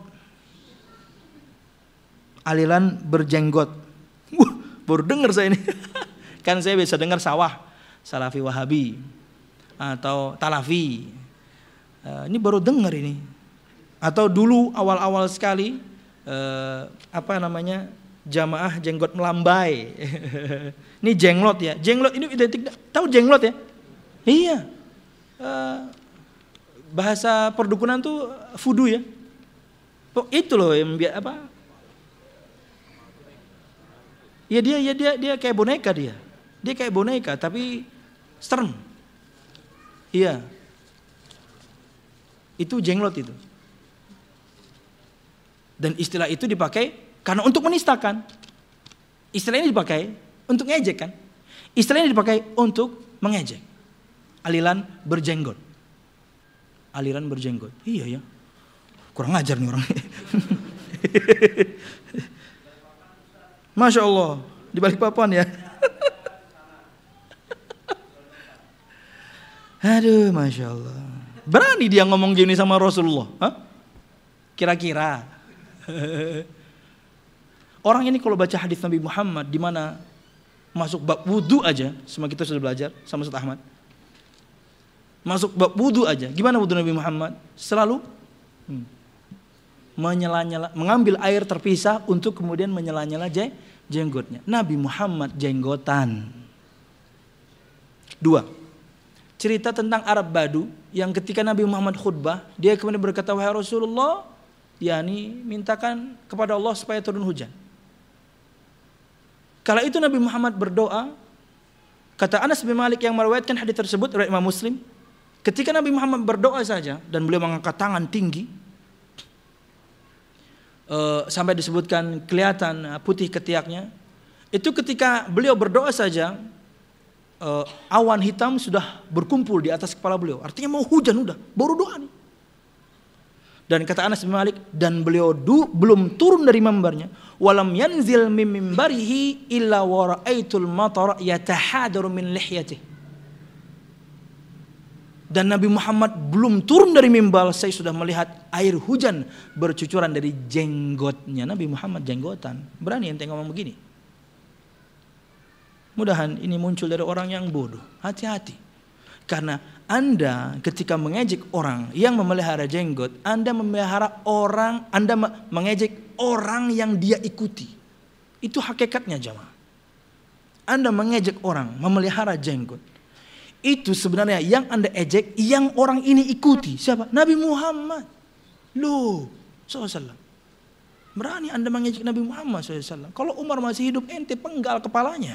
aliran berjenggot. Wah, baru dengar saya ini. Kan saya biasa dengar sawah, Salafi Wahabi atau Talafi. Uh, ini baru dengar ini. Atau dulu awal-awal sekali uh, apa namanya? Jamaah jenggot melambai. Ini jenglot ya. Jenglot ini identik, tahu jenglot ya? Iya. Uh, bahasa perdukunan tuh fudu ya. Oh, itu loh yang biar apa? Ya dia ya dia dia kayak boneka dia. Dia kayak boneka tapi serem. Iya. Itu jenglot itu. Dan istilah itu dipakai karena untuk menistakan. Istilah ini dipakai untuk ngejek kan. Istilah ini dipakai untuk mengejek. Aliran berjenggot. Aliran berjenggot. Iya ya. Kurang ajar nih orang. Masya Allah. Di balik papan ya. Aduh, Masya Allah. Berani dia ngomong gini sama Rasulullah. Hah? Kira-kira. Orang ini kalau baca hadis Nabi Muhammad di mana masuk bab wudu aja, semua kita sudah belajar sama Ustaz Ahmad. Masuk bab wudu aja, gimana wudu Nabi Muhammad? Selalu hmm, menyela-nyela, mengambil air terpisah untuk kemudian menyela-nyela jenggotnya. Nabi Muhammad jenggotan. Dua, cerita tentang Arab Badu yang ketika Nabi Muhammad khutbah, dia kemudian berkata, wahai Rasulullah, yakni mintakan kepada Allah supaya turun hujan. Kala itu Nabi Muhammad berdoa, kata Anas bin Malik yang meriwayatkan hadis tersebut riwayat Imam Muslim, ketika Nabi Muhammad berdoa saja dan beliau mengangkat tangan tinggi, uh, sampai disebutkan kelihatan putih ketiaknya, itu ketika beliau berdoa saja, uh, awan hitam sudah berkumpul di atas kepala beliau. Artinya mau hujan udah, baru doa nih. Dan kata Anas bin Malik, dan beliau du, belum turun dari mimbarnya, walam yanzil min mimbarihi illa wa ra'aitul matara yatahadaru min lihyatihi. Dan Nabi Muhammad belum turun dari mimbar, saya sudah melihat air hujan bercucuran dari jenggotnya. Nabi Muhammad jenggotan. Berani ente ngomong begini? Mudahan ini muncul dari orang yang bodoh. Hati-hati. Karena Anda ketika mengejek orang yang memelihara jenggot, Anda memelihara orang, Anda mengejek orang yang dia ikuti. Itu hakikatnya jamaah. Anda mengejek orang memelihara jenggot. Itu sebenarnya yang Anda ejek, yang orang ini ikuti. Siapa? Nabi Muhammad. Loh, sallallahu alaihi wasallam. Berani Anda mengejek Nabi Muhammad sallallahu alaihi wasallam. Kalau Umar masih hidup, ente penggal kepalanya.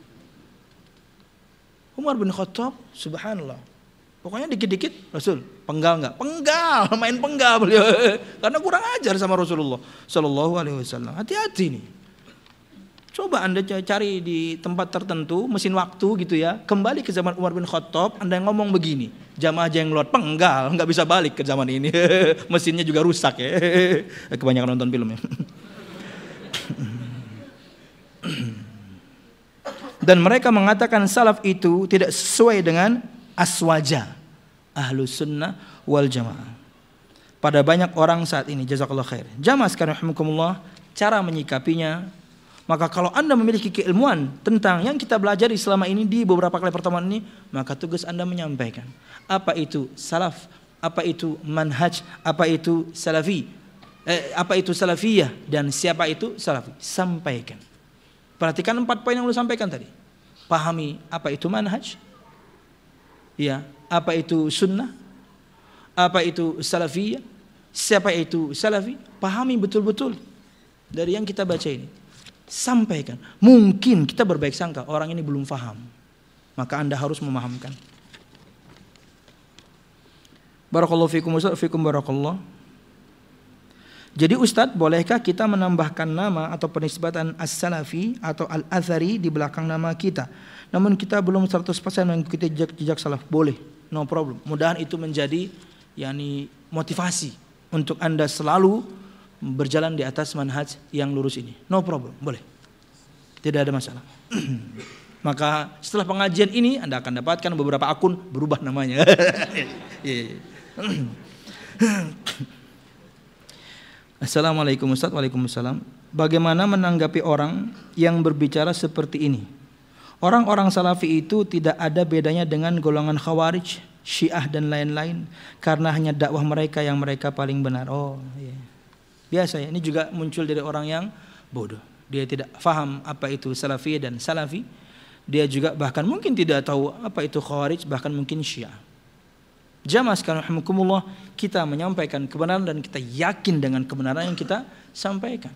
Umar bin Khattab, subhanallah. Pokoknya dikit-dikit, Rasul, penggal enggak? Penggal, main penggal beliau. Karena kurang ajar sama Rasulullah sallallahu alaihi wasallam. Hati-hati nih. Coba Anda cari di tempat tertentu, mesin waktu gitu ya. Kembali ke zaman Umar bin Khattab, Anda ngomong begini. Jamaah jenglot, penggal, enggak bisa balik ke zaman ini. Mesinnya juga rusak ya. Kebanyakan nonton film ya. Dan mereka mengatakan salaf itu tidak sesuai dengan aswaja ahlus sunnah wal jamaah. Pada banyak orang saat ini, jazakallah khair. Jamaah sekalian rahimakumullah, cara menyikapinya. Maka kalau Anda memiliki keilmuan tentang yang kita belajar selama ini di beberapa kali pertemuan ini, maka tugas Anda menyampaikan. Apa itu salaf, apa itu manhaj, apa itu salafi, eh, apa itu salafiyah, dan siapa itu salafi. Sampaikan. Perhatikan empat poin yang lu sampaikan tadi. Pahami apa itu manhaj, ya, apa itu sunnah, apa itu salafiyah, siapa itu salafi. Pahami betul-betul dari yang kita baca ini. Sampaikan. Mungkin kita berbaik sangka orang ini belum paham, maka Anda harus memahamkan. Barakallahu fikum wa fikum barakallah. Jadi Ustadz, bolehkah kita menambahkan nama atau penisbatan as-salafi atau al-athari di belakang nama kita? Namun kita belum seratus persen mengikuti jejak-jejak salaf. Boleh, no problem. Mudahan itu menjadi yakni motivasi untuk Anda selalu berjalan di atas manhaj yang lurus ini. No problem, boleh. Tidak ada masalah. Maka setelah pengajian ini Anda akan dapatkan beberapa akun berubah namanya. Assalamualaikum Ustaz. Waalaikumsalam. Bagaimana menanggapi orang yang berbicara seperti ini? Orang-orang salafi itu tidak ada bedanya dengan golongan khawarij, syiah dan lain-lain, karena hanya dakwah mereka yang mereka paling benar. Oh iya. Biasa ya, ini juga muncul dari orang yang bodoh. Dia tidak faham apa itu salafi dan salafi. Dia juga bahkan mungkin tidak tahu apa itu khawarij, bahkan mungkin syiah. Jamaah sekalian rahimakumullah, kita menyampaikan kebenaran dan kita yakin dengan kebenaran yang kita sampaikan.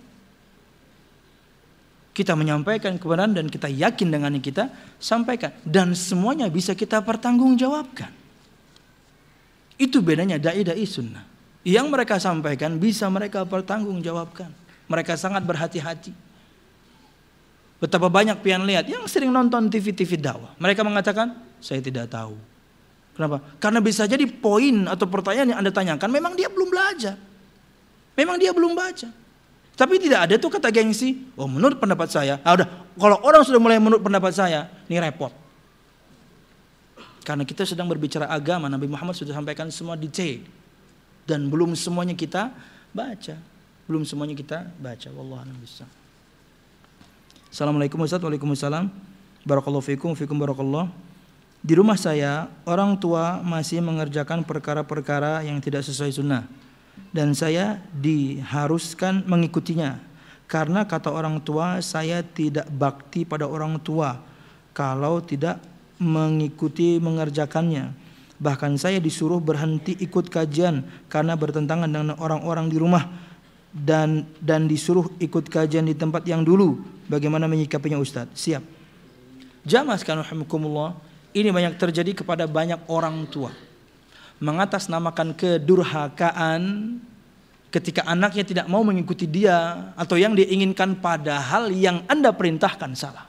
Kita menyampaikan kebenaran dan kita yakin dengan yang kita sampaikan, dan semuanya bisa kita pertanggungjawabkan. Itu bedanya dai dai sunnah. yang mereka sampaikan bisa mereka pertanggungjawabkan. Mereka sangat berhati-hati. Betapa banyak pian lihat yang sering nonton T V-T V dakwah. Mereka mengatakan, saya tidak tahu. Kenapa? Karena bisa jadi poin atau pertanyaan yang Anda tanyakan memang dia belum belajar. Memang dia belum baca. Tapi tidak ada tuh kata gengsi, oh menurut pendapat saya, ah udah, kalau orang sudah mulai menurut pendapat saya, ini repot. Karena kita sedang berbicara agama, Nabi Muhammad sudah sampaikan semua detail. Dan belum semuanya kita baca. Belum semuanya kita baca. Wallahu a'lam bishawab. Assalamualaikum Ustaz. Waalaikumsalam. Barakallahu fikum, fikum barakallah. Di rumah saya, orang tua masih mengerjakan perkara-perkara yang tidak sesuai sunnah. Dan saya diharuskan mengikutinya. Karena kata orang tua, saya tidak bakti pada orang tua kalau tidak mengikuti mengerjakannya. Bahkan saya disuruh berhenti ikut kajian karena bertentangan dengan orang-orang di rumah. Dan dan disuruh ikut kajian di tempat yang dulu. Bagaimana menyikapinya Ustaz? Siap. Jamaah sekalian rahimakumullah, ini banyak terjadi kepada banyak orang tua. Mengatasnamakan kedurhakaan ketika anaknya tidak mau mengikuti dia atau yang dia inginkan, padahal yang Anda perintahkan salah.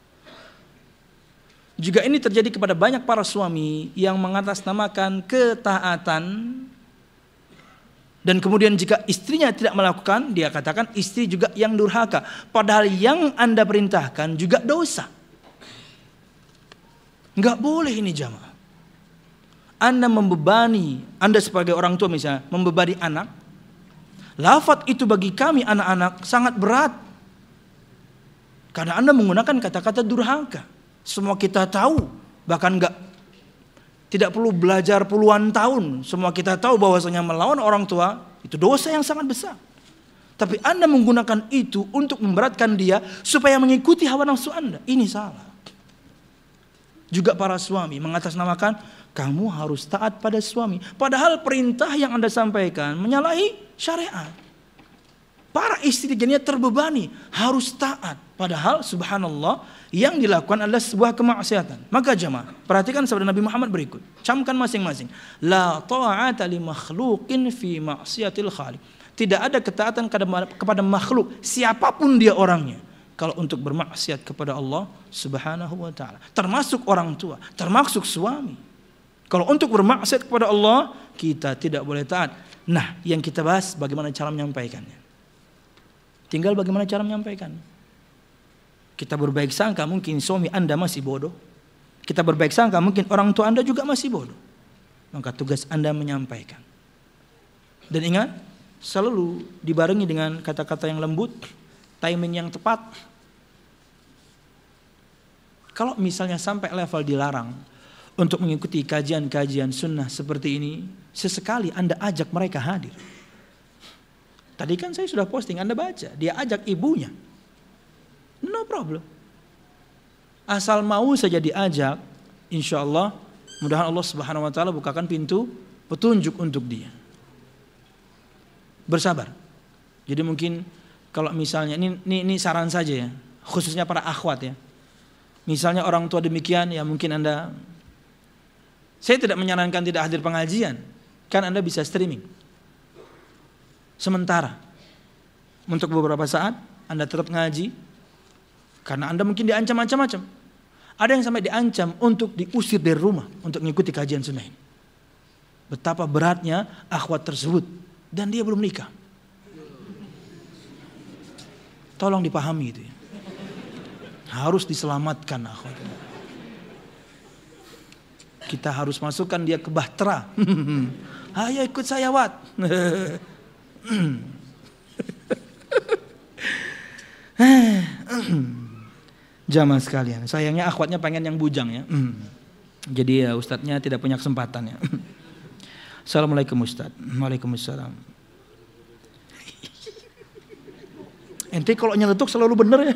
Juga ini terjadi kepada banyak para suami yang mengatasnamakan ketaatan, dan kemudian jika istrinya tidak melakukan, dia katakan istri juga yang durhaka, padahal yang Anda perintahkan juga dosa. Enggak boleh ini jamaah. Anda membebani, Anda sebagai orang tua misalnya, membebani anak. Lafaz itu bagi kami anak-anak sangat berat. Karena Anda menggunakan kata-kata durhaka. Semua kita tahu, bahkan enggak, tidak perlu belajar puluhan tahun. Semua kita tahu bahwasanya melawan orang tua itu dosa yang sangat besar. Tapi Anda menggunakan itu untuk memberatkan dia supaya mengikuti hawa nafsu Anda. Ini salah. Juga para suami mengatasnamakan kamu harus taat pada suami. Padahal perintah yang Anda sampaikan menyalahi syariat. Para istri jadinya terbebani harus taat. Padahal subhanallah yang dilakukan adalah sebuah kemaksiatan. Maka jemaah, perhatikan sabda Nabi Muhammad berikut. Camkan masing-masing. La ta'ata li makhluqin fi maksiatil khaliq. Tidak ada ketaatan kepada makhluk siapapun dia orangnya, kalau untuk bermaksiat kepada Allah subhanahu wa ta'ala. Termasuk orang tua, termasuk suami. Kalau untuk bermaksiat kepada Allah, kita tidak boleh taat. Nah, yang kita bahas bagaimana cara menyampaikannya. Tinggal bagaimana cara menyampaikan. Kita berbaik sangka mungkin suami Anda masih bodoh. Kita berbaik sangka mungkin orang tua Anda juga masih bodoh. Maka tugas Anda menyampaikan. Dan ingat, selalu dibarengi dengan kata-kata yang lembut, timing yang tepat. Kalau misalnya sampai level dilarang untuk mengikuti kajian-kajian sunnah seperti ini, sesekali Anda ajak mereka hadir. Tadi kan saya sudah posting, Anda baca, dia ajak ibunya. No problem. Asal mau saja diajak, insya Allah, mudah-mudahan Allah subhanahu wa ta'ala bukakan pintu petunjuk untuk dia. Bersabar. Jadi mungkin kalau misalnya, ini, ini, ini saran saja ya, khususnya para akhwat ya. Misalnya orang tua demikian, ya mungkin Anda, saya tidak menyarankan tidak hadir pengajian, kan Anda bisa streaming. Sementara, untuk beberapa saat Anda tetap ngaji, karena Anda mungkin diancam macam-macam. Ada yang sampai diancam untuk diusir dari rumah untuk mengikuti kajian sunnah ini. Betapa beratnya akhwat tersebut, dan dia belum nikah. Tolong dipahami itu ya. Harus diselamatkan akhwat. Kita harus masukkan dia ke bahtera. Ayo ikut saya Wat. Jamaah sekalian, sayangnya akhwatnya pengen yang bujang ya. Jadi ya ustadznya tidak punya kesempatan ya. Assalamualaikum Ustadz. Waalaikumsalam. Ente kalau nyeletuk selalu bener ya.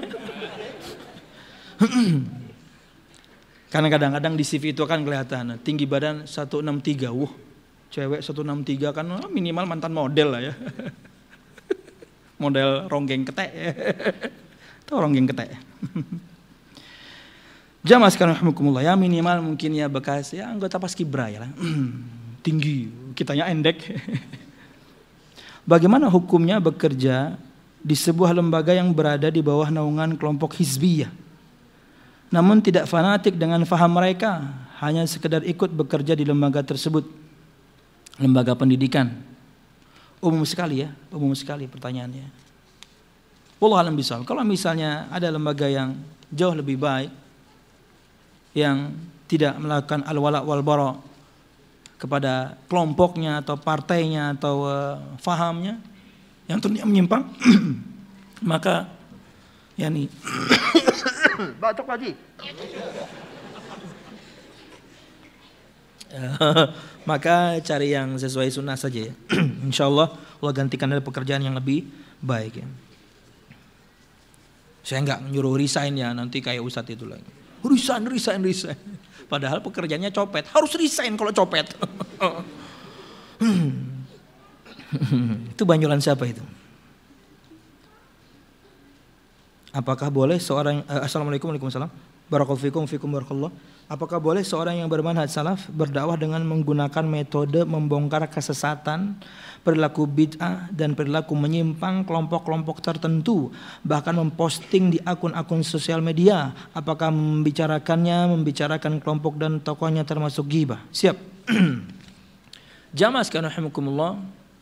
Karena kadang-kadang di C V itu akan kelihatan tinggi badan seratus enam puluh tiga. Wah, cewek seratus enam puluh tiga kan minimal mantan model lah ya. Model ronggeng ketek. Tahu ronggeng ketek. Jamaah sekalian rahimakumullah, ya minimal mungkin ya bekas ya anggota Paskibra ya lah. Tinggi, kitanya endek. bagaimana hukumnya bekerja di sebuah lembaga yang berada di bawah naungan kelompok hizbiyah, namun tidak fanatik dengan faham mereka, hanya sekedar ikut bekerja di lembaga tersebut, lembaga pendidikan. Umum sekali ya, umum sekali pertanyaannya. Wallahu a'lam bishawab. Kalau misalnya ada lembaga yang jauh lebih baik, yang tidak melakukan al-wala' wal bara' kepada kelompoknya atau partainya atau uh, fahamnya, yang tentunya menyimpang, maka yani batuk lagi. Maka cari yang sesuai sunnah saja ya. Insyaallah Allah gantikan dari pekerjaan yang lebih baik ya. Saya enggak nyuruh resign ya, nanti kayak ustadz itu lagi. Resign, resign, resign. Padahal pekerjaannya copet, harus resign kalau copet. Itu banyolan siapa itu? Apakah boleh seorang uh, Assalamualaikum Waalaikumsalam Barakallahu fikum fikum barakallah. Apakah boleh seorang yang bermanhaj salaf berdakwah dengan menggunakan metode membongkar kesesatan, perilaku bid'ah dan perilaku menyimpang kelompok-kelompok tertentu, bahkan memposting di akun-akun sosial media? Apakah membicarakannya, membicarakan kelompok dan tokohnya termasuk ghibah? Siap. Jamaah sekalian rahimakumullah.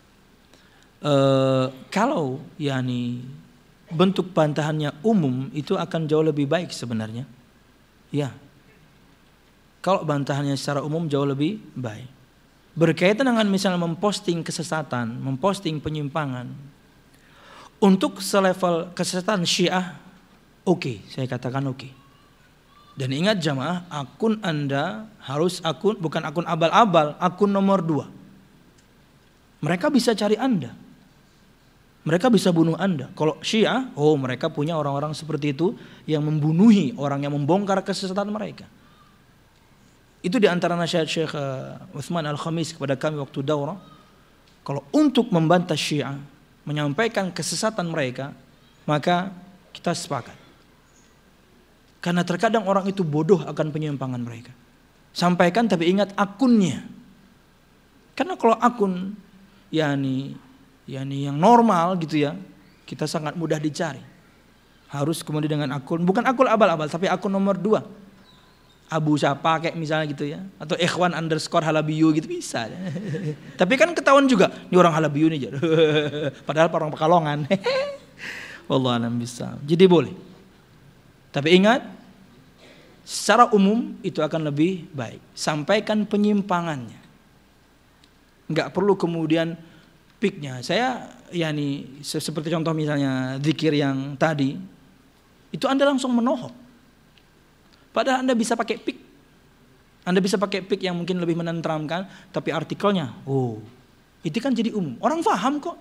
Uh, kalau yani bentuk bantahannya umum itu akan jauh lebih baik sebenarnya. Ya. Kalau bantahannya secara umum jauh lebih baik. Berkaitan dengan misalnya memposting kesesatan, memposting penyimpangan. Untuk selevel kesesatan Syiah, oke, okay, saya katakan oke. Okay. Dan ingat jamaah, akun Anda harus akun, bukan akun abal-abal, akun nomor dua. Mereka bisa cari Anda. Mereka bisa bunuh Anda. Kalau Syiah, oh mereka punya orang-orang seperti itu yang membunuhi orang yang membongkar kesesatan mereka. Itu di antara nasihat Syekh Utsman Al-Khamis kepada kami waktu daurah. Kalau untuk membantah Syiah, menyampaikan kesesatan mereka, maka kita sepakat. Karena terkadang orang itu bodoh akan penyimpangan mereka. Sampaikan tapi ingat akunnya. Karena kalau akun yani yani yang normal gitu ya, kita sangat mudah dicari. Harus kemudian dengan akun, bukan akun abal-abal, tapi akun nomor dua. Abu siapa kayak misalnya gitu ya, atau ikhwan underscore halabiyu gitu bisa. Tapi kan ketahuan juga, ini orang halabiyu nih. Padahal orang Pekalongan. Wallahu a'lam bishawab. Jadi boleh. Tapi ingat, secara umum itu akan lebih baik. Sampaikan penyimpangannya. Enggak perlu kemudian piknya. Saya yani seperti contoh misalnya zikir yang tadi, itu Anda langsung menohok. Padahal Anda bisa pakai pik. Anda bisa pakai pik yang mungkin lebih menenteramkan, tapi artikelnya, oh, itu kan jadi umum. Orang paham kok.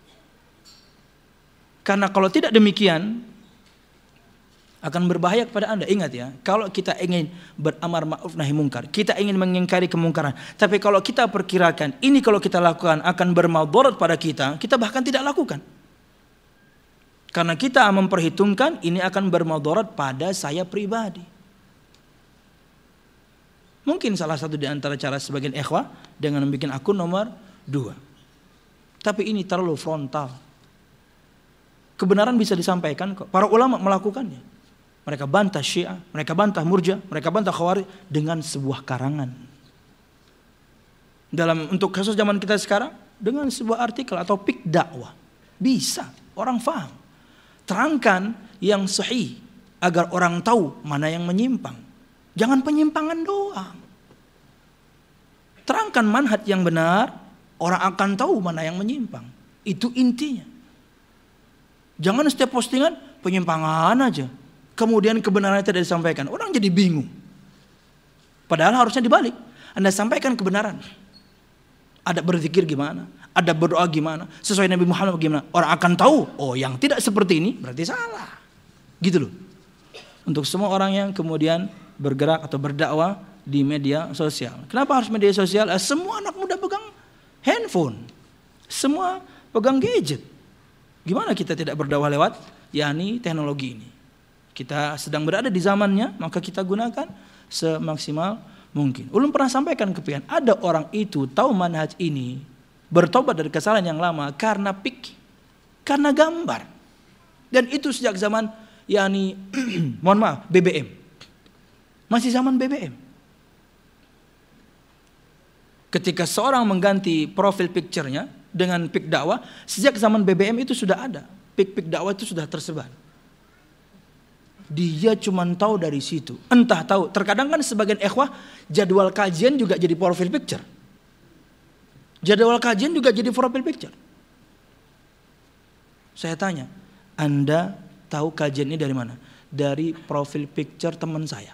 Karena kalau tidak demikian, akan berbahaya kepada Anda. Ingat ya, kalau kita ingin beramar ma'ruf nahi mungkar, kita ingin mengingkari kemungkaran, tapi kalau kita perkirakan ini kalau kita lakukan akan bermadarat pada kita, kita bahkan tidak lakukan. Karena kita memperhitungkan ini akan bermadarat pada saya pribadi. Mungkin salah satu di antara cara sebagian ikhwah dengan membuat akun nomor dua. Tapi ini terlalu frontal. Kebenaran bisa disampaikan kok. Para ulama melakukannya. Mereka bantah Syiah, mereka bantah Murji'ah, mereka bantah Khawarij dengan sebuah karangan. Dalam untuk kasus zaman kita sekarang dengan sebuah artikel atau pik dakwah. Bisa, orang faham. Terangkan yang sahih agar orang tahu mana yang menyimpang. Jangan penyimpangan doang. Terangkan manhaj yang benar, orang akan tahu mana yang menyimpang. Itu intinya. Jangan setiap postingan penyimpangan aja. Kemudian kebenarannya tidak disampaikan. Orang jadi bingung. Padahal harusnya dibalik. Anda sampaikan kebenaran. Ada berzikir gimana? Ada berdoa gimana? Sesuai Nabi Muhammad gimana? Orang akan tahu. Oh yang tidak seperti ini berarti salah. Gitu loh. Untuk semua orang yang kemudian bergerak atau berdakwah di media sosial. Kenapa harus media sosial? Eh, semua anak muda pegang handphone. Semua pegang gadget. Gimana kita tidak berdakwah lewat yakni teknologi ini? Kita sedang berada di zamannya, maka kita gunakan semaksimal mungkin. Ulun pernah sampaikan ke pian, ada orang itu tahu manhaj ini bertobat dari kesalahan yang lama karena pik, karena gambar. Dan itu sejak zaman yakni mohon maaf B B M. Masih zaman B B M. Ketika seorang mengganti profil picture-nya dengan pik dakwah, sejak zaman B B M itu sudah ada. Pik-pik dakwah itu sudah tersebar. Dia cuma tahu dari situ. Entah tahu. Terkadang kan sebagian ikhwah jadwal kajian juga jadi profil picture. Jadwal kajian juga jadi profil picture. Saya tanya, Anda tahu kajian ini dari mana? Dari profil picture teman saya.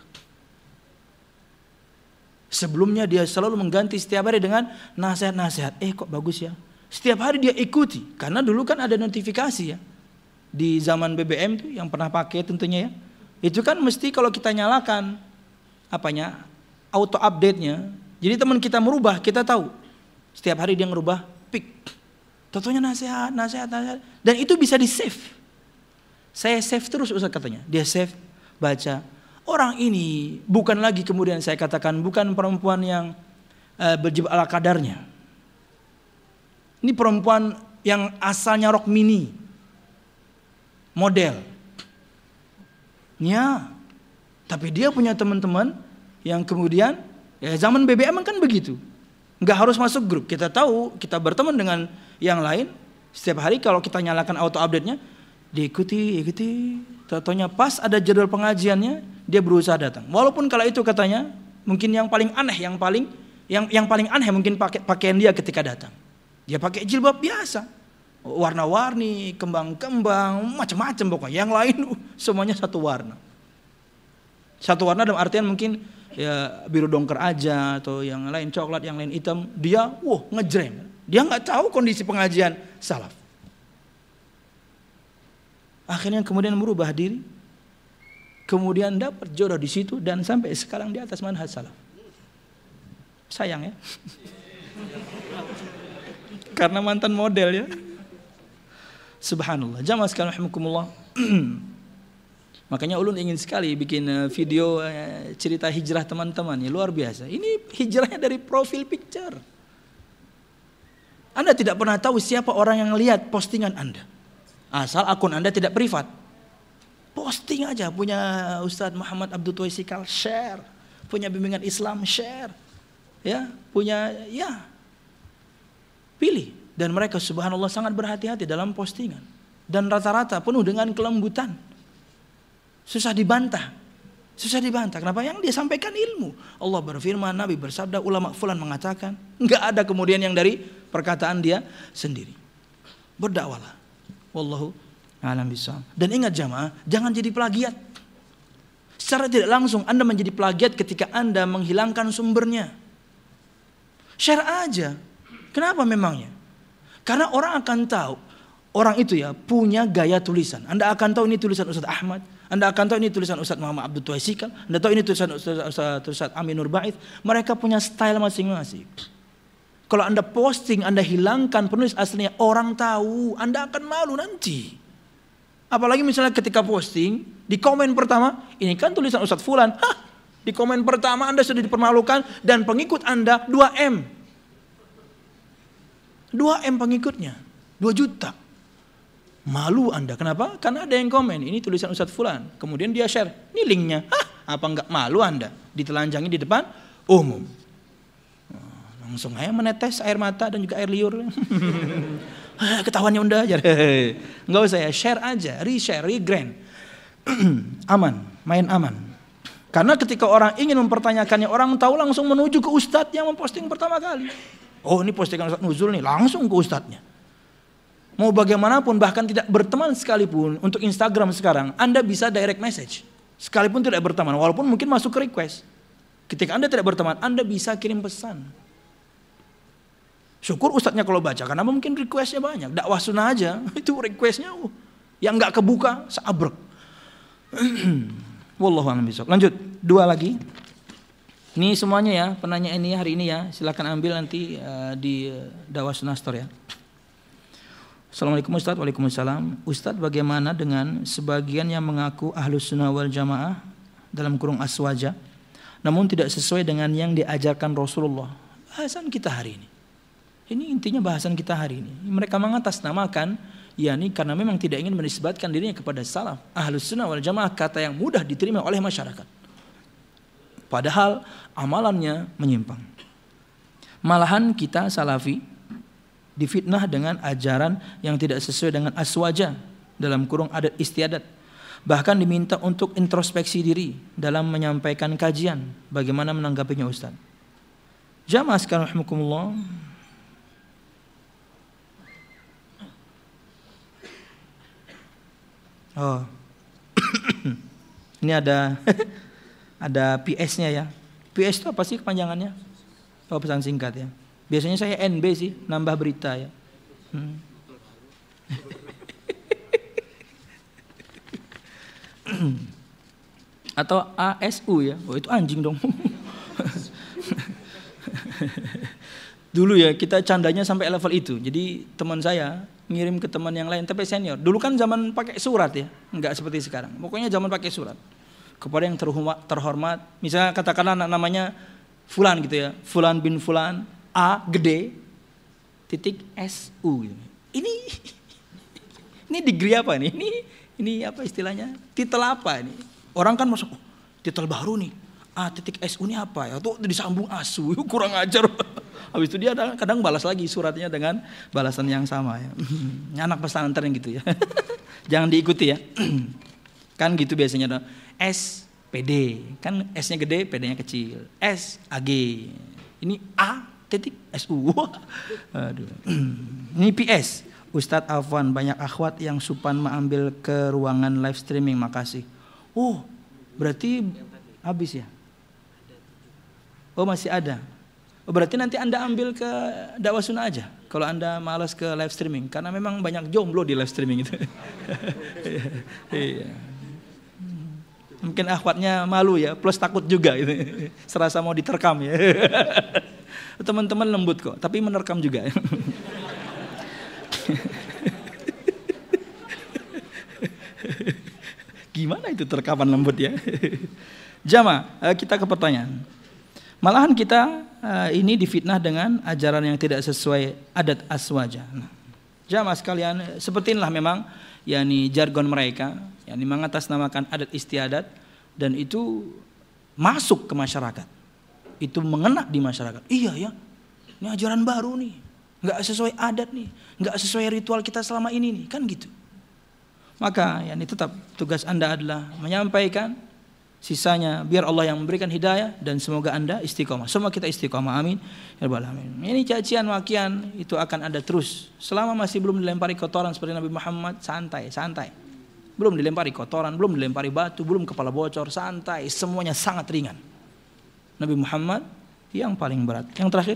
Sebelumnya dia selalu mengganti setiap hari dengan nasihat-nasihat. Eh kok bagus ya. Setiap hari dia ikuti. Karena dulu kan ada notifikasi ya. Di zaman B B M tuh yang pernah pakai tentunya ya. Itu kan mesti kalau kita nyalakan apanya auto update-nya. Jadi teman kita merubah, kita tahu. Setiap hari dia ngerubah pik. Tentunya nasihat, nasihat, nasihat. Dan itu bisa di save. Saya save terus Ustaz katanya. Dia save, baca. Orang ini bukan lagi kemudian saya katakan bukan perempuan yang uh, berjibak ala kadarnya. Ini perempuan yang asalnya rok mini. Model. Ya. Tapi dia punya teman-teman yang kemudian ya zaman B B M kan begitu. Enggak harus masuk grup. Kita tahu, kita berteman dengan yang lain. Setiap hari kalau kita nyalakan auto update-nya, diikuti, ikuti. Tentunya pas ada jadwal pengajiannya, dia berusaha datang. Walaupun kalau itu katanya mungkin yang paling aneh, yang paling yang yang paling aneh mungkin pakai pakaian dia ketika datang. Dia pakai jilbab biasa. Warna-warni, kembang-kembang, macam-macam pokoknya. Yang lain semuanya satu warna. Satu warna dalam artian mungkin ya biru dongker aja atau yang lain coklat, yang lain hitam. Dia wah ngejreng. Dia nggak tahu kondisi pengajian salaf. Akhirnya kemudian merubah diri. Kemudian dapat jodoh di situ dan sampai sekarang di atas manhaj salaf. Sayang ya. Karena mantan model ya. Subhanallah. Jamaah sekalian rahimakumullah. Makanya ulun ingin sekali bikin video cerita hijrah teman-teman ya, luar biasa. Ini hijrahnya dari profil picture. Anda tidak pernah tahu siapa orang yang lihat postingan Anda. Asal akun Anda tidak privat. Posting aja, punya Ustadz Muhammad Abdul Tuaisikal, share. Punya bimbingan Islam, share. Ya, punya ya. Pilih. Dan mereka subhanallah sangat berhati-hati dalam postingan. Dan rata-rata penuh dengan kelembutan. Susah dibantah. Susah dibantah. Kenapa? Yang dia sampaikan ilmu. Allah berfirman, Nabi bersabda, ulama fulan mengatakan. Enggak ada kemudian yang dari perkataan dia sendiri. Berdakwalah. Wallahu a'lam bishawab. Dan ingat jamaah, jangan jadi plagiat. Secara tidak langsung Anda menjadi plagiat ketika Anda menghilangkan sumbernya. Share aja. Kenapa memangnya? Karena orang akan tahu. Orang itu ya punya gaya tulisan. Anda akan tahu ini tulisan Ustadz Ahmad. Anda akan tahu ini tulisan Ustadz Muhammad Abdul Tuaisikal. Anda tahu ini tulisan Ustadz Ustadz Amin Nur Ba'id. Mereka punya style masing-masing. Kalau Anda posting, Anda hilangkan penulis aslinya, orang tahu. Anda akan malu nanti. Apalagi misalnya ketika posting, di komen pertama, ini kan tulisan Ustadz Fulan. Hah, di komen pertama Anda sudah dipermalukan dan pengikut Anda dua M. dua M pengikutnya, dua juta. Malu Anda, kenapa? Karena ada yang komen, ini tulisan Ustadz Fulan. Kemudian dia share, ini linknya. Hah, apa enggak malu Anda? Ditelanjangi di depan umum. Langsung aja menetes air mata dan juga air liur. Ketahuannya Unda aja. Enggak usah ya, share aja, reshare, regrand. Aman, main aman. Karena ketika orang ingin mempertanyakannya, orang tahu langsung menuju ke ustadz yang memposting pertama kali. Oh ini postingan Ustadz Nuzul nih, langsung ke ustadznya. Mau bagaimanapun, bahkan tidak berteman sekalipun, untuk Instagram sekarang, Anda bisa direct message. Sekalipun tidak berteman, walaupun mungkin masuk ke request. Ketika Anda tidak berteman, Anda bisa kirim pesan. Syukur ustadznya kalau baca, karena mungkin requestnya banyak. Dakwah sunnah aja, itu requestnya uh, yang nggak kebuka, seabrek. Wallahu a'lam bishawab. Lanjut, dua lagi. Ini semuanya ya, penanya ini hari ini ya, silakan ambil nanti uh, di uh, Dakwah Sunnah Store ya. Assalamualaikum Ustaz. Waalaikumsalam. Ustaz, bagaimana dengan sebagian yang mengaku Ahlus Sunnah wal Jamaah dalam kurung aswaja, namun tidak sesuai dengan yang diajarkan Rasulullah? Bahasan kita hari ini. Ini intinya bahasan kita hari ini. Mereka mengatasnamakan, yakni karena memang tidak ingin menisbatkan dirinya kepada salaf, ahlus sunnah wal jamaah, kata yang mudah diterima oleh masyarakat. Padahal amalannya menyimpang. Malahan kita salafi difitnah dengan ajaran yang tidak sesuai dengan aswaja, dalam kurung adat istiadat. Bahkan diminta untuk introspeksi diri dalam menyampaikan kajian. Bagaimana menanggapinya Ustaz? Jamaah sekalian rahimakumullah. Oh. Ini ada ada P S-nya ya. P S itu apa sih kepanjangannya? Oh, pesan singkat ya. Biasanya saya N B sih, nambah berita ya. Hmm. Atau A S U ya. Oh, itu anjing dong. Dulu ya kita candanya sampai level itu. Jadi teman saya ngirim ke teman yang lain tapi senior. Dulu kan zaman pakai surat ya, enggak seperti sekarang. Pokoknya zaman pakai surat. Kepada yang terhormat, terhormat. Misalnya katakanlah namanya Fulan gitu ya. Fulan bin Fulan A gede titik S U gitu. Ini ini degree apa nih? Ini ini apa istilahnya? Titel apa ini? Orang kan masuk oh, titel baru nih. A titik S U ini apa ya? Tuh disambung asu. Kurang ajar. Habis itu dia kadang balas lagi suratnya dengan balasan yang sama ya. Anak pesantren gitu ya. Jangan diikuti ya. Kan gitu biasanya. S P D. Kan S-nya gede, P D-nya kecil. S A G. Ini A titik S U. Aduh. Ini P S. Ustadz Afwan, banyak akhwat yang supan mengambil ke ruangan live streaming, makasih. Oh, berarti habis ya? Oh, masih ada. Oh, berarti nanti Anda ambil ke dakwah sunnah aja kalau Anda malas ke live streaming, karena memang banyak jomblo di live streaming itu. Iya. Mungkin akhwatnya malu ya, plus takut juga gitu. Serasa mau diterkam ya. Teman-teman lembut kok, tapi menerkam juga. Gimana itu terkapan lembut ya? Jamaah, kita ke pertanyaan. Malahan kita uh, ini difitnah dengan ajaran yang tidak sesuai adat aswaja. Nah, jamaah sekalian, seperti inilah memang yakni jargon mereka, yakni mengatasnamakan adat istiadat, dan itu masuk ke masyarakat. Itu mengena di masyarakat. Iya ya, ini ajaran baru nih, nggak sesuai adat nih, nggak sesuai ritual kita selama ini nih, kan gitu. Maka yakni tetap tugas Anda adalah menyampaikan, sisanya biar Allah yang memberikan hidayah, dan semoga Anda istiqomah. Semua kita istiqomah, amin ya rabbal alamin. Ini cacian makian itu akan ada terus selama masih belum dilempari kotoran seperti Nabi Muhammad. Santai, santai. Belum dilempari kotoran, belum dilempari batu, belum kepala bocor, santai. Semuanya sangat ringan. Nabi Muhammad yang paling berat. Yang terakhir.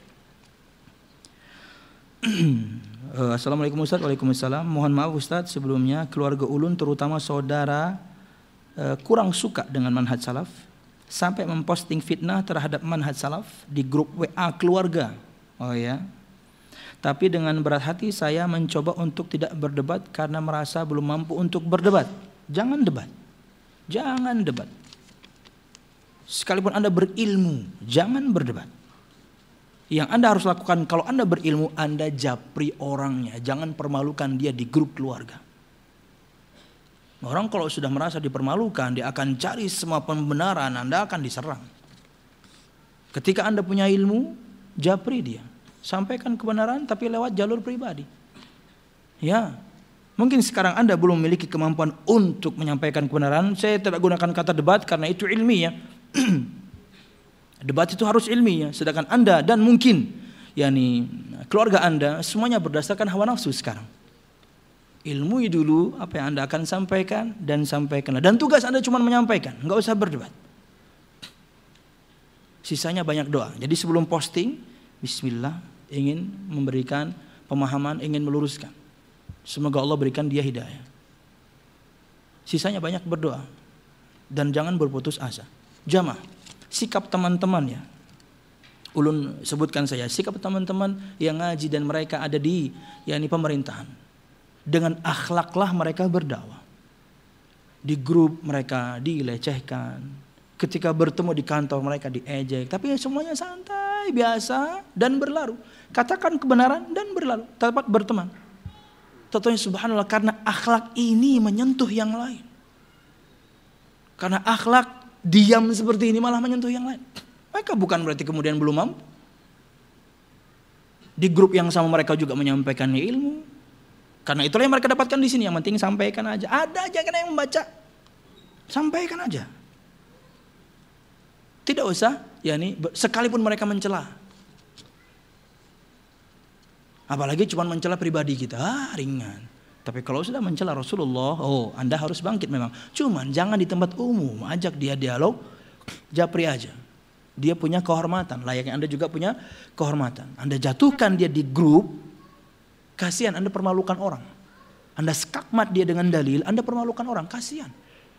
Assalamualaikum Ustaz. Waalaikumsalam. Mohon maaf Ustaz, sebelumnya keluarga ulun terutama saudara kurang suka dengan manhaj salaf sampai memposting fitnah terhadap manhaj salaf di grup W A keluarga. Oh ya. Tapi dengan berat hati saya mencoba untuk tidak berdebat karena merasa belum mampu untuk berdebat. Jangan debat. Jangan debat. Sekalipun Anda berilmu, jangan berdebat. Yang Anda harus lakukan kalau Anda berilmu, Anda japri orangnya, jangan permalukan dia di grup keluarga. Orang kalau sudah merasa dipermalukan, dia akan cari semua pembenaran, Anda akan diserang. Ketika Anda punya ilmu, japri dia. Sampaikan kebenaran tapi lewat jalur pribadi. Ya, mungkin sekarang Anda belum memiliki kemampuan untuk menyampaikan kebenaran. Saya tidak gunakan kata debat karena itu ilmiah. Debat itu harus ilmiah. Sedangkan Anda dan mungkin yakni keluarga Anda semuanya berdasarkan hawa nafsu sekarang. Ilmui dulu apa yang Anda akan sampaikan dan sampaikanlah. Dan tugas Anda cuma menyampaikan, nggak usah berdebat. Sisanya banyak doa. Jadi sebelum posting, bismillah, ingin memberikan pemahaman, ingin meluruskan. Semoga Allah berikan dia hidayah. Sisanya banyak berdoa. Dan jangan berputus asa. Jamaah, sikap teman-teman ya. Ulun sebutkan saya, sikap teman-teman yang ngaji dan mereka ada di yakni pemerintahan. Dengan akhlaklah mereka berdakwah. Di grup mereka dilecehkan. Ketika bertemu di kantor mereka diejek. Tapi ya semuanya santai santai, biasa, dan berlalu. Katakan kebenaran dan berlalu, dapat berteman. Tentunya subhanallah, karena akhlak ini menyentuh yang lain. Karena akhlak diam seperti ini malah menyentuh yang lain. Mereka bukan berarti kemudian belum mampu. Di grup yang sama mereka juga menyampaikan ilmu. Karena itulah yang mereka dapatkan di sini. Yang penting sampaikan aja. Ada aja kan yang membaca. Sampaikan aja. Tidak usah, yakni sekalipun mereka mencela. Apalagi cuma mencela pribadi kita, ah, ringan. Tapi kalau sudah mencela Rasulullah, oh Anda harus bangkit memang. Cuman jangan di tempat umum, ajak dia dialog, japri aja. Dia punya kehormatan, layaknya Anda juga punya kehormatan. Anda jatuhkan dia di grup, kasihan Anda permalukan orang. Anda skakmat dia dengan dalil, Anda permalukan orang, kasihan.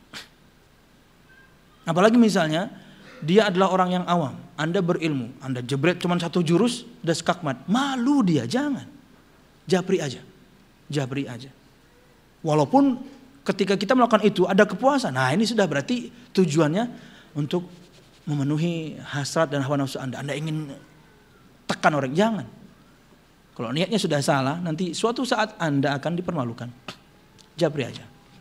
Apalagi misalnya dia adalah orang yang awam, Anda berilmu, Anda jebret cuma satu jurus, udah skakmat, malu dia, jangan. Japri aja, japri aja. Walaupun ketika kita melakukan itu ada kepuasan, nah ini sudah berarti tujuannya untuk memenuhi hasrat dan hawa nafsu Anda. Anda ingin tekan orang, jangan. Kalau niatnya sudah salah, nanti suatu saat Anda akan dipermalukan. Japri aja.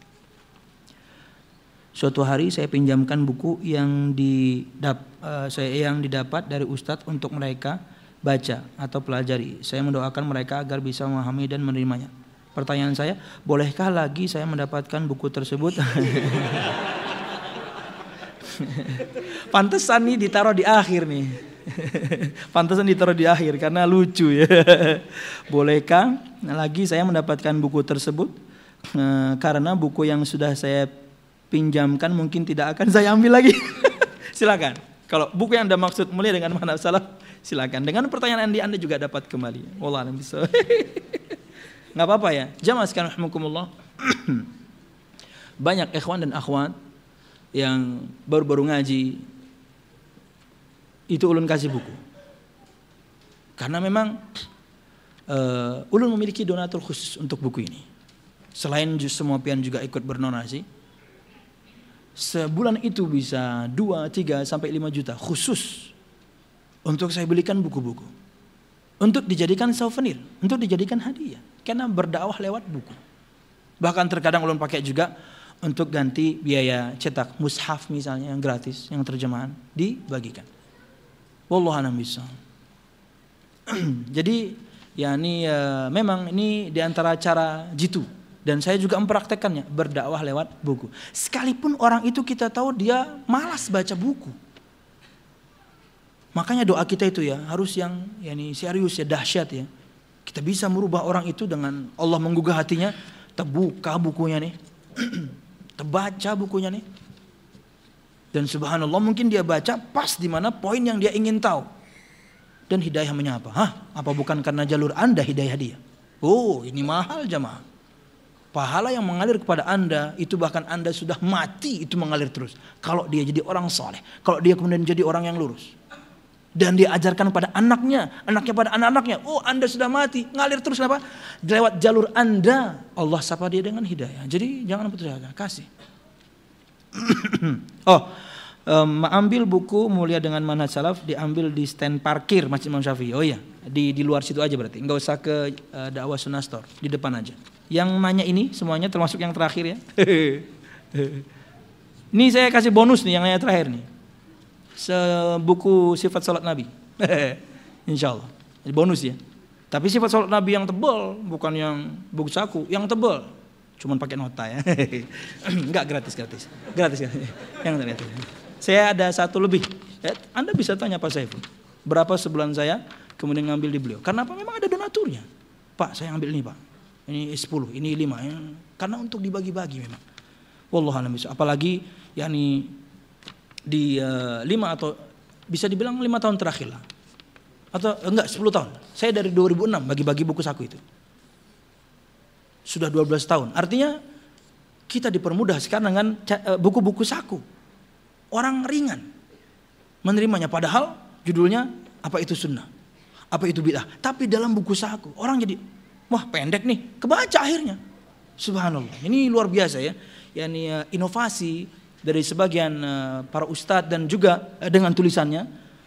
Suatu hari saya pinjamkan buku yang didap, uh, saya yang didapat dari Ustadz untuk mereka baca atau pelajari. Saya mendoakan mereka agar bisa memahami dan menerimanya. Pertanyaan saya, bolehkah lagi saya mendapatkan buku tersebut? Pantesan nih ditaruh di akhir nih. Pantesan ditaruh di akhir karena lucu ya. Bolehkah lagi saya mendapatkan buku tersebut? Uh, karena buku yang sudah saya pinjamkan mungkin tidak akan saya ambil lagi. Silakan. Kalau buku yang Anda maksud mulia dengan manhaj salaf, silakan. Dengan pertanyaan Anda, Anda juga dapat kembali. Wallah a'lam bishawab. Enggak apa-apa ya. Jamaah sekalian rahimakumullah. Banyak ikhwan dan akhwat yang baru-baru ngaji itu ulun kasih buku. Karena memang uh, ulun memiliki donatur khusus untuk buku ini. Selain semua pian juga ikut berdonasi. Sebulan itu bisa dua, tiga, sampai lima juta khusus untuk saya belikan buku-buku. Untuk dijadikan souvenir, untuk dijadikan hadiah. Karena berdakwah lewat buku. Bahkan terkadang ulun pakai juga untuk ganti biaya cetak mushaf misalnya yang gratis, yang terjemahan dibagikan. Wallahu a'lam bishawab. Jadi ya ini uh, memang ini diantara cara jitu. Dan saya juga mempraktekannya, berdakwah lewat buku. Sekalipun orang itu kita tahu dia malas baca buku. Makanya doa kita itu ya harus yang yani serius ya, dahsyat ya. Kita bisa merubah orang itu dengan Allah menggugah hatinya, terbuka bukunya nih. Terbaca bukunya nih. Dan subhanallah mungkin dia baca pas di mana poin yang dia ingin tahu. Dan hidayah menyapa. Hah, apa bukan karena jalur Anda hidayah dia? Oh, ini mahal jamaah. Pahala yang mengalir kepada Anda itu bahkan Anda sudah mati itu mengalir terus. Kalau dia jadi orang soleh, kalau dia kemudian jadi orang yang lurus, dan dia ajarkan pada anaknya, anaknya pada anak-anaknya, oh Anda sudah mati, ngalir terus apa? Lewat jalur Anda, Allah sapa dia dengan hidayah. Jadi jangan putus asa, kasih. Oh, um, ambil buku Mulia dengan Manhaj Salaf diambil di stand parkir Masjid Imam Syafi'i. Oh iya, di di luar situ aja berarti, nggak usah ke uh, Dakwah Sunnah Store, di depan aja. Yang nanya ini semuanya termasuk yang terakhir ya. Ini saya kasih bonus nih yang nanya terakhir nih. Sebuku sifat salat Nabi. Insya Allah. Jadi bonus ya. Tapi sifat salat Nabi yang tebal, bukan yang buku saku, yang tebal. Cuman pakai nota ya. Enggak gratis gratis. Gratis ya. Yang gratis. Saya ada satu lebih. Anda bisa tanya Pak Saiful. Berapa sebulan saya kemudian ngambil di beliau. Karena apa? Memang ada donaturnya. Pak, saya ambil ini Pak. Ini sepuluh, ini lima ya. Karena untuk dibagi-bagi memang. Wallahu a'lam bishawab. Apalagi yakni di uh, lima atau bisa dibilang lima tahun terakhir lah. Atau enggak sepuluh tahun. Saya dari dua ribu enam bagi-bagi buku saku itu. Sudah dua belas tahun. Artinya kita dipermudah sekarang dengan uh, buku-buku saku. Orang ringan menerimanya padahal judulnya apa itu sunnah, apa itu bid'ah. Tapi dalam buku saku orang jadi wah pendek nih, kebaca akhirnya. Subhanallah, ini luar biasa ya. Yani uh, inovasi dari sebagian uh, para ustadz dan juga uh, dengan tulisannya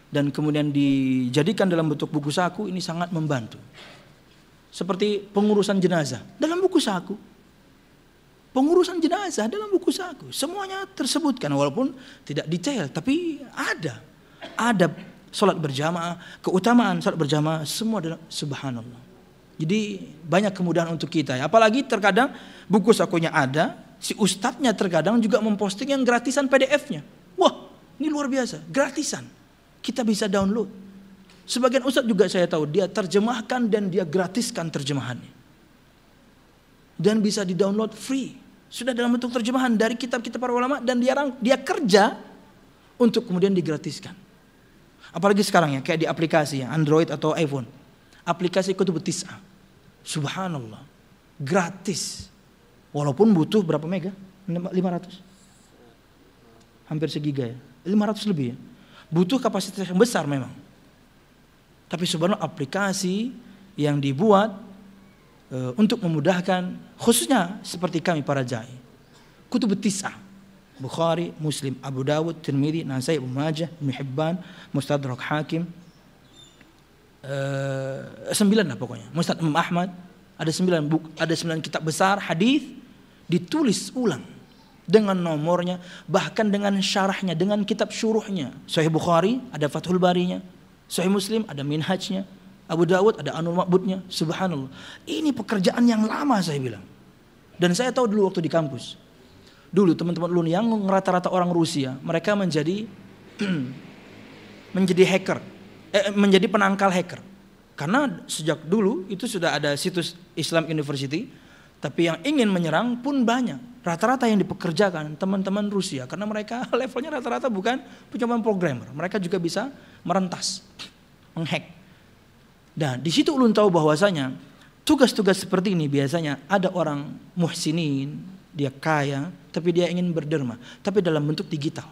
dan kemudian dijadikan dalam bentuk buku saku, ini sangat membantu. Seperti pengurusan jenazah dalam buku saku. Pengurusan jenazah dalam buku saku. Semuanya tersebutkan walaupun tidak detail, tapi ada. Ada salat berjamaah, keutamaan salat berjamaah, semua adalah subhanallah. Jadi banyak kemudahan untuk kita ya. Apalagi terkadang buku sakunya ada, si ustadznya terkadang juga memposting yang gratisan P D F-nya. Wah, ini luar biasa, gratisan. Kita bisa download. Sebagian ustadz juga saya tahu dia terjemahkan dan dia gratiskan terjemahannya. Dan bisa di-download free. Sudah dalam bentuk terjemahan dari kitab-kitab para ulama dan dia dia kerja untuk kemudian digratiskan. Apalagi sekarang ya, kayak di aplikasi ya, Android atau iPhone. Aplikasi Kutubut Tis'ah. Subhanallah. Gratis. Walaupun butuh berapa mega? lima ratus. Hampir segiga ya. lima ratus lebih ya. Butuh kapasitas yang besar memang. Tapi subhanallah aplikasi yang dibuat e, untuk memudahkan khususnya seperti kami para jai. Kutubut Tis'ah. Bukhari, Muslim, Abu Dawud, Tirmidzi, Nasai, Ibnu Majah, Ibnu Hibban, Mustadrak Hakim. Uh, sembilan lah pokoknya. Musnad Imam Ahmad ada sembilan buku, ada sembilan kitab besar hadis ditulis ulang dengan nomornya, bahkan dengan syarahnya, dengan kitab syuruhnya. Sahih Bukhari ada Fathul Barinya, Sahih Muslim ada Minhajnya, Abu Dawud ada Anul Ma'budnya. Subhanallah. Ini pekerjaan yang lama saya bilang. Dan saya tahu dulu waktu di kampus. Dulu teman-teman dulu yang rata-rata orang Rusia, mereka menjadi menjadi hacker. Eh, menjadi penangkal hacker. Karena sejak dulu itu sudah ada situs Islam University, tapi yang ingin menyerang pun banyak. Rata-rata yang dipekerjakan teman-teman Rusia, karena mereka levelnya rata-rata bukan cuma programmer, mereka juga bisa merentas, menghack. Dan di situ ulun tahu bahwasanya tugas-tugas seperti ini biasanya ada orang muhsinin, dia kaya, tapi dia ingin berderma, tapi dalam bentuk digital.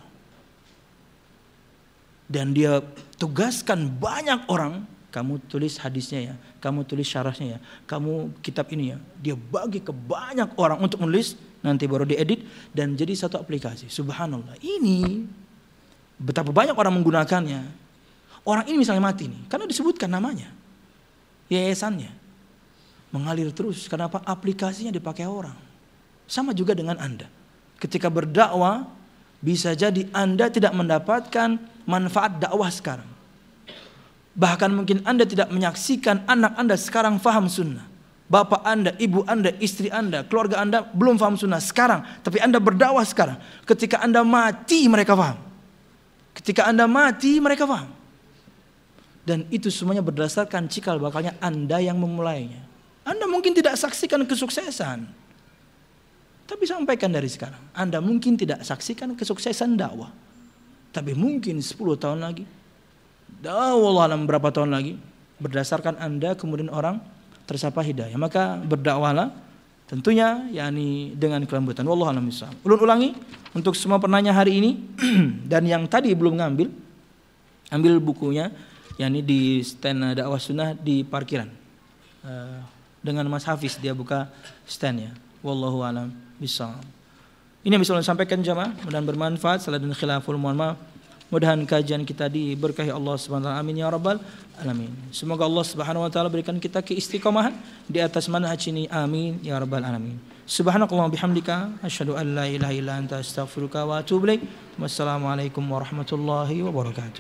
Dan dia tugaskan banyak orang, kamu tulis hadisnya ya, kamu tulis syarahnya ya, kamu kitab ini ya. Dia bagi ke banyak orang untuk menulis, nanti baru diedit dan jadi satu aplikasi. Subhanallah. Ini betapa banyak orang menggunakannya. Orang ini misalnya mati nih, karena disebutkan namanya, yayasannya, mengalir terus. Kenapa? Aplikasinya dipakai orang. Sama juga dengan Anda. Ketika berdakwah, bisa jadi Anda tidak mendapatkan manfaat dakwah sekarang. Bahkan mungkin Anda tidak menyaksikan anak Anda sekarang faham sunnah. Bapak Anda, ibu Anda, istri Anda, keluarga Anda belum faham sunnah sekarang. Tapi Anda berdakwah sekarang. Ketika Anda mati mereka faham. Ketika Anda mati mereka faham. Dan itu semuanya berdasarkan cikal bakalnya Anda yang memulainya. Anda mungkin tidak saksikan kesuksesan. Tapi sampaikan dari sekarang. Anda mungkin tidak saksikan kesuksesan dakwah. Tapi mungkin sepuluh tahun lagi, wallahu alam berapa tahun lagi, berdasarkan Anda kemudian orang tersapa hidayah. Maka berdakwahlah tentunya yakni dengan kelembutan. Wallahu alam bishawab. Ulun ulangi untuk semua penanya hari ini dan yang tadi belum ngambil, ambil bukunya yakni di stand dakwah sunnah di parkiran. Uh, dengan Mas Hafiz dia buka standnya. Wallahu alam bishawab. Ini yang bisa saya sampaikan jamaah, mudah-mudahan bermanfaat. Salah dan khilaful, mohon maaf. Mudah-mudahan kajian kita diberkahi Allah Subhanahu wa taala. Amin ya rabbal alamin. Semoga Allah Subhanahu wa taala berikan kita keistiqomahan di atas manhaj ini. Amin ya rabbal alamin. Subhanakallahumma bihamdika asyhadu an la ilaha illa anta astaghfiruka wa atubu ilaik. Wassalamualaikum warahmatullahi wabarakatuh.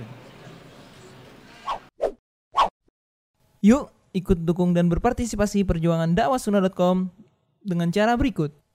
Yuk ikut dukung dan berpartisipasi perjuangan dakwah sunnah dot com dengan cara berikut.